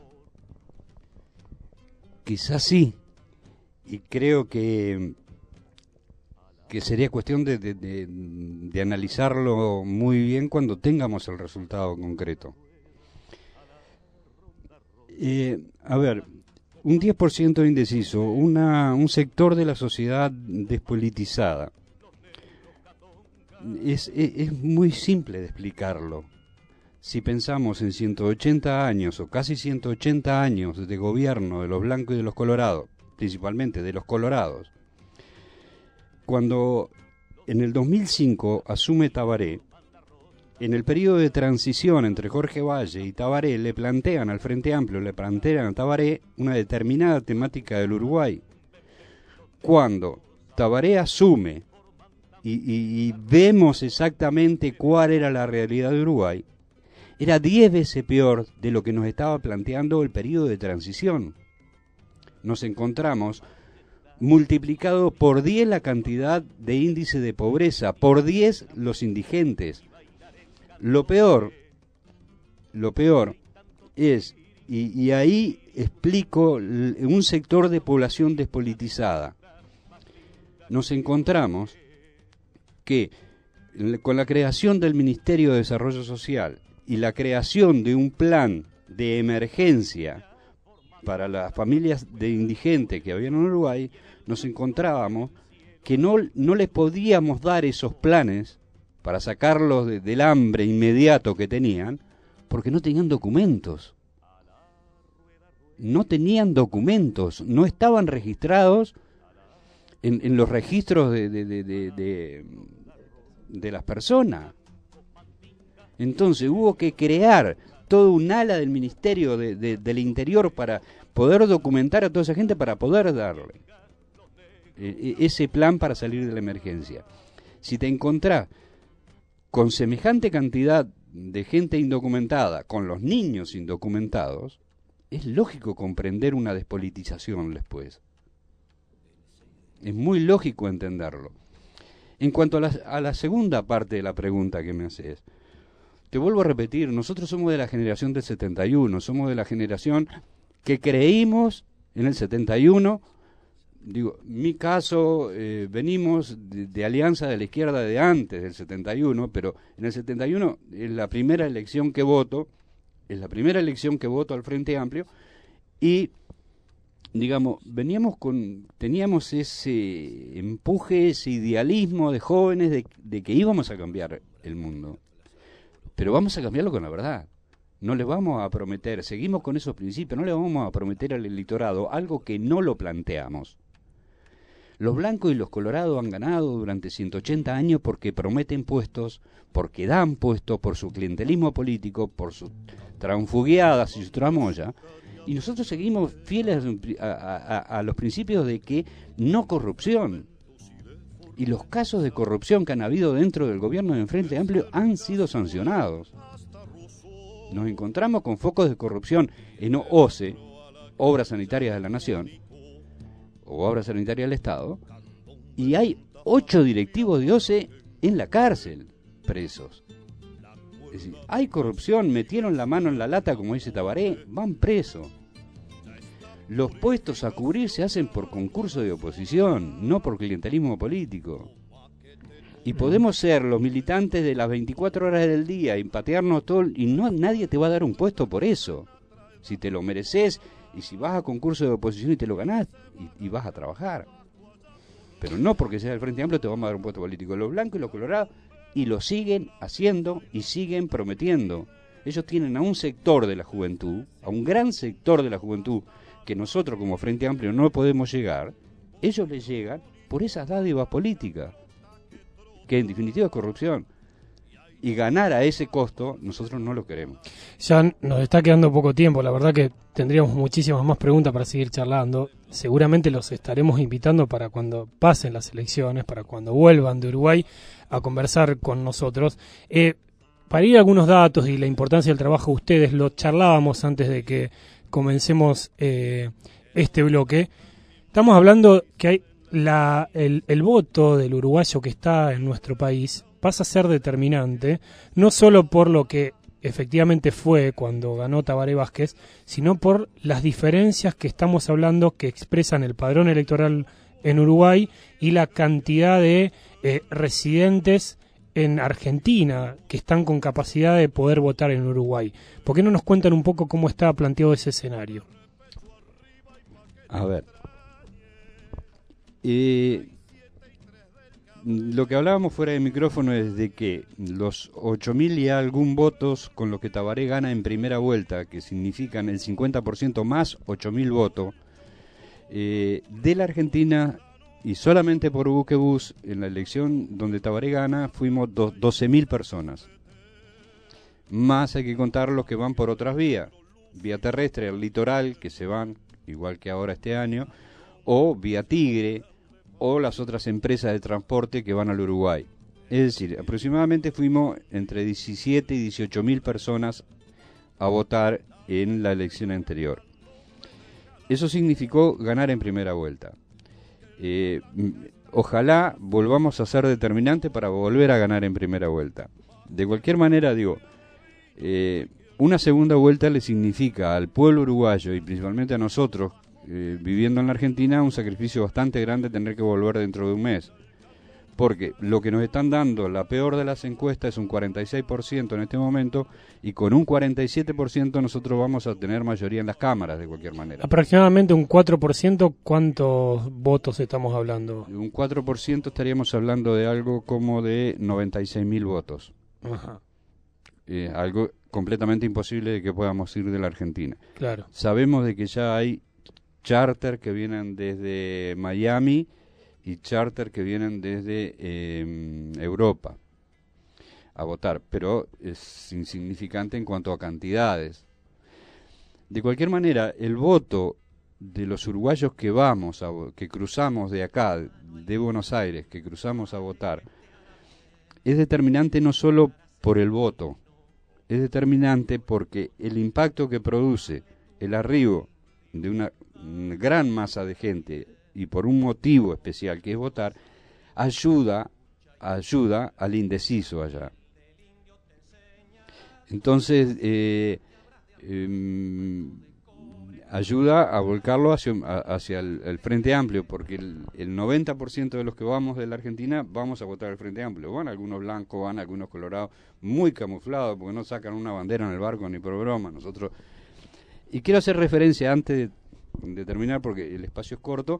Quizás sí, y creo que sería cuestión de analizarlo muy bien cuando tengamos el resultado concreto. A ver, un 10% de indeciso, un sector de la sociedad despolitizada. Es muy simple de explicarlo. Si pensamos en 180 años o casi 180 años de gobierno de los blancos y de los colorados, principalmente de los colorados, cuando en el 2005 asume Tabaré, en el periodo de transición entre Jorge Valle y Tabaré le plantean al Frente Amplio, le plantean a Tabaré una determinada temática del Uruguay. Cuando Tabaré asume y vemos exactamente cuál era la realidad de Uruguay, era 10 veces peor de lo que nos estaba planteando el periodo de transición. Nos encontramos multiplicado por 10 la cantidad de índice de pobreza, por 10 los indigentes. Lo peor lo peor es, y ahí explico un sector de población despolitizada. Nos encontramos que con la creación del Ministerio de Desarrollo Social y la creación de un plan de emergencia para las familias de indigentes que había en Uruguay, nos encontrábamos que no les podíamos dar esos planes para sacarlos del hambre inmediato que tenían, porque no tenían documentos. No tenían documentos, no estaban registrados en los registros de las personas. Entonces hubo que crear todo un ala del Ministerio del Interior para poder documentar a toda esa gente, para poder darle ese plan para salir de la emergencia. Si te encontrás con semejante cantidad de gente indocumentada, con los niños indocumentados, es lógico comprender una despolitización después. Es muy lógico entenderlo. En cuanto a la segunda parte de la pregunta que me haces, te vuelvo a repetir, nosotros somos de la generación del 71, somos de la generación que creímos en el 71, digo, mi caso, venimos de Alianza de la Izquierda de antes del 71, pero en el 71 es la primera elección que voto al Frente Amplio, y digamos, teníamos ese empuje, ese idealismo de jóvenes de que íbamos a cambiar el mundo, pero vamos a cambiarlo con la verdad. No le vamos a prometer, seguimos con esos principios, no le vamos a prometer al electorado algo que no lo planteamos. Los blancos y los colorados han ganado durante 180 años porque prometen puestos, porque dan puestos, por su clientelismo político, por sus transfugiadas y su tramoya, y nosotros seguimos fieles a los principios de que no corrupción. Y los casos de corrupción que han habido dentro del gobierno del Frente Amplio han sido sancionados. Nos encontramos con focos de corrupción en OSE, Obras Sanitarias de la Nación, o Obras Sanitarias del Estado, y hay 8 directivos de OSE en la cárcel, presos. Es decir, hay corrupción, metieron la mano en la lata, como dice Tabaré, van presos. Los puestos a cubrir se hacen por concurso de oposición, no por clientelismo político. Y podemos ser los militantes de las 24 horas del día y patearnos todo, y nadie te va a dar un puesto por eso. Si te lo mereces, y si vas a concurso de oposición y te lo ganás, y vas a trabajar. Pero no porque seas del Frente Amplio te vamos a dar un puesto político. Los blancos y los colorados, y lo siguen haciendo y siguen prometiendo. Ellos tienen a un sector de la juventud, a un gran sector de la juventud, que nosotros como Frente Amplio no podemos llegar. Ellos les llegan por esas dádivas políticas, que en definitiva es corrupción. Y ganar a ese costo, nosotros no lo queremos. Ya nos está quedando poco tiempo, la verdad que tendríamos muchísimas más preguntas para seguir charlando. Seguramente los estaremos invitando para cuando pasen las elecciones, para cuando vuelvan de Uruguay a conversar con nosotros. Para ir a algunos datos y la importancia del trabajo de ustedes, lo charlábamos antes de que comencemos este bloque. Estamos hablando que hay el voto del uruguayo que está en nuestro país pasa a ser determinante, no solo por lo que efectivamente fue cuando ganó Tabaré Vázquez, sino por las diferencias que estamos hablando que expresan el padrón electoral en Uruguay y la cantidad de residentes en Argentina que están con capacidad de poder votar en Uruguay. ¿Por qué no nos cuentan un poco cómo está planteado ese escenario? A ver. Lo que hablábamos fuera de micrófono es de que los 8.000 y algún votos con los que Tabaré gana en primera vuelta, que significan el 50% más 8.000 votos, de la Argentina, y solamente por buquebús, en la elección donde Tabaré gana, fuimos 12.000 personas. Más hay que contar los que van por otras vías, vía terrestre, al litoral, que se van, igual que ahora este año, o vía Tigre, o las otras empresas de transporte que van al Uruguay. Es decir, aproximadamente fuimos entre 17 y 18.000 personas a votar en la elección anterior. Eso significó ganar en primera vuelta. Ojalá volvamos a ser determinantes para volver a ganar en primera vuelta. De cualquier manera, digo, una segunda vuelta le significa al pueblo uruguayo y principalmente a nosotros, viviendo en la Argentina, un sacrificio bastante grande tener que volver dentro de un mes. Porque lo que nos están dando, la peor de las encuestas, es un 46% en este momento, y con un 47% nosotros vamos a tener mayoría en las cámaras, de cualquier manera. Aproximadamente un 4%, ¿cuántos votos estamos hablando? Un 4% estaríamos hablando de algo como de 96.000 votos. Ajá. Algo completamente imposible de que podamos ir de la Argentina. Claro. Sabemos de que ya hay charter que vienen desde Miami y charter que vienen desde Europa a votar, pero es insignificante en cuanto a cantidades. De cualquier manera, el voto de los uruguayos que cruzamos de acá, de Buenos Aires, que cruzamos a votar, es determinante no solo por el voto, es determinante porque el impacto que produce el arribo de una gran masa de gente y por un motivo especial que es votar, ayuda al indeciso allá. Entonces, ayuda a volcarlo hacia el Frente Amplio, porque el 90% de los que vamos de la Argentina vamos a votar al Frente Amplio. Van algunos blancos, van algunos colorados, muy camuflados, porque no sacan una bandera en el barco ni por broma. Nosotros. Y quiero hacer referencia antes de terminar, porque el espacio es corto,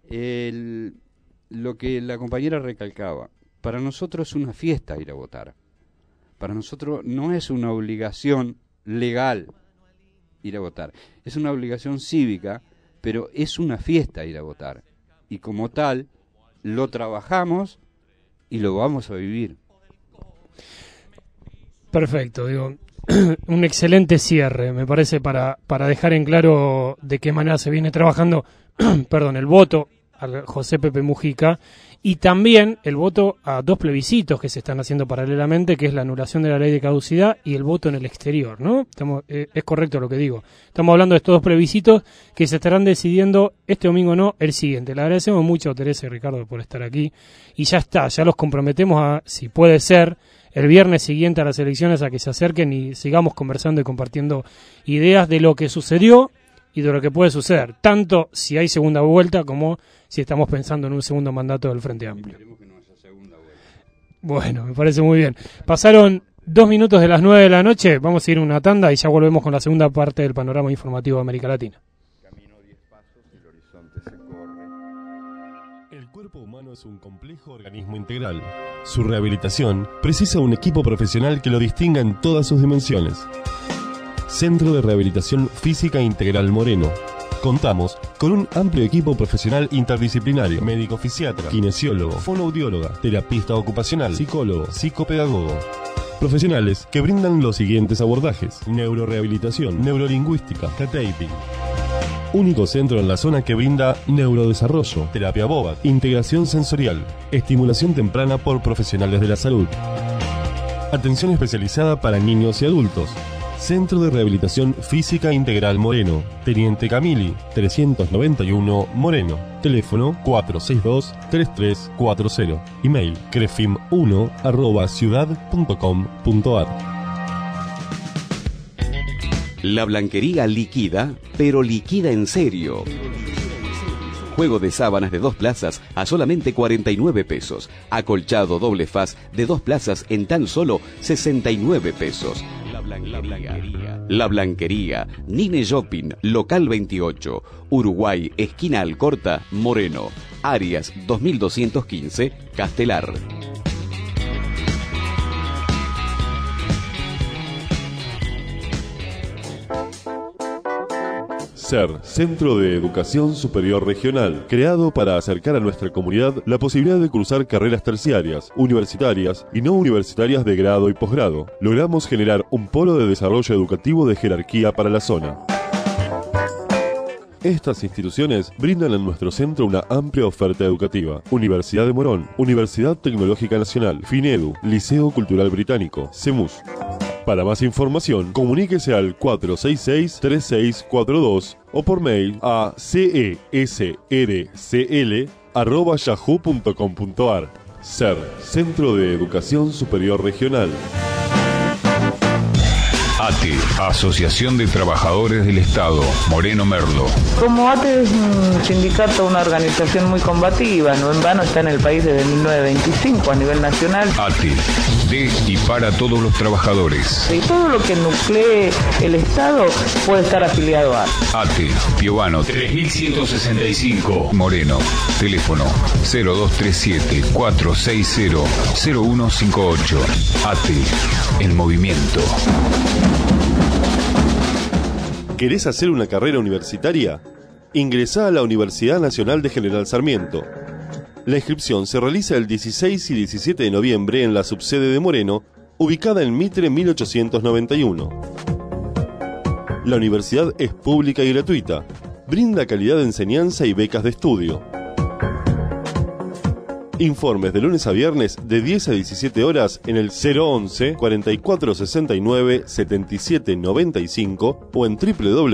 lo que la compañera recalcaba. Para nosotros es una fiesta ir a votar. Para nosotros no es una obligación legal ir a votar. Es una obligación cívica, pero es una fiesta ir a votar. Y como tal, lo trabajamos y lo vamos a vivir. Perfecto, digo, un excelente cierre, me parece, para dejar en claro de qué manera se viene trabajando perdón, el voto a José Pepe Mujica y también el voto a dos plebiscitos que se están haciendo paralelamente, que es la anulación de la ley de caducidad y el voto en el exterior, ¿no? Es correcto lo que digo. Estamos hablando de estos dos plebiscitos que se estarán decidiendo este domingo, no, el siguiente. Le agradecemos mucho a Teresa y Ricardo por estar aquí y ya está, ya los comprometemos a, si puede ser, el viernes siguiente a las elecciones a que se acerquen y sigamos conversando y compartiendo ideas de lo que sucedió y de lo que puede suceder, tanto si hay segunda vuelta como si estamos pensando en un segundo mandato del Frente Amplio. Bueno, me parece muy bien. Pasaron 2 minutos de las 9 de la noche, vamos a ir a una tanda y ya volvemos con la segunda parte del panorama informativo de América Latina. El cuerpo humano es un complejo organismo integral. Su rehabilitación precisa un equipo profesional que lo distinga en todas sus dimensiones. Centro de Rehabilitación Física Integral Moreno. Contamos con un amplio equipo profesional interdisciplinario: médico fisiatra, kinesiólogo, fonoaudióloga, terapista ocupacional, psicólogo, psicopedagogo. Profesionales que brindan los siguientes abordajes: neurorehabilitación, neurolingüística, K-taping. Único centro en la zona que brinda neurodesarrollo, terapia BOBAT, integración sensorial, estimulación temprana por profesionales de la salud. Atención especializada para niños y adultos. Centro de Rehabilitación Física Integral Moreno, Teniente Camili, 391 Moreno. Teléfono 462-3340. Email crefim1@ciudad.com.ar. La Blanquería liquida, pero liquida en serio. Juego de sábanas de 2 plazas a solamente 49 pesos. Acolchado doble faz de 2 plazas en tan solo 69 pesos. La Blanquería, Nine Shopping, local 28, Uruguay, esquina Alcorta, Moreno, Arias 2215, Castelar. SER, Centro de Educación Superior Regional, creado para acercar a nuestra comunidad la posibilidad de cursar carreras terciarias, universitarias y no universitarias de grado y posgrado. Logramos generar un polo de desarrollo educativo de jerarquía para la zona. Estas instituciones brindan en nuestro centro una amplia oferta educativa: Universidad de Morón, Universidad Tecnológica Nacional, FINEDU, Liceo Cultural Británico, CEMUS. Para más información, comuníquese al 466-3642 o por mail a cesrcl@yahoo.com.ar. SER, Centro de Educación Superior Regional. ATE, Asociación de Trabajadores del Estado, Moreno Merlo. Como ATE es un sindicato, una organización muy combativa, no en vano está en el país desde 1925 a nivel nacional. ATE, de y para todos los trabajadores. Y todo lo que nuclee el Estado puede estar afiliado a ATE, Piovano 3165, Moreno. Teléfono 0237-460-0158. ATE, en movimiento. ¿Querés hacer una carrera universitaria? Ingresá a la Universidad Nacional de General Sarmiento. La inscripción se realiza el 16 y 17 de noviembre en la subsede de Moreno, ubicada en Mitre 1891. La universidad es pública y gratuita. Brinda calidad de enseñanza y becas de estudio. Informes de lunes a viernes de 10 a 17 horas en el 011 4469 7795 o en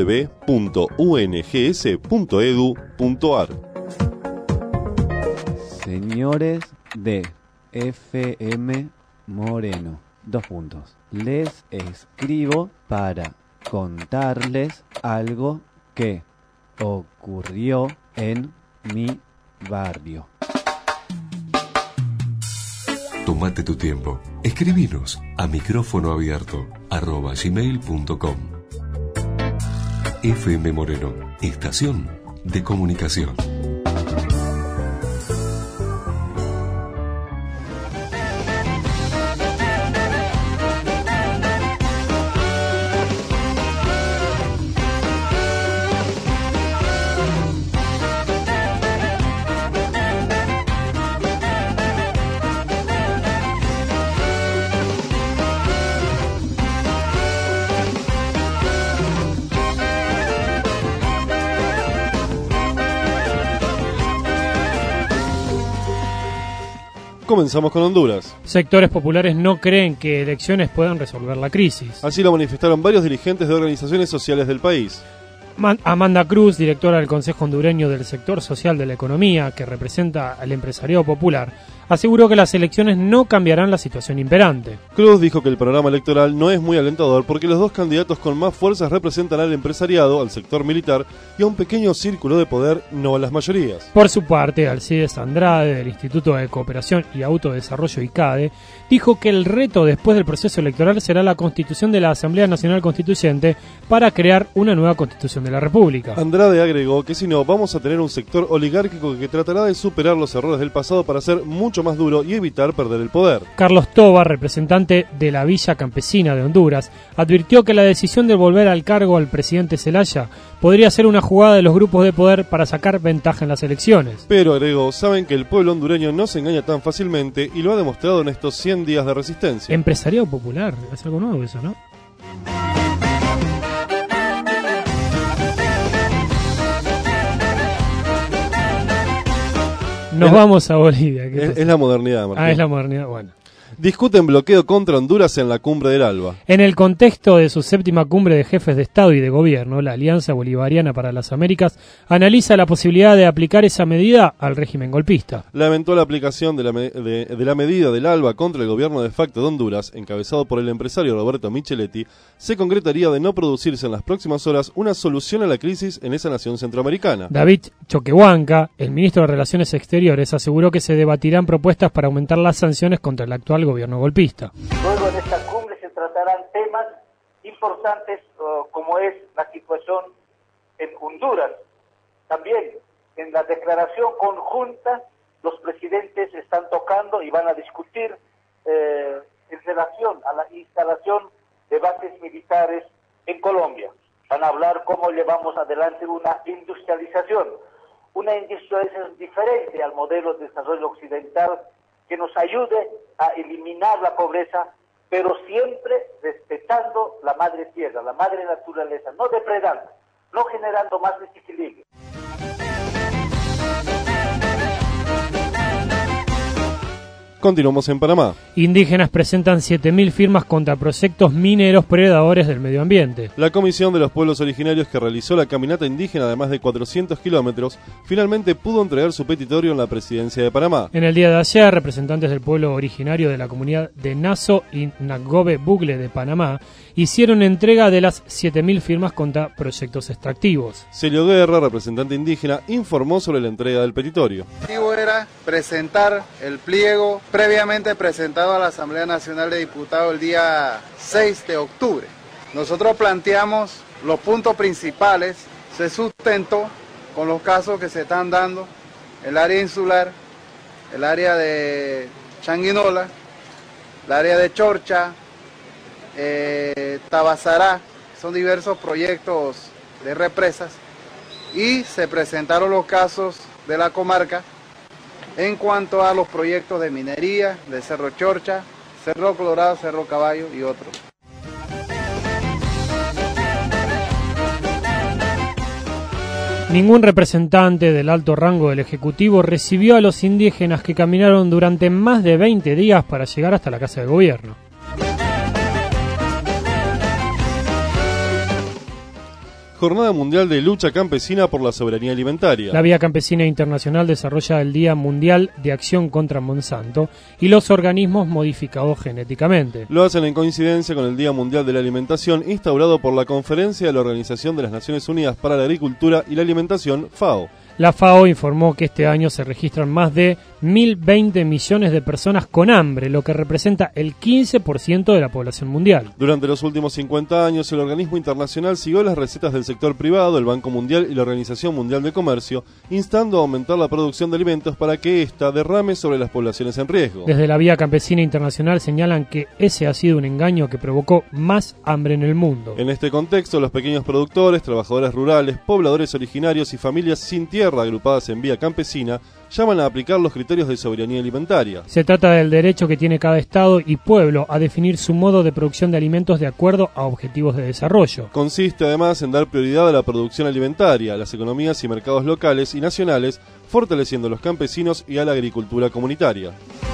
www.ungs.edu.ar. Señores de FM Moreno, les escribo para contarles algo que ocurrió en mi barrio. Tómate tu tiempo. Escribinos a micrófonoabierto@gmail.com. FM Moreno, estación de comunicación. Comenzamos con Honduras. Sectores populares no creen que elecciones puedan resolver la crisis. Así lo manifestaron varios dirigentes de organizaciones sociales del país. Amanda Cruz, directora del Consejo Hondureño del Sector Social de la Economía, que representa al empresariado popular, aseguró que las elecciones no cambiarán la situación imperante. Cruz dijo que el programa electoral no es muy alentador porque los dos candidatos con más fuerzas representan al empresariado, al sector militar y a un pequeño círculo de poder, no a las mayorías. Por su parte, Alcides Andrade, del Instituto de Cooperación y Autodesarrollo ICADE, dijo que el reto después del proceso electoral será la constitución de la Asamblea Nacional Constituyente para crear una nueva constitución de la República. Andrade agregó que si no, vamos a tener un sector oligárquico que tratará de superar los errores del pasado para ser mucho más duro y evitar perder el poder. Carlos Toba, representante de la Villa Campesina de Honduras, advirtió que la decisión de volver al cargo al presidente Zelaya podría ser una jugada de los grupos de poder para sacar ventaja en las elecciones. Pero agregó, saben que el pueblo hondureño no se engaña tan fácilmente y lo ha demostrado en estos 100 días de resistencia. Empresariado popular, es algo nuevo eso, ¿no? Nos vamos a Bolivia. Es la modernidad, Martín. Es la modernidad, bueno. Discuten bloqueo contra Honduras en la cumbre del ALBA. En el contexto de su séptima cumbre de jefes de Estado y de Gobierno, la Alianza Bolivariana para las Américas analiza la posibilidad de aplicar esa medida al régimen golpista. La eventual aplicación de la medida del ALBA contra el gobierno de facto de Honduras, encabezado por el empresario Roberto Micheletti, se concretaría de no producirse en las próximas horas una solución a la crisis en esa nación centroamericana. David Choquehuanca, el ministro de Relaciones Exteriores, aseguró que se debatirán propuestas para aumentar las sanciones contra el actual gobierno golpista. Luego en esta cumbre se tratarán temas importantes como es la situación en Honduras. También en la declaración conjunta los presidentes están tocando y van a discutir en relación a la instalación de bases militares en Colombia. Van a hablar cómo llevamos adelante una industrialización diferente al modelo de desarrollo occidental que nos ayude a eliminar la pobreza, pero siempre respetando la madre tierra, la madre naturaleza, no depredando, no generando más desequilibrio. Continuamos en Panamá. Indígenas presentan 7.000 firmas contra proyectos mineros predadores del medio ambiente. La Comisión de los Pueblos Originarios, que realizó la caminata indígena de más de 400 kilómetros, finalmente pudo entregar su petitorio en la presidencia de Panamá. En el día de ayer, representantes del pueblo originario de la comunidad de Naso y Nagobe Bugle de Panamá hicieron entrega de las 7.000 firmas contra proyectos extractivos. Celio Guerra, representante indígena, informó sobre la entrega del petitorio. El objetivo era presentar el pliego previamente presentado a la Asamblea Nacional de Diputados el día 6 de octubre. Nosotros planteamos los puntos principales, se sustentó con los casos que se están dando, el área insular, el área de Changuinola, el área de Chorcha, Tabasará, son diversos proyectos de represas, y se presentaron los casos de la comarca en cuanto a los proyectos de minería, de Cerro Chorcha, Cerro Colorado, Cerro Caballo y otros. Ningún representante del alto rango del Ejecutivo recibió a los indígenas que caminaron durante más de 20 días para llegar hasta la Casa de Gobierno. Jornada Mundial de Lucha Campesina por la Soberanía Alimentaria. La Vía Campesina Internacional desarrolla el Día Mundial de Acción contra Monsanto y los organismos modificados genéticamente. Lo hacen en coincidencia con el Día Mundial de la Alimentación, instaurado por la Conferencia de la Organización de las Naciones Unidas para la Agricultura y la Alimentación, FAO. La FAO informó que este año se registran más de 1.020 millones de personas con hambre, lo que representa el 15% de la población mundial. Durante los últimos 50 años, el organismo internacional siguió las recetas del sector privado, el Banco Mundial y la Organización Mundial de Comercio, instando a aumentar la producción de alimentos para que ésta derrame sobre las poblaciones en riesgo. Desde la Vía Campesina Internacional señalan que ese ha sido un engaño que provocó más hambre en el mundo. En este contexto, los pequeños productores, trabajadores rurales, pobladores originarios y familias sin tierra agrupadas en Vía Campesina llaman a aplicar los criterios de soberanía alimentaria. Se trata del derecho que tiene cada estado y pueblo a definir su modo de producción de alimentos de acuerdo a objetivos de desarrollo. Consiste además en dar prioridad a la producción alimentaria, a las economías y mercados locales y nacionales, fortaleciendo a los campesinos y a la agricultura comunitaria.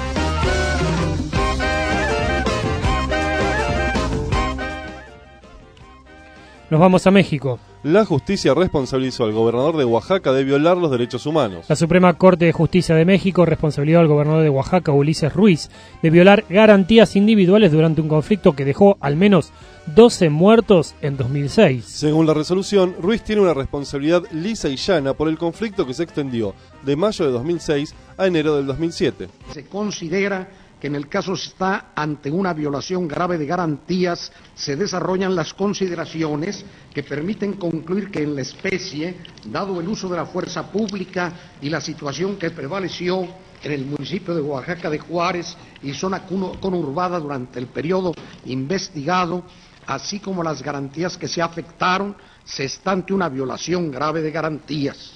Nos vamos a México. La justicia responsabilizó al gobernador de Oaxaca de violar los derechos humanos. La Suprema Corte de Justicia de México responsabilizó al gobernador de Oaxaca, Ulises Ruiz, de violar garantías individuales durante un conflicto que dejó al menos 12 muertos en 2006. Según la resolución, Ruiz tiene una responsabilidad lisa y llana por el conflicto que se extendió de mayo de 2006 a enero del 2007. Se considera que en el caso se está ante una violación grave de garantías, se desarrollan las consideraciones que permiten concluir que en la especie, dado el uso de la fuerza pública y la situación que prevaleció en el municipio de Oaxaca de Juárez y zona conurbada durante el periodo investigado, así como las garantías que se afectaron, se está ante una violación grave de garantías.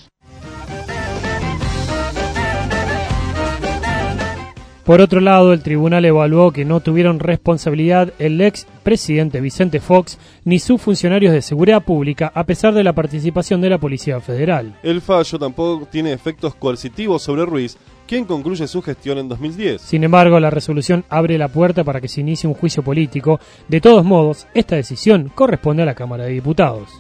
Por otro lado, el tribunal evaluó que no tuvieron responsabilidad el ex presidente Vicente Fox ni sus funcionarios de seguridad pública, a pesar de la participación de la Policía Federal. El fallo tampoco tiene efectos coercitivos sobre Ruiz, quien concluye su gestión en 2010. Sin embargo, la resolución abre la puerta para que se inicie un juicio político. De todos modos, esta decisión corresponde a la Cámara de Diputados.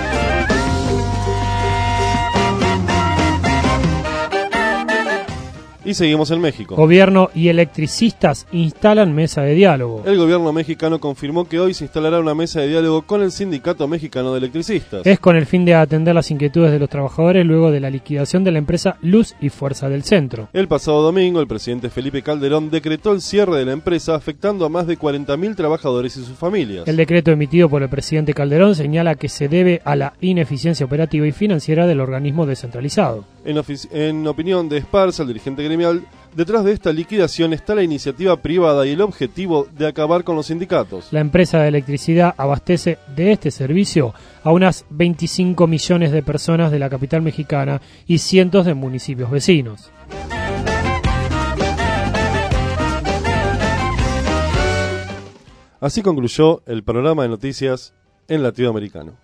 Y seguimos en México. Gobierno y electricistas instalan mesa de diálogo. El gobierno mexicano confirmó que hoy se instalará una mesa de diálogo con el Sindicato Mexicano de Electricistas. Es con el fin de atender las inquietudes de los trabajadores luego de la liquidación de la empresa Luz y Fuerza del Centro. El pasado domingo, el presidente Felipe Calderón decretó el cierre de la empresa, afectando a más de 40.000 trabajadores y sus familias. El decreto emitido por el presidente Calderón señala que se debe a la ineficiencia operativa y financiera del organismo descentralizado. En opinión de Esparza, el dirigente gremial, detrás de esta liquidación está la iniciativa privada y el objetivo de acabar con los sindicatos. La empresa de electricidad abastece de este servicio a unas 25 millones de personas de la capital mexicana y cientos de municipios vecinos. Así concluyó el programa de noticias en Latinoamericano.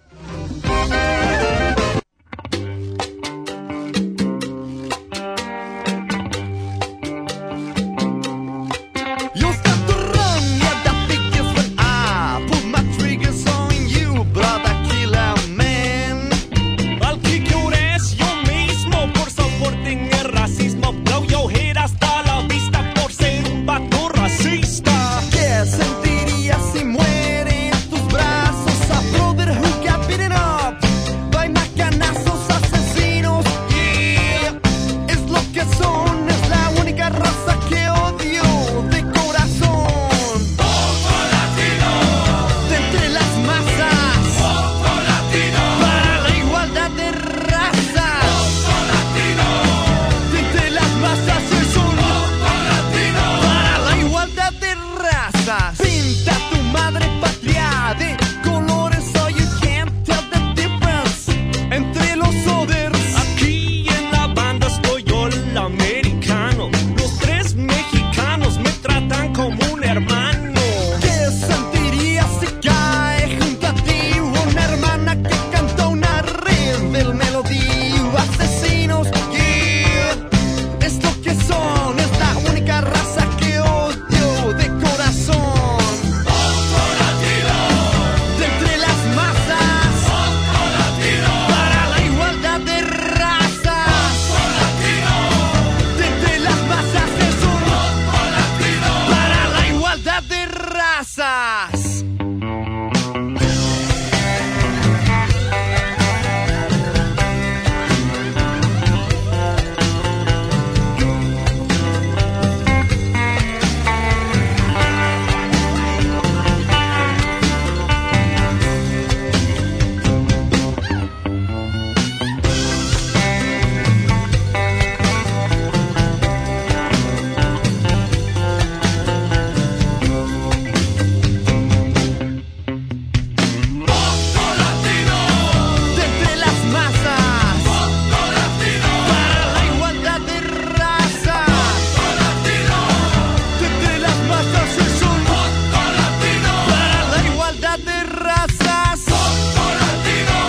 razas. Voto latino.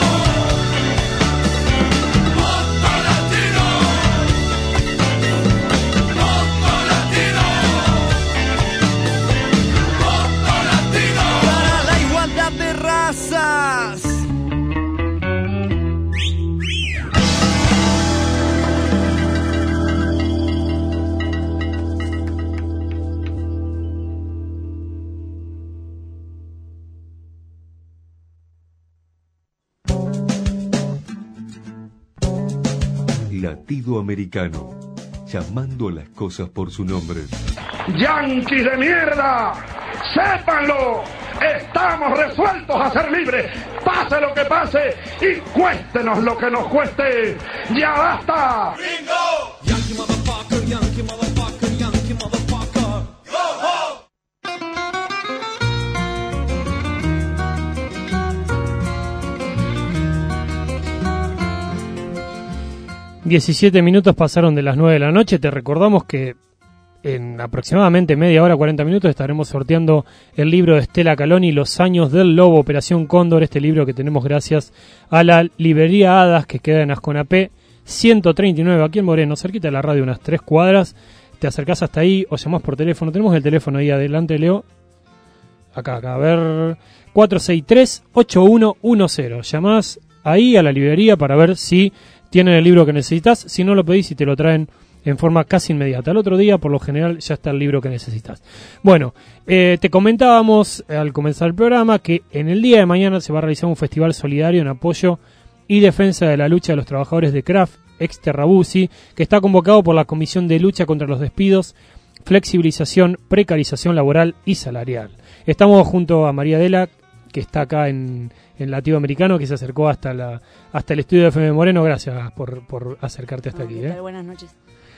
Voto latino. Voto latino. Voto latino. Para la igualdad de razas. Latido americano, llamando a las cosas por su nombre. ¡Yanquis de mierda! ¡Sépanlo! Estamos resueltos a ser libres, pase lo que pase y cuéstenos lo que nos cueste. ¡Ya basta! ¡Bingo! Yankee motherfucker, Yankee motherfucker, Yankee motherfucker. ¡Go, ho! 17 minutos pasaron de las 9 de la noche. Te recordamos que en aproximadamente media hora, 40 minutos, estaremos sorteando el libro de Estela Caloni, Los años del lobo, Operación Cóndor. Este libro que tenemos gracias a la librería Hadas, que queda en Asconapé 139, aquí en Moreno, cerquita de la radio, unas 3 cuadras. Te acercás hasta ahí o llamás por teléfono. Tenemos el teléfono ahí adelante, Leo. Acá, a ver. 463-8110. Llamás ahí a la librería para ver si tienen el libro que necesitas. Si no, lo pedís y te lo traen en forma casi inmediata. Al otro día, por lo general, ya está el libro que necesitas. Bueno, te comentábamos al comenzar el programa que en el día de mañana se va a realizar un festival solidario en apoyo y defensa de la lucha de los trabajadores de Kraft, ex Terrabusi, que está convocado por la Comisión de Lucha contra los Despidos, Flexibilización, Precarización Laboral y Salarial. Estamos junto a María Adela, que está acá en Latido Americano, que se acercó hasta el estudio de FM Moreno. Gracias por acercarte hasta aquí. Buenas noches.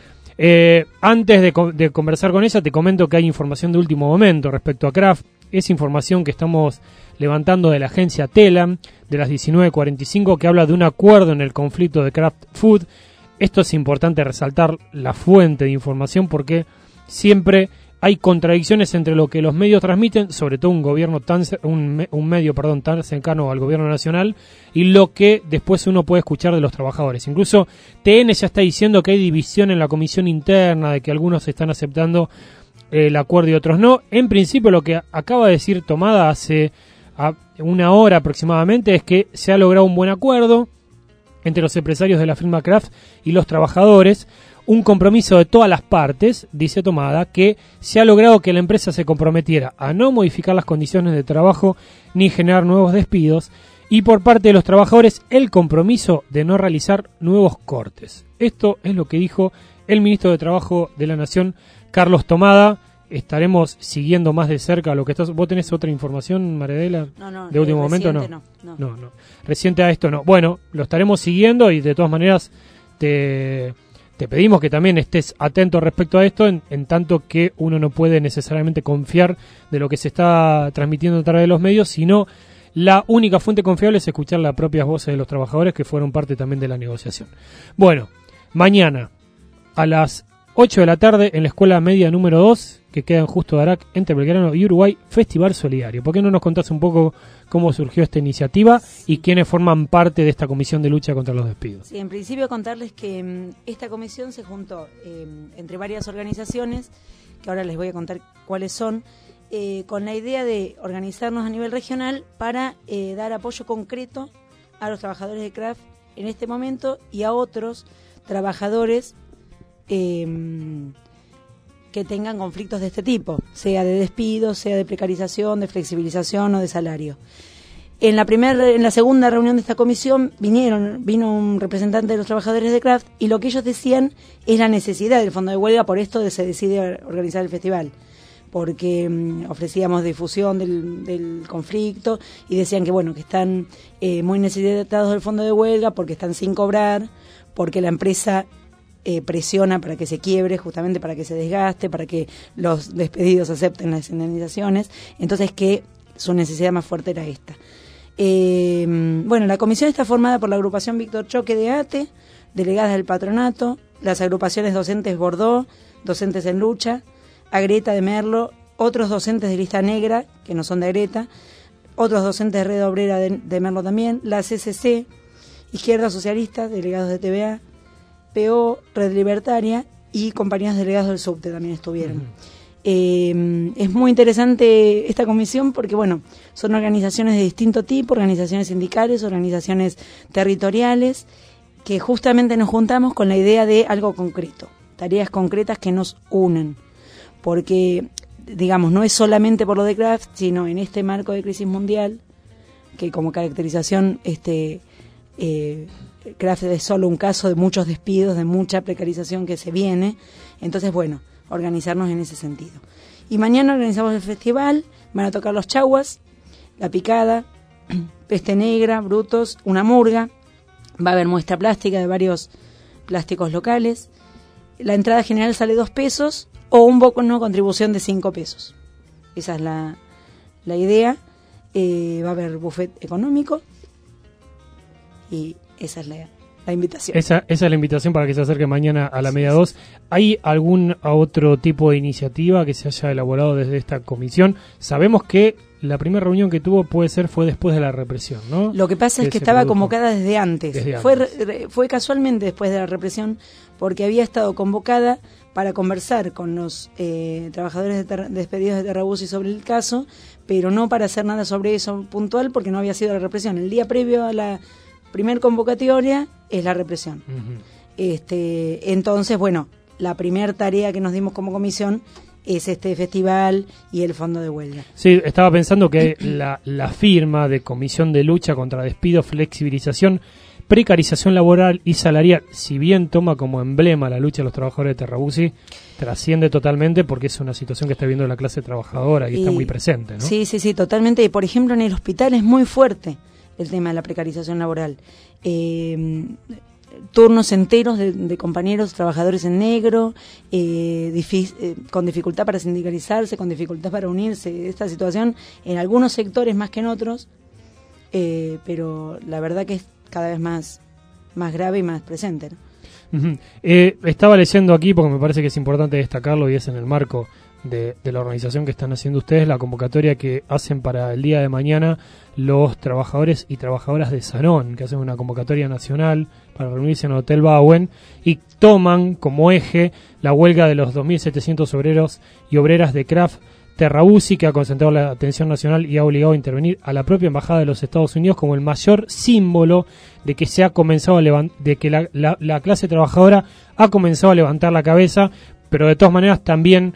Antes de conversar con ella, te comento que hay información de último momento respecto a Kraft. Es información que estamos levantando de la agencia Telam, de las 19:45, que habla de un acuerdo en el conflicto de Kraft Food. Esto es importante resaltar la fuente de información, porque siempre hay contradicciones entre lo que los medios transmiten, sobre todo un medio tan cercano al gobierno nacional, y lo que después uno puede escuchar de los trabajadores. Incluso TN ya está diciendo que hay división en la comisión interna, de que algunos están aceptando el acuerdo y otros no. En principio, lo que acaba de decir Tomada hace una hora aproximadamente es que se ha logrado un buen acuerdo entre los empresarios de la firma Kraft y los trabajadores. Un compromiso de todas las partes, dice Tomada, que se ha logrado que la empresa se comprometiera a no modificar las condiciones de trabajo ni generar nuevos despidos, y por parte de los trabajadores el compromiso de no realizar nuevos cortes. Esto es lo que dijo el ministro de Trabajo de la Nación, Carlos Tomada. Estaremos siguiendo más de cerca lo que estás. ¿Vos tenés otra información, Maredela? No, ¿de último momento? No. Reciente a esto no. Bueno, lo estaremos siguiendo y de todas maneras te pedimos que también estés atento respecto a esto, en tanto que uno no puede necesariamente confiar de lo que se está transmitiendo a través de los medios, sino la única fuente confiable es escuchar las propias voces de los trabajadores, que fueron parte también de la negociación. Bueno, mañana a las 8 de la tarde en la Escuela Media número 2, que queda en Justo de Arac, entre Belgrano y Uruguay, Festival Solidario. ¿Por qué no nos contás un poco cómo surgió esta iniciativa y quiénes forman parte de esta comisión de lucha contra los despidos? Sí, en principio contarles que esta comisión se juntó entre varias organizaciones, que ahora les voy a contar cuáles son, con la idea de organizarnos a nivel regional para dar apoyo concreto a los trabajadores de Kraft en este momento y a otros trabajadores que tengan conflictos de este tipo, sea de despido, sea de precarización, de flexibilización o de salario. En la segunda reunión de esta comisión vino un representante de los trabajadores de Kraft, y lo que ellos decían es la necesidad del fondo de huelga. Por esto se decide organizar el festival, porque ofrecíamos difusión del conflicto, y decían que que están muy necesitados del fondo de huelga porque están sin cobrar, porque la empresa presiona para que se quiebre, justamente para que se desgaste, para que los despedidos acepten las indemnizaciones. Entonces, que su necesidad más fuerte era esta. La comisión está formada por la agrupación Víctor Choque de ATE, delegadas del patronato, las agrupaciones docentes Bordeaux, docentes en lucha, Agreta de Merlo, otros docentes de lista negra, que no son de Agreta, otros docentes de Red Obrera de Merlo también, la CCC, Izquierda Socialista, delegados de TVA, PO, Red Libertaria y compañeros delegados del SUBTE también estuvieron. Es muy interesante esta comisión porque, bueno, son organizaciones de distinto tipo, organizaciones sindicales, organizaciones territoriales, que justamente nos juntamos con la idea de algo concreto, tareas concretas que nos unen, porque, digamos, no es solamente por lo de Kraft, sino en este marco de crisis mundial, que como caracterización Kraft es solo un caso de muchos despidos, de mucha precarización que se viene. Entonces, bueno, organizarnos en ese sentido. Y mañana organizamos el festival, van a tocar los Chaguas, La Picada, Peste Negra, Brutos, una murga, va a haber muestra plástica de varios plásticos locales. La entrada general sale 2 pesos o un bono contribución de 5 pesos. Esa es la idea. Va a haber buffet económico y esa es la invitación. Esa es la invitación para que se acerque mañana a la media 2. ¿Hay algún otro tipo de iniciativa que se haya elaborado desde esta comisión? Sabemos que la primera reunión que tuvo fue después de la represión, ¿no? Lo que pasa es que estaba convocada desde antes. Fue casualmente después de la represión, porque había estado convocada para conversar con los trabajadores despedidos de Terrabuzzi sobre el caso, pero no para hacer nada sobre eso puntual, porque no había sido la represión. El día previo a la primer convocatoria es la represión. Entonces, bueno, la primera tarea que nos dimos como comisión es este festival y el fondo de huelga. Sí, estaba pensando que la firma de Comisión de Lucha contra Despido, Flexibilización, Precarización Laboral y Salarial, si bien toma como emblema la lucha de los trabajadores de Terrabuzzi, trasciende totalmente porque es una situación que está viviendo la clase trabajadora y está muy presente, ¿no? Sí, totalmente. Y por ejemplo, en el hospital es muy fuerte el tema de la precarización laboral. Turnos enteros de compañeros trabajadores en negro, con dificultad para sindicalizarse, con dificultad para unirse. Esta situación en algunos sectores más que en otros, pero la verdad que es cada vez más grave y más presente, ¿no? Estaba leyendo aquí, porque me parece que es importante destacarlo, y es en el marco de la organización que están haciendo ustedes, la convocatoria que hacen para el día de mañana los trabajadores y trabajadoras de Sanón, que hacen una convocatoria nacional para reunirse en el Hotel Bauen y toman como eje la huelga de los 2.700 obreros y obreras de Kraft Terrabuzzi, que ha concentrado la atención nacional y ha obligado a intervenir a la propia embajada de los Estados Unidos como el mayor símbolo de que se ha comenzado de que la clase trabajadora ha comenzado a levantar la cabeza. Pero de todas maneras también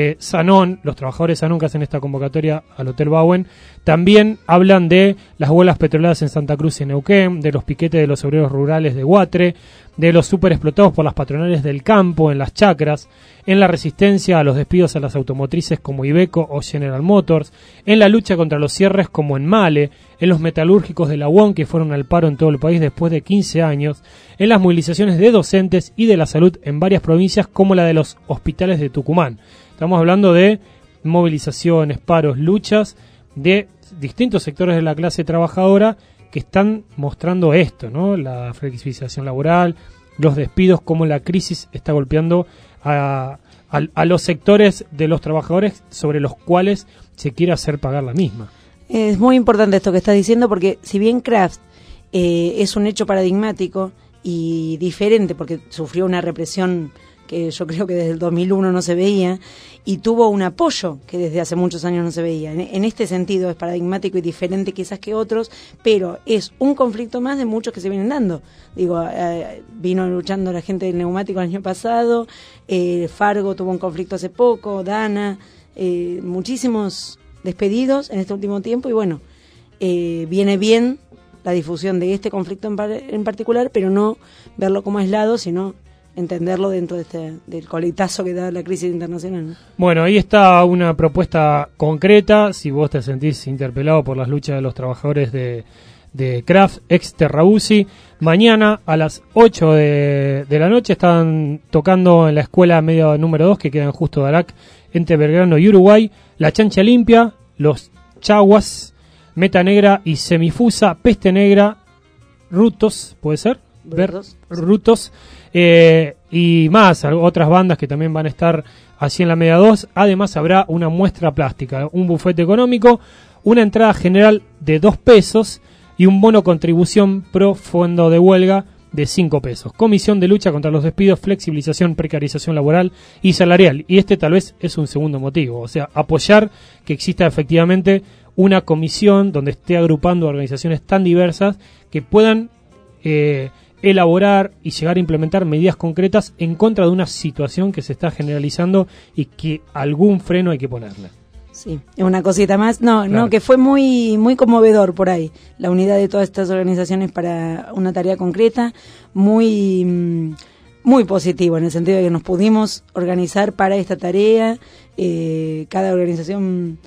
Sanón, los trabajadores de Sanón que hacen esta convocatoria al Hotel Bauen, también hablan de las huelgas petroleras en Santa Cruz y en Neuquén, de los piquetes de los obreros rurales de Guatre, de los superexplotados por las patronales del campo en las chacras, en la resistencia a los despidos a las automotrices como Iveco o General Motors, en la lucha contra los cierres como en Male, en los metalúrgicos de la UON que fueron al paro en todo el país después de 15 años, en las movilizaciones de docentes y de la salud en varias provincias como la de los hospitales de Tucumán. Estamos hablando de movilizaciones, paros, luchas de distintos sectores de la clase trabajadora que están mostrando esto, ¿no? La flexibilización laboral, los despidos, cómo la crisis está golpeando a los sectores de los trabajadores sobre los cuales se quiere hacer pagar la misma. Es muy importante esto que estás diciendo, porque si bien Kraft es un hecho paradigmático y diferente, porque sufrió una represión que yo creo que desde el 2001 no se veía, y tuvo un apoyo que desde hace muchos años no se veía. En este sentido es paradigmático y diferente quizás que otros, pero es un conflicto más de muchos que se vienen dando. Digo, vino luchando la gente del neumático el año pasado, Fargo tuvo un conflicto hace poco, Dana, muchísimos despedidos en este último tiempo, y bueno, viene bien la difusión de este conflicto en particular, pero no verlo como aislado, sino entenderlo dentro de del coletazo que da la crisis internacional, ¿no? Bueno, ahí está una propuesta concreta, si vos te sentís interpelado por las luchas de los trabajadores de Kraft, ex Terrabuzzi. Mañana a las 8 de la noche están tocando en la escuela media número 2, que queda en Justo Darac, entre Belgrano y Uruguay, La Chancha Limpia, Los Chaguas, Meta Negra y Semifusa, Peste Negra, Rutos, ¿puede ser? Rutos, y más, otras bandas que también van a estar así en la media 2. Además habrá una muestra plástica, un bufete económico, una entrada general de 2 pesos y un bono contribución pro fondo de huelga de 5 pesos. Comisión de lucha contra los despidos, flexibilización, precarización laboral y salarial. Y este tal vez es un segundo motivo, o sea, apoyar que exista efectivamente una comisión donde esté agrupando organizaciones tan diversas que puedan elaborar y llegar a implementar medidas concretas en contra de una situación que se está generalizando y que algún freno hay que ponerle. Sí, una cosita más. No, Claro. no, que fue muy conmovedor por ahí, la unidad de todas estas organizaciones para una tarea concreta, muy positivo, en el sentido de que nos pudimos organizar para esta tarea, cada organización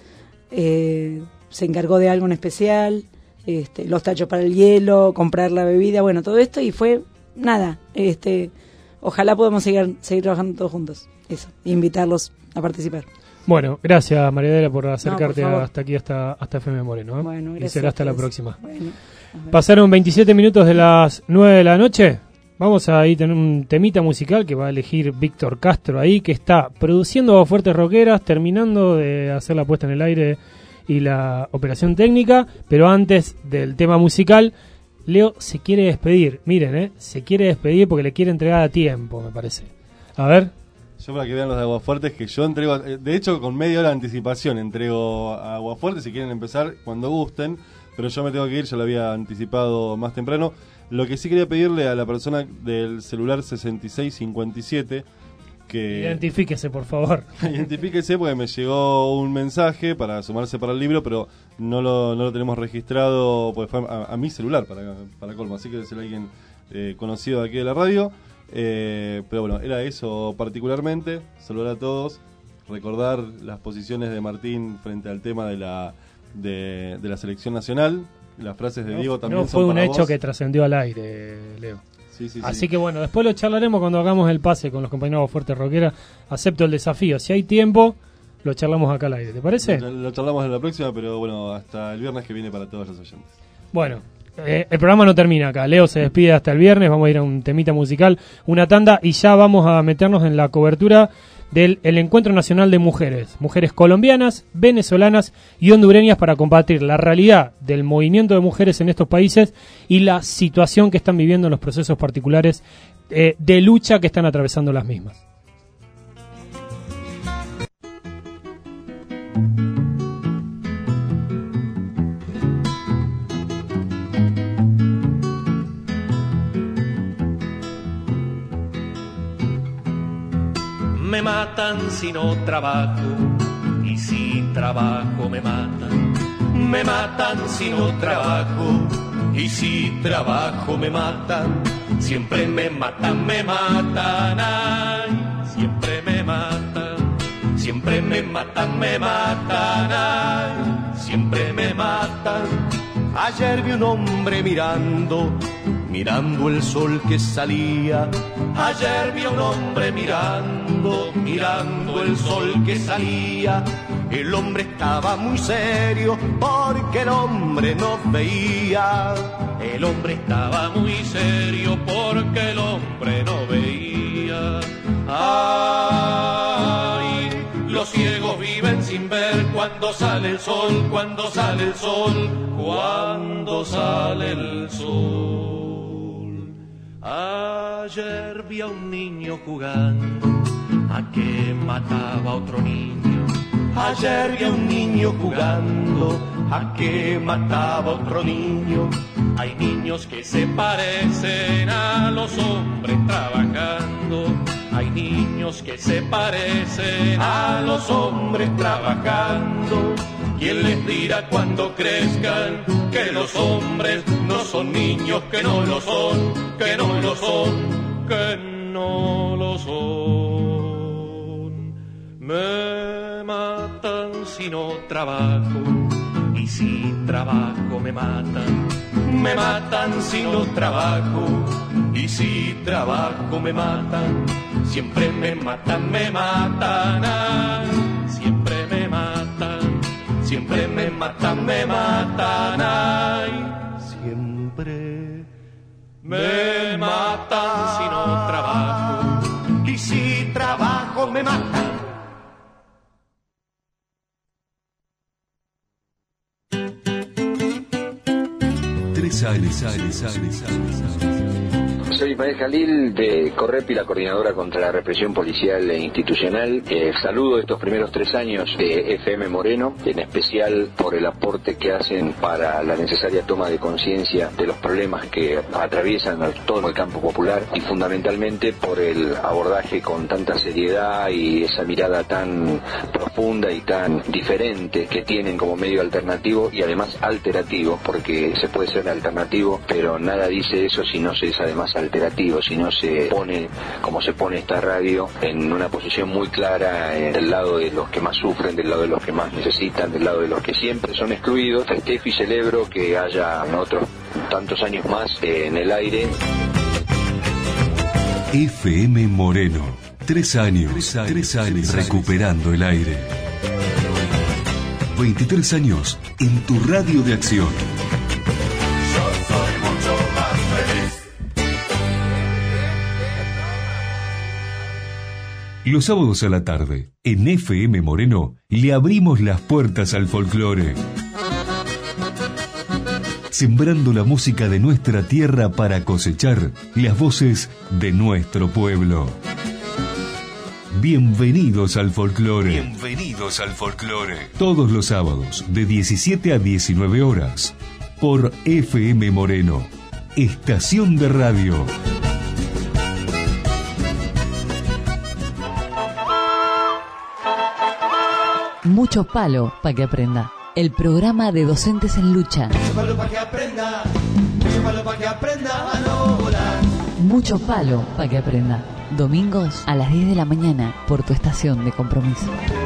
se encargó de algo en especial, los tachos para el hielo, comprar la bebida, bueno, todo esto, y fue nada, ojalá podamos seguir trabajando todos juntos, eso, e invitarlos a participar. Bueno, gracias Mariadela por acercarte favor. hasta aquí, hasta FM Moreno. ¿eh? Bueno, y gracias será hasta a la ustedes. próxima. Bueno, Pasaron 27 minutos de las 9 de la noche. Vamos a ir tener un temita musical que va a elegir Víctor Castro ahí, que está produciendo Fuertes Rockeras, terminando de hacer la puesta en el aire y la operación técnica, pero antes del tema musical, Leo se quiere despedir. Miren, se quiere despedir porque le quiere entregar a tiempo, me parece. A ver. Yo, para que vean los de Aguafuertes, que yo entrego, de hecho con media hora de anticipación entrego a Aguafuertes si quieren empezar cuando gusten, pero yo me tengo que ir, ya lo había anticipado más temprano. Lo que sí quería pedirle a la persona del celular 6657 que... Identifíquese, por favor. Identifíquese porque me llegó un mensaje para sumarse para el libro, pero no lo tenemos registrado, pues fue a mi celular para colmo, así que debe ser alguien conocido de aquí de la radio. Pero bueno, era eso particularmente. Saludar a todos, recordar las posiciones de Martín frente al tema de la selección nacional. Las frases de Diego también no son fue un para hecho vos. que trascendió al aire, Leo. Sí. Así que bueno, después lo charlaremos cuando hagamos el pase con los compañeros de Fuerte Rockera. Acepto el desafío. Si hay tiempo, lo charlamos acá al aire. ¿Te parece? Lo charlamos en la próxima, pero bueno, hasta el viernes que viene para todos los oyentes. Bueno, el programa no termina acá. Leo se despide hasta el viernes. Vamos a ir a un temita musical, una tanda, y ya vamos a meternos en la cobertura del Encuentro Nacional de Mujeres colombianas, venezolanas y hondureñas, para combatir la realidad del movimiento de mujeres en estos países y la situación que están viviendo en los procesos particulares de lucha que están atravesando las mismas. Me matan si no trabajo, y si trabajo me matan. Me matan si no trabajo, y si trabajo me matan. Siempre me matan, ay, siempre me matan. Siempre me matan, ay, siempre me matan. Ayer vi un hombre mirando el sol que salía. Ayer vi a un hombre mirando el sol que salía. El hombre estaba muy serio porque el hombre no veía. El hombre estaba muy serio porque el hombre no veía. Ay, los ciegos viven sin ver cuando sale el sol, cuando sale el sol, cuando sale el sol. Ayer vi a un niño jugando a que mataba a otro niño. Ayer vi a un niño jugando a que mataba a otro niño. Hay niños que se parecen a los hombres trabajando. Hay niños que se parecen a los hombres trabajando. ¿Quién les dirá cuando crezcan que los hombres no son niños, que no lo son, que no lo son, que no lo son? Me matan si no trabajo, y si trabajo me matan. Me matan si no trabajo, y si trabajo me matan. Siempre me matan, ay, siempre me matan. Siempre me matan, ay, siempre me matan si no trabajo, y si trabajo me matan. 3 años. Soy Ismael Jalil de Correpi, la Coordinadora contra la Represión Policial e Institucional. Saludo estos primeros 3 años de FM Moreno, en especial por el aporte que hacen para la necesaria toma de conciencia de los problemas que atraviesan a todo el campo popular y fundamentalmente por el abordaje con tanta seriedad y esa mirada tan profunda y tan diferente que tienen como medio alternativo y además alterativo, porque se puede ser alternativo, pero nada dice eso si no se es además alternativo, si no se pone, como se pone esta radio, en una posición muy clara del lado de los que más sufren, del lado de los que más necesitan, del lado de los que siempre son excluidos. Festejo y celebro que haya otros tantos años más en el aire. FM Moreno, 3 años recuperando el aire. 23 años en tu radio de acción. Los sábados a la tarde, en FM Moreno, le abrimos las puertas al folclore. Sembrando la música de nuestra tierra para cosechar las voces de nuestro pueblo. Bienvenidos al folclore. Bienvenidos al folclore. Todos los sábados, de 17 a 19 horas, por FM Moreno, estación de radio. Mucho palo para que aprenda. El programa de docentes en lucha. Mucho palo para que aprenda. Mucho palo para que aprenda a no volar. Mucho palo para que aprenda. Domingos a las 10 de la mañana por tu estación de compromiso.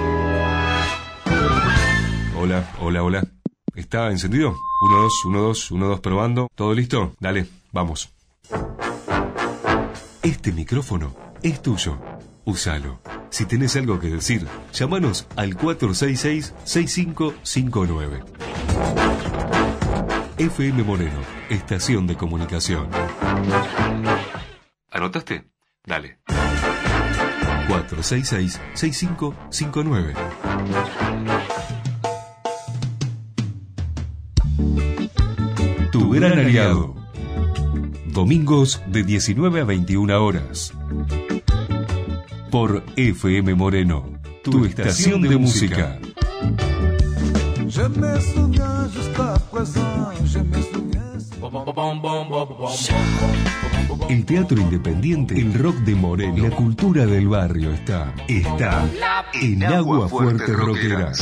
Hola. ¿Está encendido? 1, 2, probando. ¿Todo listo? Dale, vamos. Este micrófono es tuyo. Úsalo. Si tenés algo que decir, llámanos al 466-6559. FM Moreno, estación de comunicación. ¿Anotaste? Dale. 466-6559. Tu gran aliado. Domingos de 19 a 21 horas. Por FM Moreno, tu estación de música. El teatro independiente, el rock de Moreno, la cultura del barrio está en Aguafuertes Rockeras.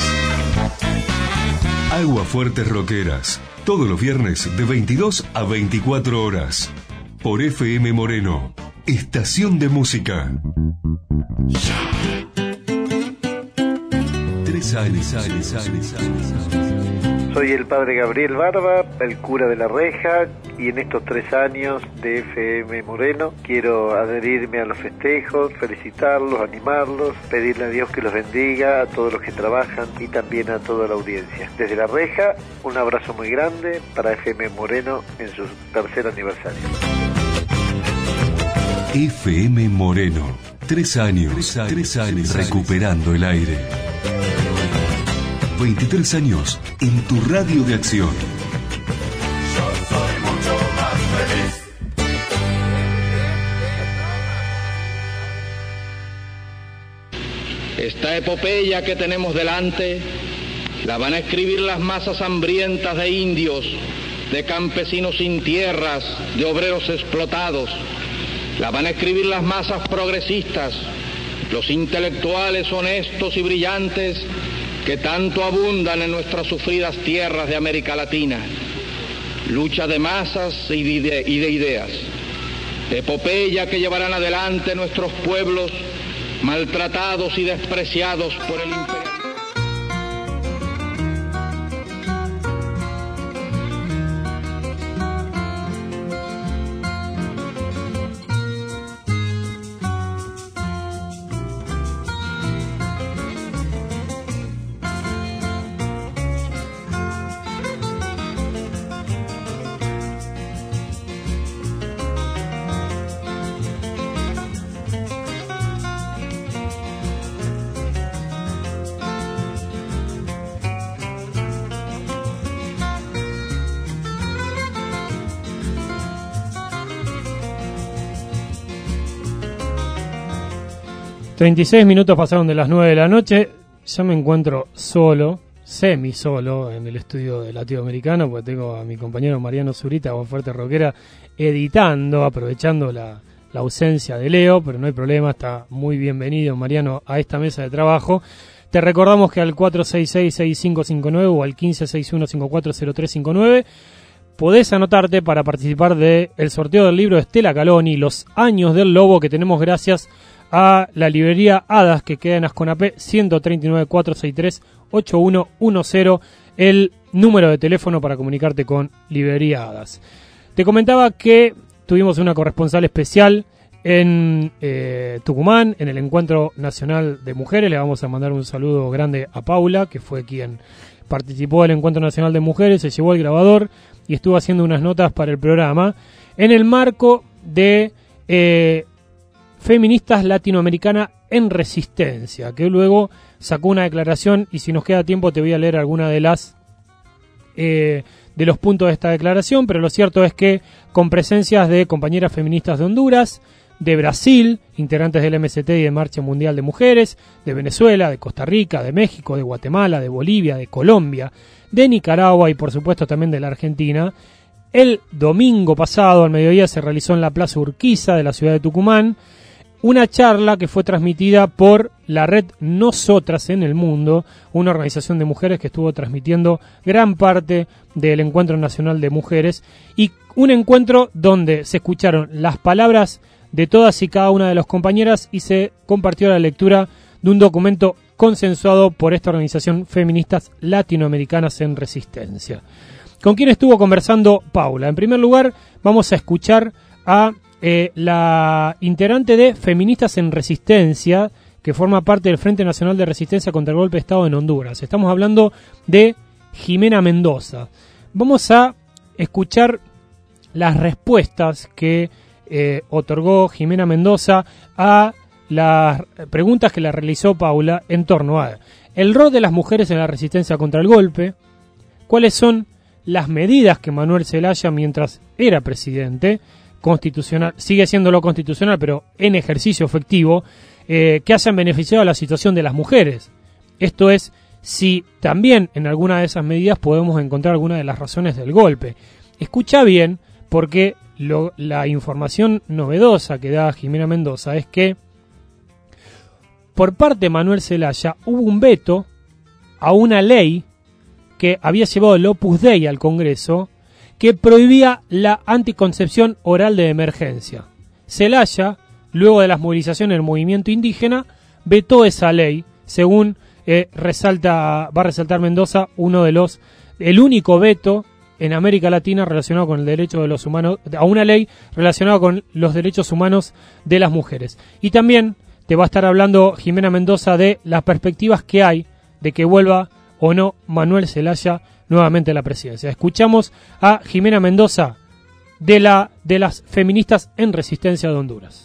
Aguafuertes Rockeras, todos los viernes de 22 a 24 horas. Por FM Moreno, estación de música. 3 años. Soy el padre Gabriel Barba, el cura de La Reja, y en estos 3 años de FM Moreno quiero adherirme a los festejos, felicitarlos, animarlos, pedirle a Dios que los bendiga, a todos los que trabajan y también a toda la audiencia. Desde La Reja, un abrazo muy grande para FM Moreno en su 3er aniversario. FM Moreno, 3 años recuperando el aire. 23 años en tu radio de acción. Yo soy mucho más feliz. Esta epopeya que tenemos delante la van a escribir las masas hambrientas de indios, de campesinos sin tierras, de obreros explotados. La van a escribir las masas progresistas, los intelectuales honestos y brillantes que tanto abundan en nuestras sufridas tierras de América Latina. Lucha de masas y de ideas. Epopeya que llevarán adelante nuestros pueblos maltratados y despreciados por el imperio. 36 minutos pasaron de las 9 de la noche. Ya me encuentro solo, semi solo, en el estudio de Latinoamericano, porque tengo a mi compañero Mariano Zurita, Agua Fuerte Rockera, editando, aprovechando la ausencia de Leo, pero no hay problema, está muy bienvenido Mariano a esta mesa de trabajo. Te recordamos que al 466-6559 o al 1561-540359 podés anotarte para participar del sorteo del libro de Estela Caloni, Los Años del Lobo, que tenemos gracias a la librería Hadas, que queda en Asconapé, 139-463-8110, el número de teléfono para comunicarte con librería Hadas. Te comentaba que tuvimos una corresponsal especial en Tucumán, en el Encuentro Nacional de Mujeres. Le vamos a mandar un saludo grande a Paula, que fue quien participó del Encuentro Nacional de Mujeres, se llevó el grabador y estuvo haciendo unas notas para el programa en el marco de Feministas Latinoamericana en Resistencia, que luego sacó una declaración, y si nos queda tiempo te voy a leer alguna de las de los puntos de esta declaración, pero lo cierto es que con presencias de compañeras feministas de Honduras, de Brasil, integrantes del MST y de Marcha Mundial de Mujeres, de Venezuela, de Costa Rica, de México, de Guatemala, de Bolivia, de Colombia, de Nicaragua y por supuesto también de la Argentina, el domingo pasado al mediodía se realizó en la Plaza Urquiza de la ciudad de Tucumán una charla que fue transmitida por la red Nosotras en el Mundo, una organización de mujeres que estuvo transmitiendo gran parte del Encuentro Nacional de Mujeres, y un encuentro donde se escucharon las palabras de todas y cada una de las compañeras y se compartió la lectura de un documento consensuado por esta organización Feministas Latinoamericanas en Resistencia. ¿Con quién estuvo conversando Paula? En primer lugar, vamos a escuchar a la integrante de Feministas en Resistencia, que forma parte del Frente Nacional de Resistencia contra el Golpe de Estado en Honduras. Estamos hablando de Jimena Mendoza. Vamos a escuchar las respuestas que otorgó Jimena Mendoza a las preguntas que le realizó Paula en torno a el rol de las mujeres en la resistencia contra el golpe, cuáles son las medidas que Manuel Zelaya, mientras era presidente constitucional, sigue siendo lo constitucional, pero en ejercicio efectivo, que hayan beneficiado a la situación de las mujeres. Esto es, si también en alguna de esas medidas podemos encontrar alguna de las razones del golpe. Escucha bien, porque la información novedosa que da Jimena Mendoza es que por parte de Manuel Zelaya hubo un veto a una ley que había llevado el Opus Dei al Congreso, que prohibía la anticoncepción oral de emergencia. Zelaya, luego de las movilizaciones del movimiento indígena, vetó esa ley, según va a resaltar Mendoza, el único veto en América Latina relacionado con el derecho de los humanos, a una ley relacionada con los derechos humanos de las mujeres. Y también te va a estar hablando Jimena Mendoza de las perspectivas que hay de que vuelva o no Manuel Zelaya nuevamente a la presidencia. Escuchamos a Jimena Mendoza de las Feministas en Resistencia de Honduras.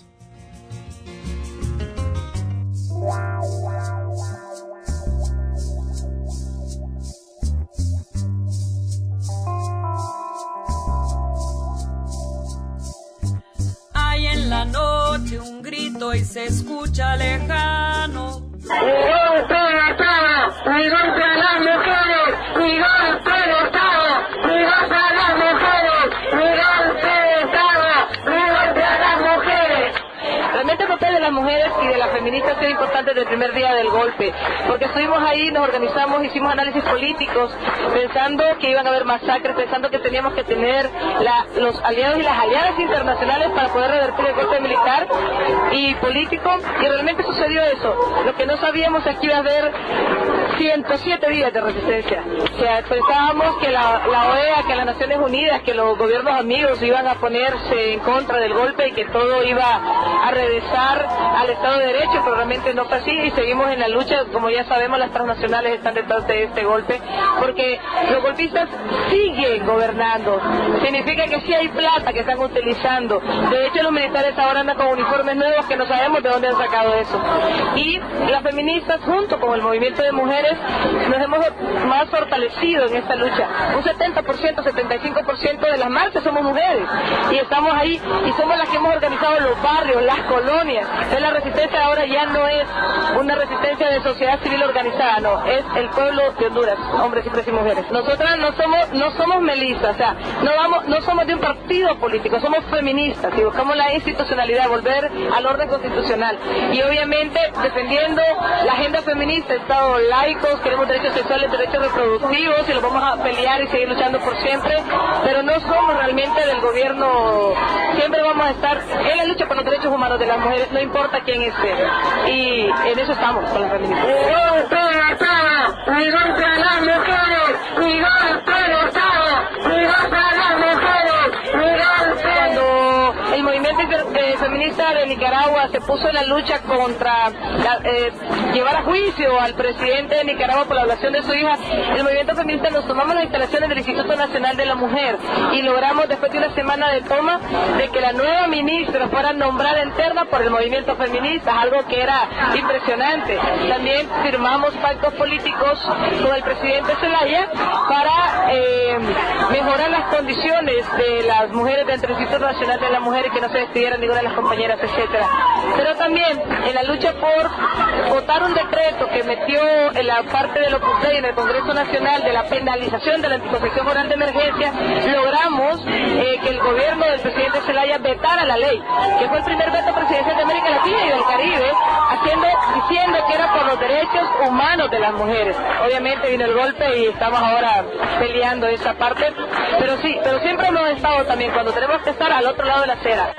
Hay en la noche un grito y se escucha lejano. ¡Mi golpe de Estado! ¡Mi golpe a las mujeres! ¡Mi golpe de Estado! ¡Mi golpe a las mujeres! ¡Mi golpe de Estado! ¡Mi golpe a las mujeres! Realmente el papel de las mujeres y de las feministas ha sido importante desde el primer día del golpe, porque estuvimos ahí, nos organizamos, hicimos análisis políticos, pensando que iban a haber masacres, pensando que teníamos que tener los aliados y las aliadas internacionales para poder revertir el golpe militar y político, y realmente sucedió eso. Lo que no sabíamos es que iba a haber 107 días de resistencia. O sea, pensábamos que la OEA, que las Naciones Unidas, que los gobiernos amigos iban a ponerse en contra del golpe y que todo iba a regresar al Estado de Derecho, pero realmente no fue así y seguimos en la lucha. Como ya sabemos, las transnacionales están detrás de este golpe, porque los golpistas siguen gobernando. Significa que sí hay plata que están utilizando. De hecho, los militares ahora andan con uniformes nuevos que no sabemos de dónde han sacado eso. Y las feministas, junto con el movimiento de mujeres, nos hemos más fortalecido en esta lucha. Un 70%, 75% de las marchas somos mujeres y estamos ahí y somos las que hemos organizado los barrios, las colonias. Entonces la resistencia feminista ahora ya no es una resistencia de sociedad civil organizada, no, es el pueblo de Honduras, hombres y mujeres. Nosotras no somos Melissa, o sea, no somos de un partido político, somos feministas y buscamos la institucionalidad, volver al orden constitucional y obviamente defendiendo la agenda feminista, Estado laicos, queremos derechos sexuales, derechos reproductivos y los vamos a pelear y seguir luchando por siempre, pero no somos realmente del gobierno, siempre vamos a estar en la lucha por los derechos humanos de las mujeres, no importa quién esté, y en eso estamos con las feministas. Cuando el movimiento feminista de Nicaragua se puso en la lucha contra llevar a juicio al presidente de Nicaragua por la violación de su hija, el movimiento feminista nos tomamos las instalaciones del Instituto Nacional de la Mujer y logramos después de una semana de toma de que la nueva ministra fuera nombrada interna por el movimiento feminista, algo que era impresionante. También firmamos pactos políticos con el presidente Zelaya para mejorar las condiciones de las mujeres dentro del Instituto Nacional de la Mujer y que no se despidieran ninguna de las compañeras, etcétera. Pero también en la lucha por votar un decreto que metió en la parte del Opus Dei en el Congreso Nacional de la penalización de la anticoncepción oral de emergencia, logramos que el gobierno del presidente Zelaya vetara la ley, que fue el primer veto presidencial de América Latina y del Caribe, diciendo que era por los derechos humanos de las mujeres. Obviamente vino el golpe y estamos ahora peleando esa parte, pero siempre hemos estado también cuando tenemos que estar al otro lado de la acera.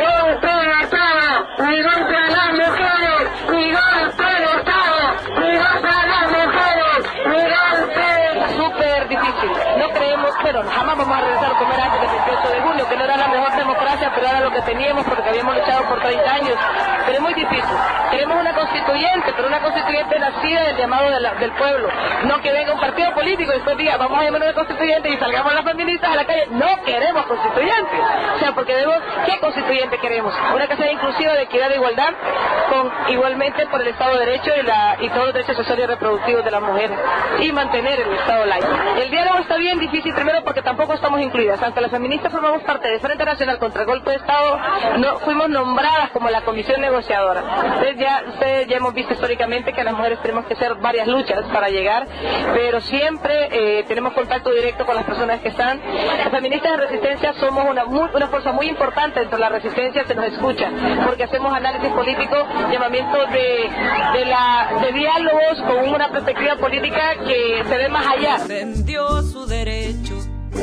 Súper difícil, no creemos, pero jamás vamos a regresar a comer antes del 28 de junio, que no era la mejor democracia, pero era lo que teníamos porque habíamos luchado por 30 años, pero es muy difícil. Queremos una constituyente, pero una constituyente nacida del llamado del pueblo, no que venga un partido político y después diga, vamos a llamar una constituyente y salgamos las feministas a la calle. No queremos constituyentes, o sea, porque ¿qué constituyente queremos? Una que sea inclusiva, de equidad, de igualdad, igualmente por el Estado de Derecho y todos los derechos sexuales y reproductivos de las mujeres, y mantener el Estado laico. El diálogo está bien difícil, primero porque tampoco estamos incluidas, aunque las feministas formamos parte del Frente Nacional contra el Golpe de Estado, no fuimos nombradas como la comisión negociadora. Ustedes ya hemos visto históricamente que las mujeres tenemos que hacer varias luchas para llegar, pero siempre tenemos contacto directo con las personas que están. Las feministas de resistencia somos una fuerza muy importante dentro de la resistencia, se nos escucha, porque hacemos análisis político, llamamientos de diálogos con una perspectiva política que se ve más allá. Defendió su derecho.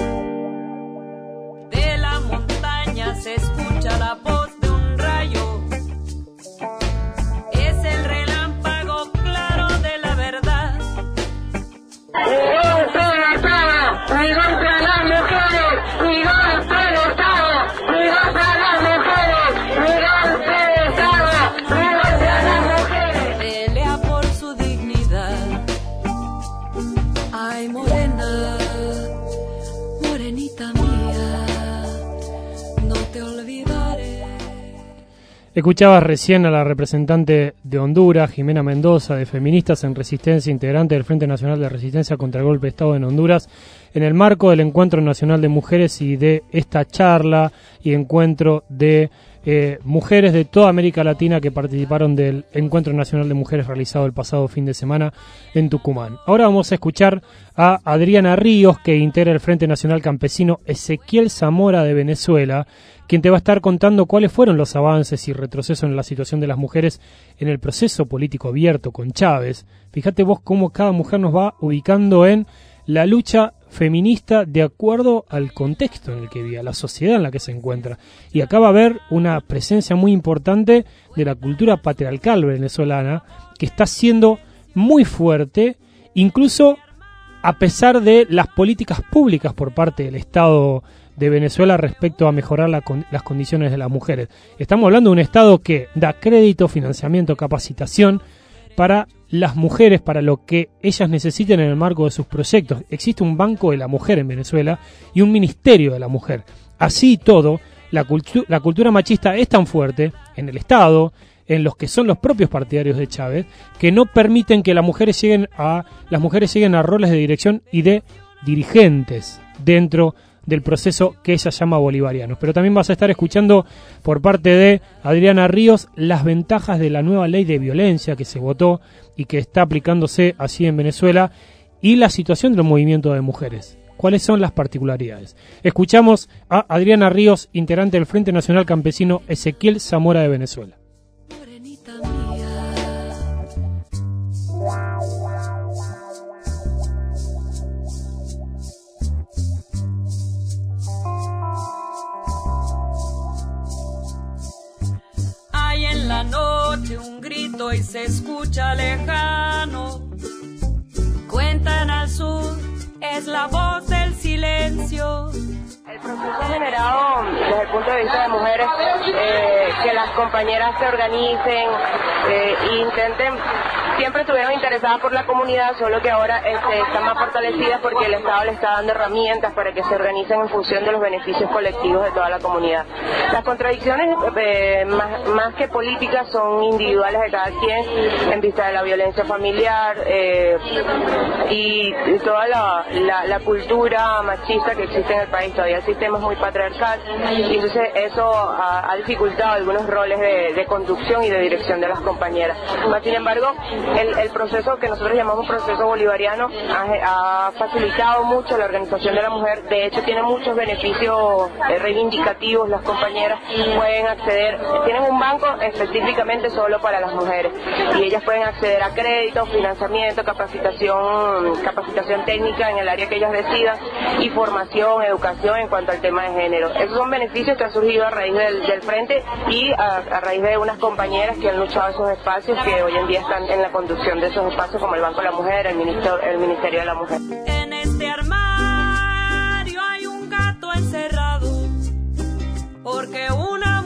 De la montaña se escucha la voz de un rayo. Es el relámpago claro de la verdad. Pelea por su dignidad. Ay, morena, morenita mía, no te olvidaré. Escuchabas recién a la representante de Honduras, Jimena Mendoza, de Feministas en Resistencia, integrante del Frente Nacional de Resistencia contra el Golpe de Estado en Honduras, en el marco del Encuentro Nacional de Mujeres y de esta charla y encuentro de mujeres de toda América Latina que participaron del Encuentro Nacional de Mujeres realizado el pasado fin de semana en Tucumán. Ahora vamos a escuchar a Adriana Ríos, que integra el Frente Nacional Campesino Ezequiel Zamora de Venezuela, quien te va a estar contando cuáles fueron los avances y retrocesos en la situación de las mujeres en el proceso político abierto con Chávez. Fíjate vos cómo cada mujer nos va ubicando en la lucha feminista de acuerdo al contexto en el que vive, a la sociedad en la que se encuentra. Y acá va a haber una presencia muy importante de la cultura patriarcal venezolana, que está siendo muy fuerte, incluso a pesar de las políticas públicas por parte del Estado de Venezuela respecto a mejorar las condiciones de las mujeres. Estamos hablando de un Estado que da crédito, financiamiento, capacitación para las mujeres, para lo que ellas necesiten en el marco de sus proyectos. Existe un Banco de la Mujer en Venezuela y un Ministerio de la Mujer. Así y todo, la cultura machista es tan fuerte en el Estado, en los que son los propios partidarios de Chávez, que no permiten que las mujeres lleguen a roles de dirección y de dirigentes dentro del proceso que ella llama bolivariano. Pero también vas a estar escuchando por parte de Adriana Ríos las ventajas de la nueva ley de violencia que se votó y que está aplicándose así en Venezuela, y la situación del movimiento de mujeres. ¿Cuáles son las particularidades? Escuchamos a Adriana Ríos, integrante del Frente Nacional Campesino Ezequiel Zamora de Venezuela. Hay en la noche un grito y se escucha lejano. Cuentan al sur, es la voz del silencio. El proceso generado desde el punto de vista de mujeres, que las compañeras se organicen e intenten, siempre estuvieron interesadas por la comunidad, solo que ahora están más fortalecidas porque el Estado les está dando herramientas para que se organicen en función de los beneficios colectivos de toda la comunidad. Las contradicciones, más que políticas, son individuales de cada quien, en vista de la violencia familiar y toda la cultura machista que existe en el país. Todavía el sistema es muy patriarcal y entonces eso ha dificultado algunos roles de conducción y de dirección de las compañeras. Sin embargo, el proceso que nosotros llamamos proceso bolivariano ha facilitado mucho la organización de la mujer. De hecho, tiene muchos beneficios reivindicativos. Las compañeras pueden acceder, tienen un banco específicamente solo para las mujeres y ellas pueden acceder a crédito, financiamiento, capacitación técnica en el área que ellas decidan y formación, educación en cuanto al tema de género. Esos son beneficios que han surgido a raíz del frente y a raíz de unas compañeras que han luchado esos espacios, que hoy en día están en la conducción de esos espacios, como el Banco de la Mujer, el Ministerio de la Mujer. En este armario hay un gato encerrado, porque una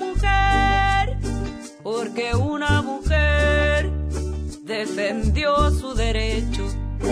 mujer defendió su derecho.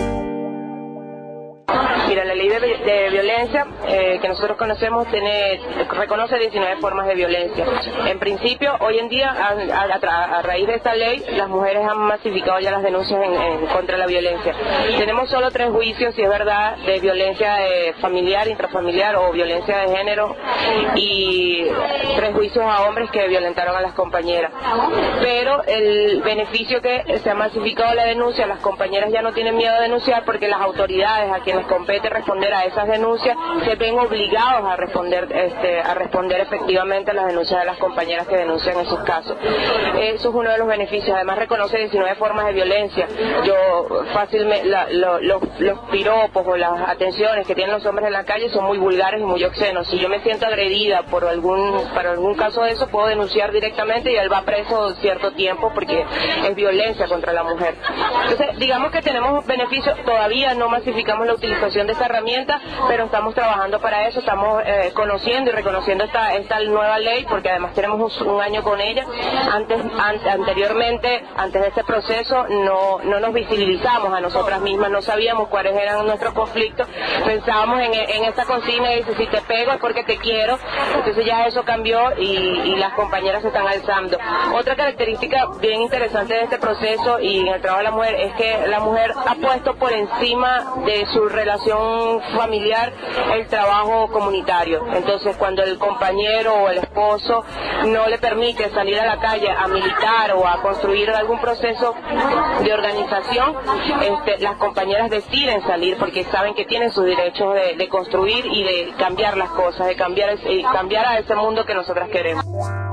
Mira, la ley de violencia que nosotros conocemos reconoce 19 formas de violencia. En principio, hoy en día, a raíz de esta ley, las mujeres han masificado ya las denuncias contra la violencia. Tenemos solo 3 juicios, si es verdad, de violencia familiar, intrafamiliar o violencia de género, y 3 juicios a hombres que violentaron a las compañeras. Pero el beneficio que se ha masificado la denuncia, las compañeras ya no tienen miedo a denunciar porque las autoridades a quienes compete responder a esas denuncias se ven obligados a responder efectivamente a las denuncias de las compañeras que denuncian esos casos. Eso es uno de los beneficios. Además reconoce 19 formas de violencia. Fácilmente los piropos o las atenciones que tienen los hombres en la calle son muy vulgares y muy obscenos. Si yo me siento agredida por algún caso de eso, puedo denunciar directamente y él va preso cierto tiempo porque es violencia contra la mujer. Entonces, digamos que tenemos beneficios. Todavía no masificamos la utilización de esa herramienta, pero estamos trabajando para eso. Estamos conociendo y reconociendo esta nueva ley, porque además tenemos un año con ella. Anteriormente, antes de este proceso, no nos visibilizamos a nosotras mismas, no sabíamos cuáles eran nuestros conflictos, pensábamos en esta consigna y dice, si te pego es porque te quiero. Entonces ya eso cambió y las compañeras se están alzando. Otra característica bien interesante de este proceso y en el trabajo de la mujer es que la mujer ha puesto por encima de su relación familiar el trabajo comunitario. Entonces, cuando el compañero o el esposo no le permite salir a la calle a militar o a construir algún proceso de organización, las compañeras deciden salir porque saben que tienen sus derechos de construir y de cambiar las cosas, de cambiar a ese mundo que nosotras queremos.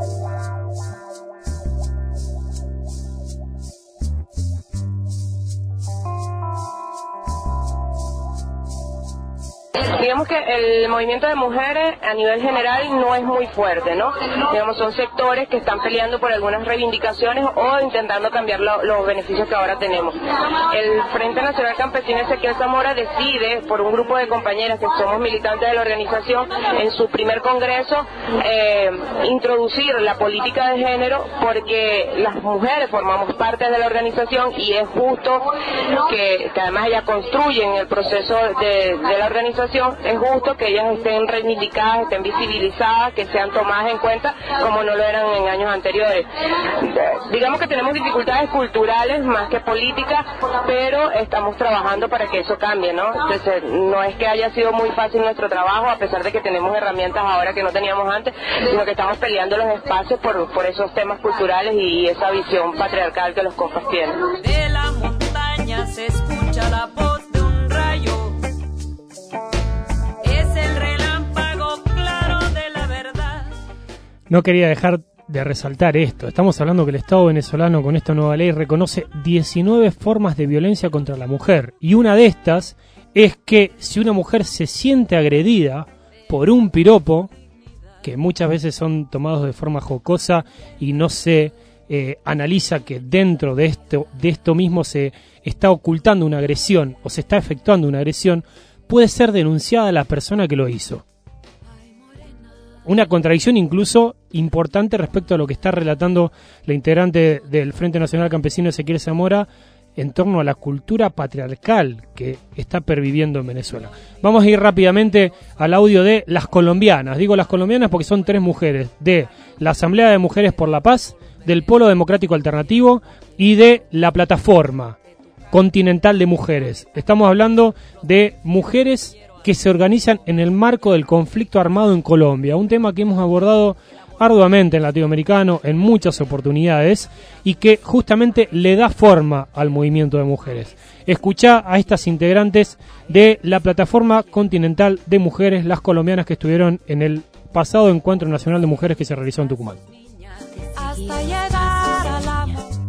Digamos que el movimiento de mujeres a nivel general no es muy fuerte, ¿no? Digamos, son sectores que están peleando por algunas reivindicaciones o intentando cambiar los beneficios que ahora tenemos. El Frente Nacional Campesino Ezequiel Zamora decide, por un grupo de compañeras que somos militantes de la organización, en su primer congreso, introducir la política de género, porque las mujeres formamos parte de la organización y es justo que además ellas construyen el proceso de la organización. es justo que ellas estén reivindicadas, estén visibilizadas, que sean tomadas en cuenta como no lo eran en años anteriores. Digamos que tenemos dificultades culturales más que políticas, pero estamos trabajando para que eso cambie, ¿no? Entonces, no es que haya sido muy fácil nuestro trabajo, a pesar de que tenemos herramientas ahora que no teníamos antes, sino que estamos peleando los espacios por esos temas culturales y esa visión patriarcal que los compas tienen. De la montaña se escucha la voz de un rayo. Es el relámpago claro de la verdad. No quería dejar de resaltar esto. Estamos hablando que el Estado venezolano con esta nueva ley reconoce 19 formas de violencia contra la mujer. Y una de estas es que si una mujer se siente agredida por un piropo, que muchas veces son tomados de forma jocosa y no se analiza que dentro de esto mismo se está ocultando una agresión o se está efectuando una agresión, puede ser denunciada la persona que lo hizo. Una contradicción incluso importante respecto a lo que está relatando la integrante del Frente Nacional Campesino Ezequiel Zamora en torno a la cultura patriarcal que está perviviendo en Venezuela. Vamos a ir rápidamente al audio de las colombianas. Digo las colombianas porque son 3 mujeres de la Asamblea de Mujeres por la Paz, del Polo Democrático Alternativo y de la Plataforma Continental de Mujeres. Estamos hablando de mujeres que se organizan en el marco del conflicto armado en Colombia, un tema que hemos abordado arduamente en Latinoamericano en muchas oportunidades y que justamente le da forma al movimiento de mujeres. Escuchá a estas integrantes de la Plataforma Continental de Mujeres, las colombianas que estuvieron en el pasado Encuentro Nacional de Mujeres que se realizó en Tucumán. Hasta llegar a la...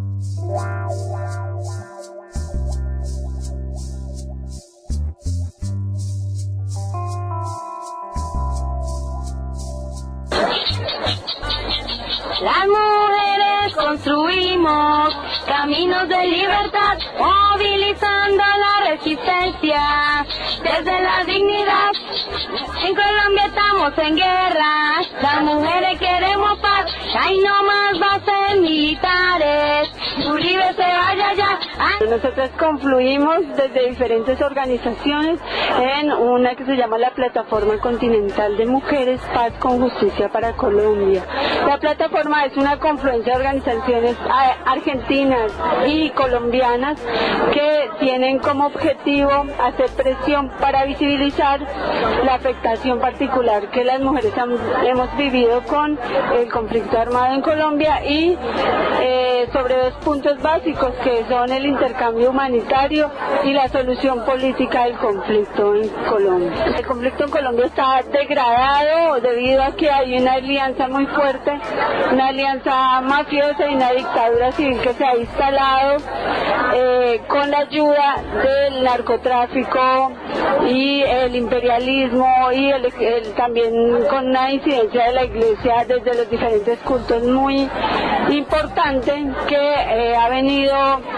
Las mujeres construimos caminos de libertad, movilizando la resistencia desde la dignidad. En Colombia estamos en guerra, las mujeres queremos paz, ahí no más bases militares, Uribe se vaya ya. Nosotros confluimos desde diferentes organizaciones en una que se llama la Plataforma Continental de Mujeres, Paz con Justicia para Colombia. La plataforma es una confluencia de organizaciones argentinas y colombianas que tienen como objetivo hacer presión para visibilizar la afectación particular que las mujeres hemos vivido con el conflicto armado en Colombia y sobre 2 puntos básicos que son el intercambio humanitario y la solución política del conflicto en Colombia. El conflicto en Colombia está degradado debido a que hay una alianza muy fuerte, una alianza mafiosa y una dictadura civil que se ha instalado con la ayuda del narcotráfico y el imperialismo y también con una incidencia de la iglesia desde los diferentes cultos muy importante que ha venido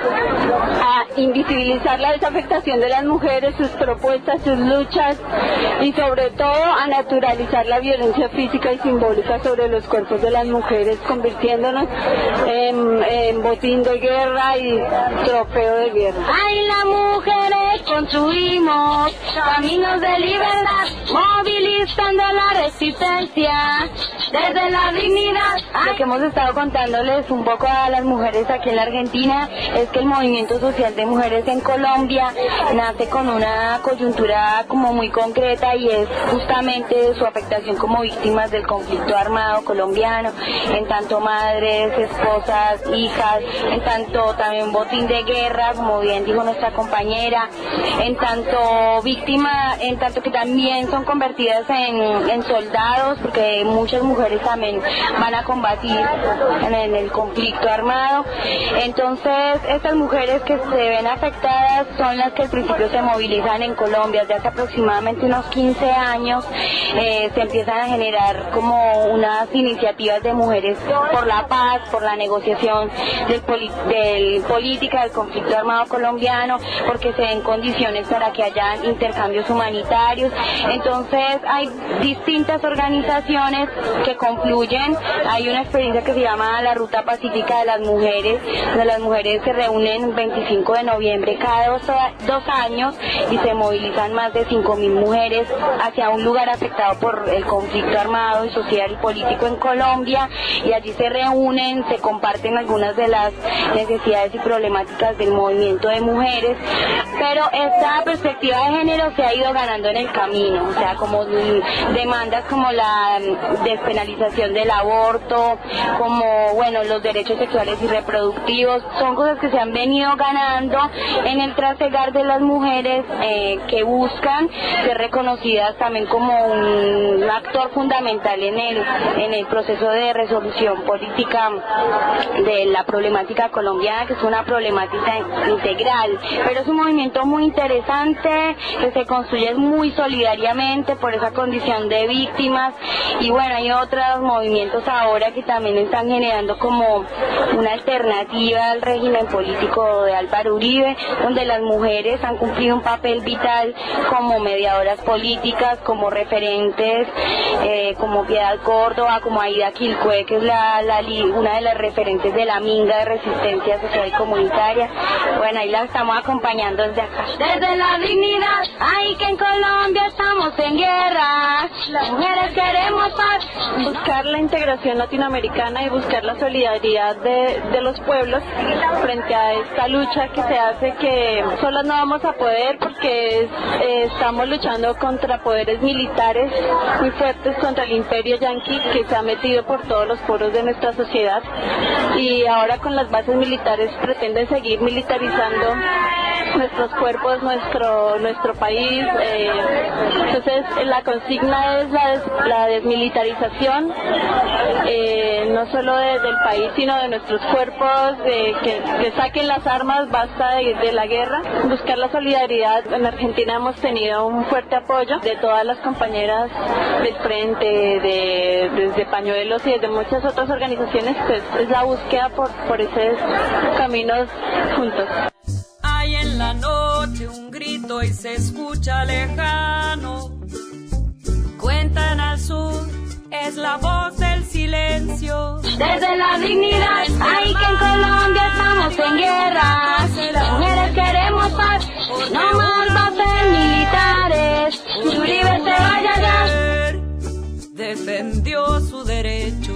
a invisibilizar la desafectación de las mujeres, sus propuestas, sus luchas y sobre todo a naturalizar la violencia física y simbólica sobre los cuerpos de las mujeres, convirtiéndonos en botín de guerra y trofeo de guerra. Ay, las mujeres construimos caminos de libertad, movilizando la resistencia desde la dignidad. Lo que hemos estado contándoles un poco a las mujeres aquí en la Argentina es que el movimiento social de mujeres en Colombia nace con una coyuntura como muy concreta y es justamente su afectación como víctimas del conflicto armado colombiano, en tanto madres, esposas, hijas, en tanto también botín de guerra, como bien dijo nuestra compañera, en tanto víctimas, en tanto que también son convertidas en soldados, porque muchas mujeres también van a combatir en el conflicto armado. Entonces estas mujeres que se ven afectadas son las que al principio se movilizan en Colombia. Desde hace aproximadamente unos 15 años se empiezan a generar como unas iniciativas de mujeres por la paz, por la negociación del política del conflicto armado colombiano, porque se den condiciones para que haya intercambios humanitarios. Entonces hay distintas organizaciones que que confluyen. Hay una experiencia que se llama la Ruta Pacífica de las Mujeres, donde las mujeres se reúnen el 25 de noviembre cada 2 años y se movilizan más de 5.000 mujeres hacia un lugar afectado por el conflicto armado y social y político en Colombia, y allí se reúnen, se comparten algunas de las necesidades y problemáticas del movimiento de mujeres, pero esta perspectiva de género se ha ido ganando en el camino, o sea, como demandas como la despenalización del aborto, como, bueno, los derechos sexuales y reproductivos, son cosas que se han venido ganando en el trasegar de las mujeres que buscan ser reconocidas también como un actor fundamental en el proceso de resolución política de la problemática colombiana, que es una problemática integral, pero es un movimiento muy interesante que se construye muy solidariamente por esa condición de víctimas, y bueno, hay otros movimientos ahora que también están generando como una alternativa al régimen político de Álvaro Uribe, donde las mujeres han cumplido un papel vital como mediadoras políticas, como referentes, como Piedad Córdoba, como Aida Quilcue, que es una de las referentes de la Minga de Resistencia Social y Comunitaria. Bueno, ahí la estamos acompañando desde acá. Desde la dignidad, ay, que en Colombia estamos en guerra, las mujeres queremos paz. Buscar la integración latinoamericana y buscar la solidaridad de los pueblos frente a esta lucha que se hace, que solas no vamos a poder, porque estamos luchando contra poderes militares muy fuertes, contra el imperio yanqui que se ha metido por todos los poros de nuestra sociedad, y ahora con las bases militares pretenden seguir militarizando nuestros cuerpos, nuestro país. Entonces la consigna es la desmilitarización, no solo del país, sino de nuestros cuerpos, que saquen las armas, basta de la guerra, buscar la solidaridad. En Argentina hemos tenido un fuerte apoyo de todas las compañeras del frente, desde Pañuelos y desde muchas otras organizaciones, pues es la búsqueda por esos caminos juntos. Hay en la noche un grito y se escucha lejano. Cuentan al sur, es la voz del silencio. Desde la dignidad, ay, que en Colombia estamos en guerra. Las mujeres queremos paz, no más bases militares. Uribe se vaya ya. Defendió su derecho.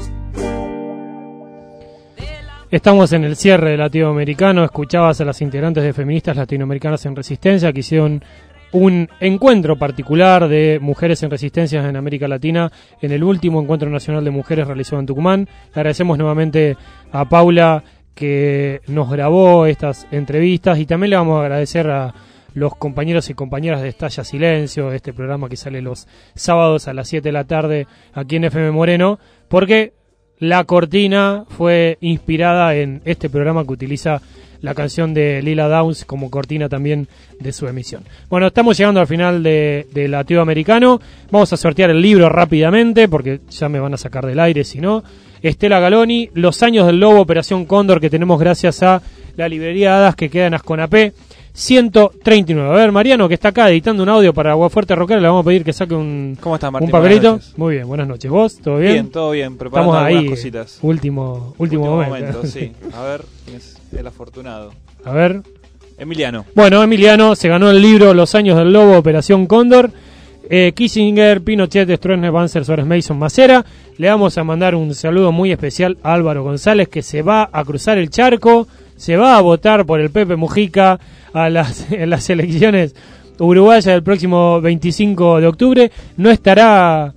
Estamos en el cierre del Latinoamericano. Escuchabas a las integrantes de Feministas Latinoamericanas en Resistencia, que hicieron un encuentro particular de mujeres en resistencias en América Latina en el último Encuentro Nacional de Mujeres realizado en Tucumán. Le agradecemos nuevamente a Paula que nos grabó estas entrevistas, y también le vamos a agradecer a los compañeros y compañeras de Estalla Silencio, este programa que sale los sábados a las 7 de la tarde aquí en FM Moreno, porque la cortina fue inspirada en este programa que utiliza la canción de Lila Downs como cortina también de su emisión. Bueno, estamos llegando al final de Latinoamericano. Vamos a sortear el libro rápidamente porque ya me van a sacar del aire si no. Estela Galoni, Los años del lobo, Operación Cóndor, que tenemos gracias a la librería Hadas que queda en Asconapé 139. A ver, Mariano, que está acá editando un audio para Aguafuerte Rockera, le vamos a pedir que saque un papelito. Muy bien, buenas noches. ¿Vos? ¿Todo bien? Bien, todo bien, preparando estamos algunas ahí, cositas. Último momento. Sí. A ver, ¿quién es el afortunado? A ver. Emiliano. Bueno, Emiliano se ganó el libro Los años del lobo, Operación Cóndor. Kissinger, Pinochet, Stroessner, Banzer, Suárez, Mason, Macera. Le vamos a mandar un saludo muy especial a Álvaro González, que se va a cruzar el charco, se va a votar por el Pepe Mujica en las elecciones uruguayas del próximo 25 de octubre. No estará...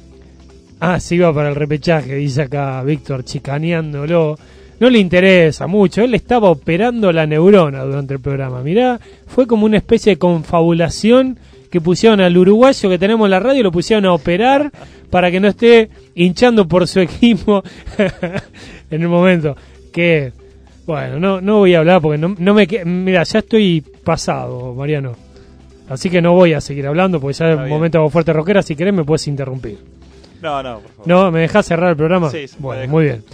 se iba para el repechaje, dice acá Víctor, chicaneándolo. No le interesa mucho, él estaba operando la neurona durante el programa. Mirá, fue como una especie de confabulación que pusieron al uruguayo que tenemos en la radio, lo pusieron a operar para que no esté hinchando por su equipo en el momento. Que, bueno, no voy a hablar porque no me mira, ya estoy pasado, Mariano. Así que no voy a seguir hablando porque ya es un momento de Fuerte Rockera. Si querés me puedes interrumpir. No, por favor. ¿No? ¿Me dejás cerrar el programa? Sí, bueno, muy bien.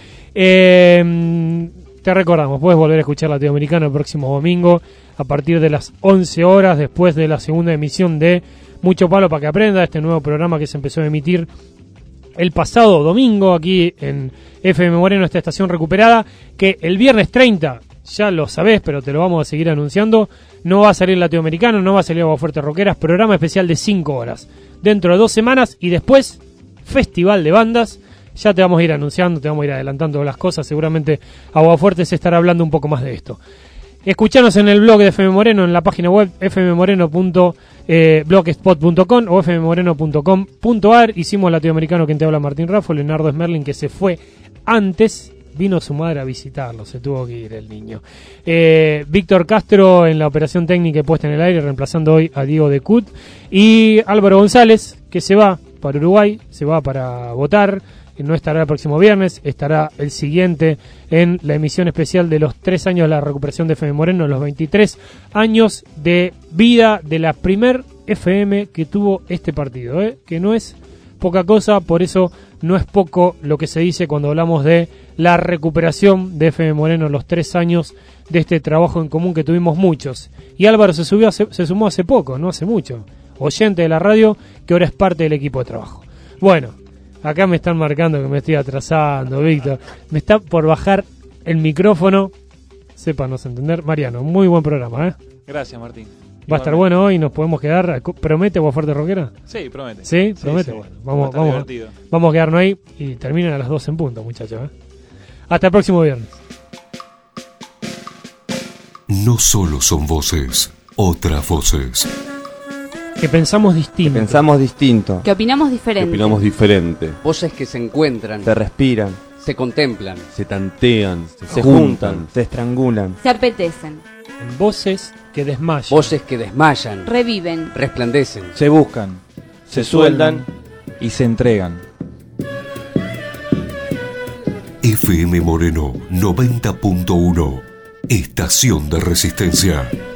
Te recordamos, puedes volver a escuchar Latinoamericano el próximo domingo a partir de las 11 horas, después de la segunda emisión de Mucho Palo para que Aprenda, este nuevo programa que se empezó a emitir el pasado domingo aquí en FM Moreno, esta estación recuperada, que el viernes 30, ya lo sabés, pero te lo vamos a seguir anunciando, no va a salir Latinoamericano, no va a salir Aguafuerte Rockeras, programa especial de 5 horas, dentro de 2 semanas, y después, Festival de Bandas. Ya te vamos a ir anunciando, te vamos a ir adelantando las cosas, seguramente Aguafuerte se estará hablando un poco más de esto. Escuchanos en el blog de FM Moreno, en la página web fmmoreno.blogspot.com o fmmoreno.com.ar. Hicimos Latinoamericano, quien te habla, Martín Raffo. Leonardo Smerling, que se fue antes, vino su madre a visitarlo, se tuvo que ir el niño. Víctor Castro en la operación técnica puesta en el aire, reemplazando hoy a Diego de Cut. Y Álvaro González, que se va para Uruguay, se va para votar. No estará el próximo viernes, estará el siguiente en la emisión especial de los 3 años de la recuperación de FM Moreno, los 23 años de vida de la primer FM que tuvo este partido, que no es poca cosa, por eso no es poco lo que se dice cuando hablamos de la recuperación de FM Moreno, los 3 años de este trabajo en común que tuvimos muchos. Y Álvaro se sumó hace poco, no hace mucho, oyente de la radio, que ahora es parte del equipo de trabajo. Bueno, acá me están marcando que me estoy atrasando, Víctor. Me está por bajar el micrófono. Sépanos entender. Mariano, muy buen programa, ¿eh? Gracias, Martín. Va a estar bueno hoy, nos podemos quedar. ¿Promete Aguafuerte Rockera? Sí, promete. ¿Sí? ¿Promete? Sí. Bueno, vamos a quedarnos ahí y terminan a las 2 en punto, muchachos, ¿eh? Hasta el próximo viernes. No solo son voces, otras voces. Que pensamos distinto. Que opinamos diferente. Voces que se encuentran. Se respiran. Se contemplan. Se tantean. Se juntan. Se estrangulan. Se apetecen. En voces que desmayan. Voces que desmayan. Reviven. Resplandecen. Se buscan. Se sueldan. Y se entregan. FM Moreno 90.1. Estación de Resistencia.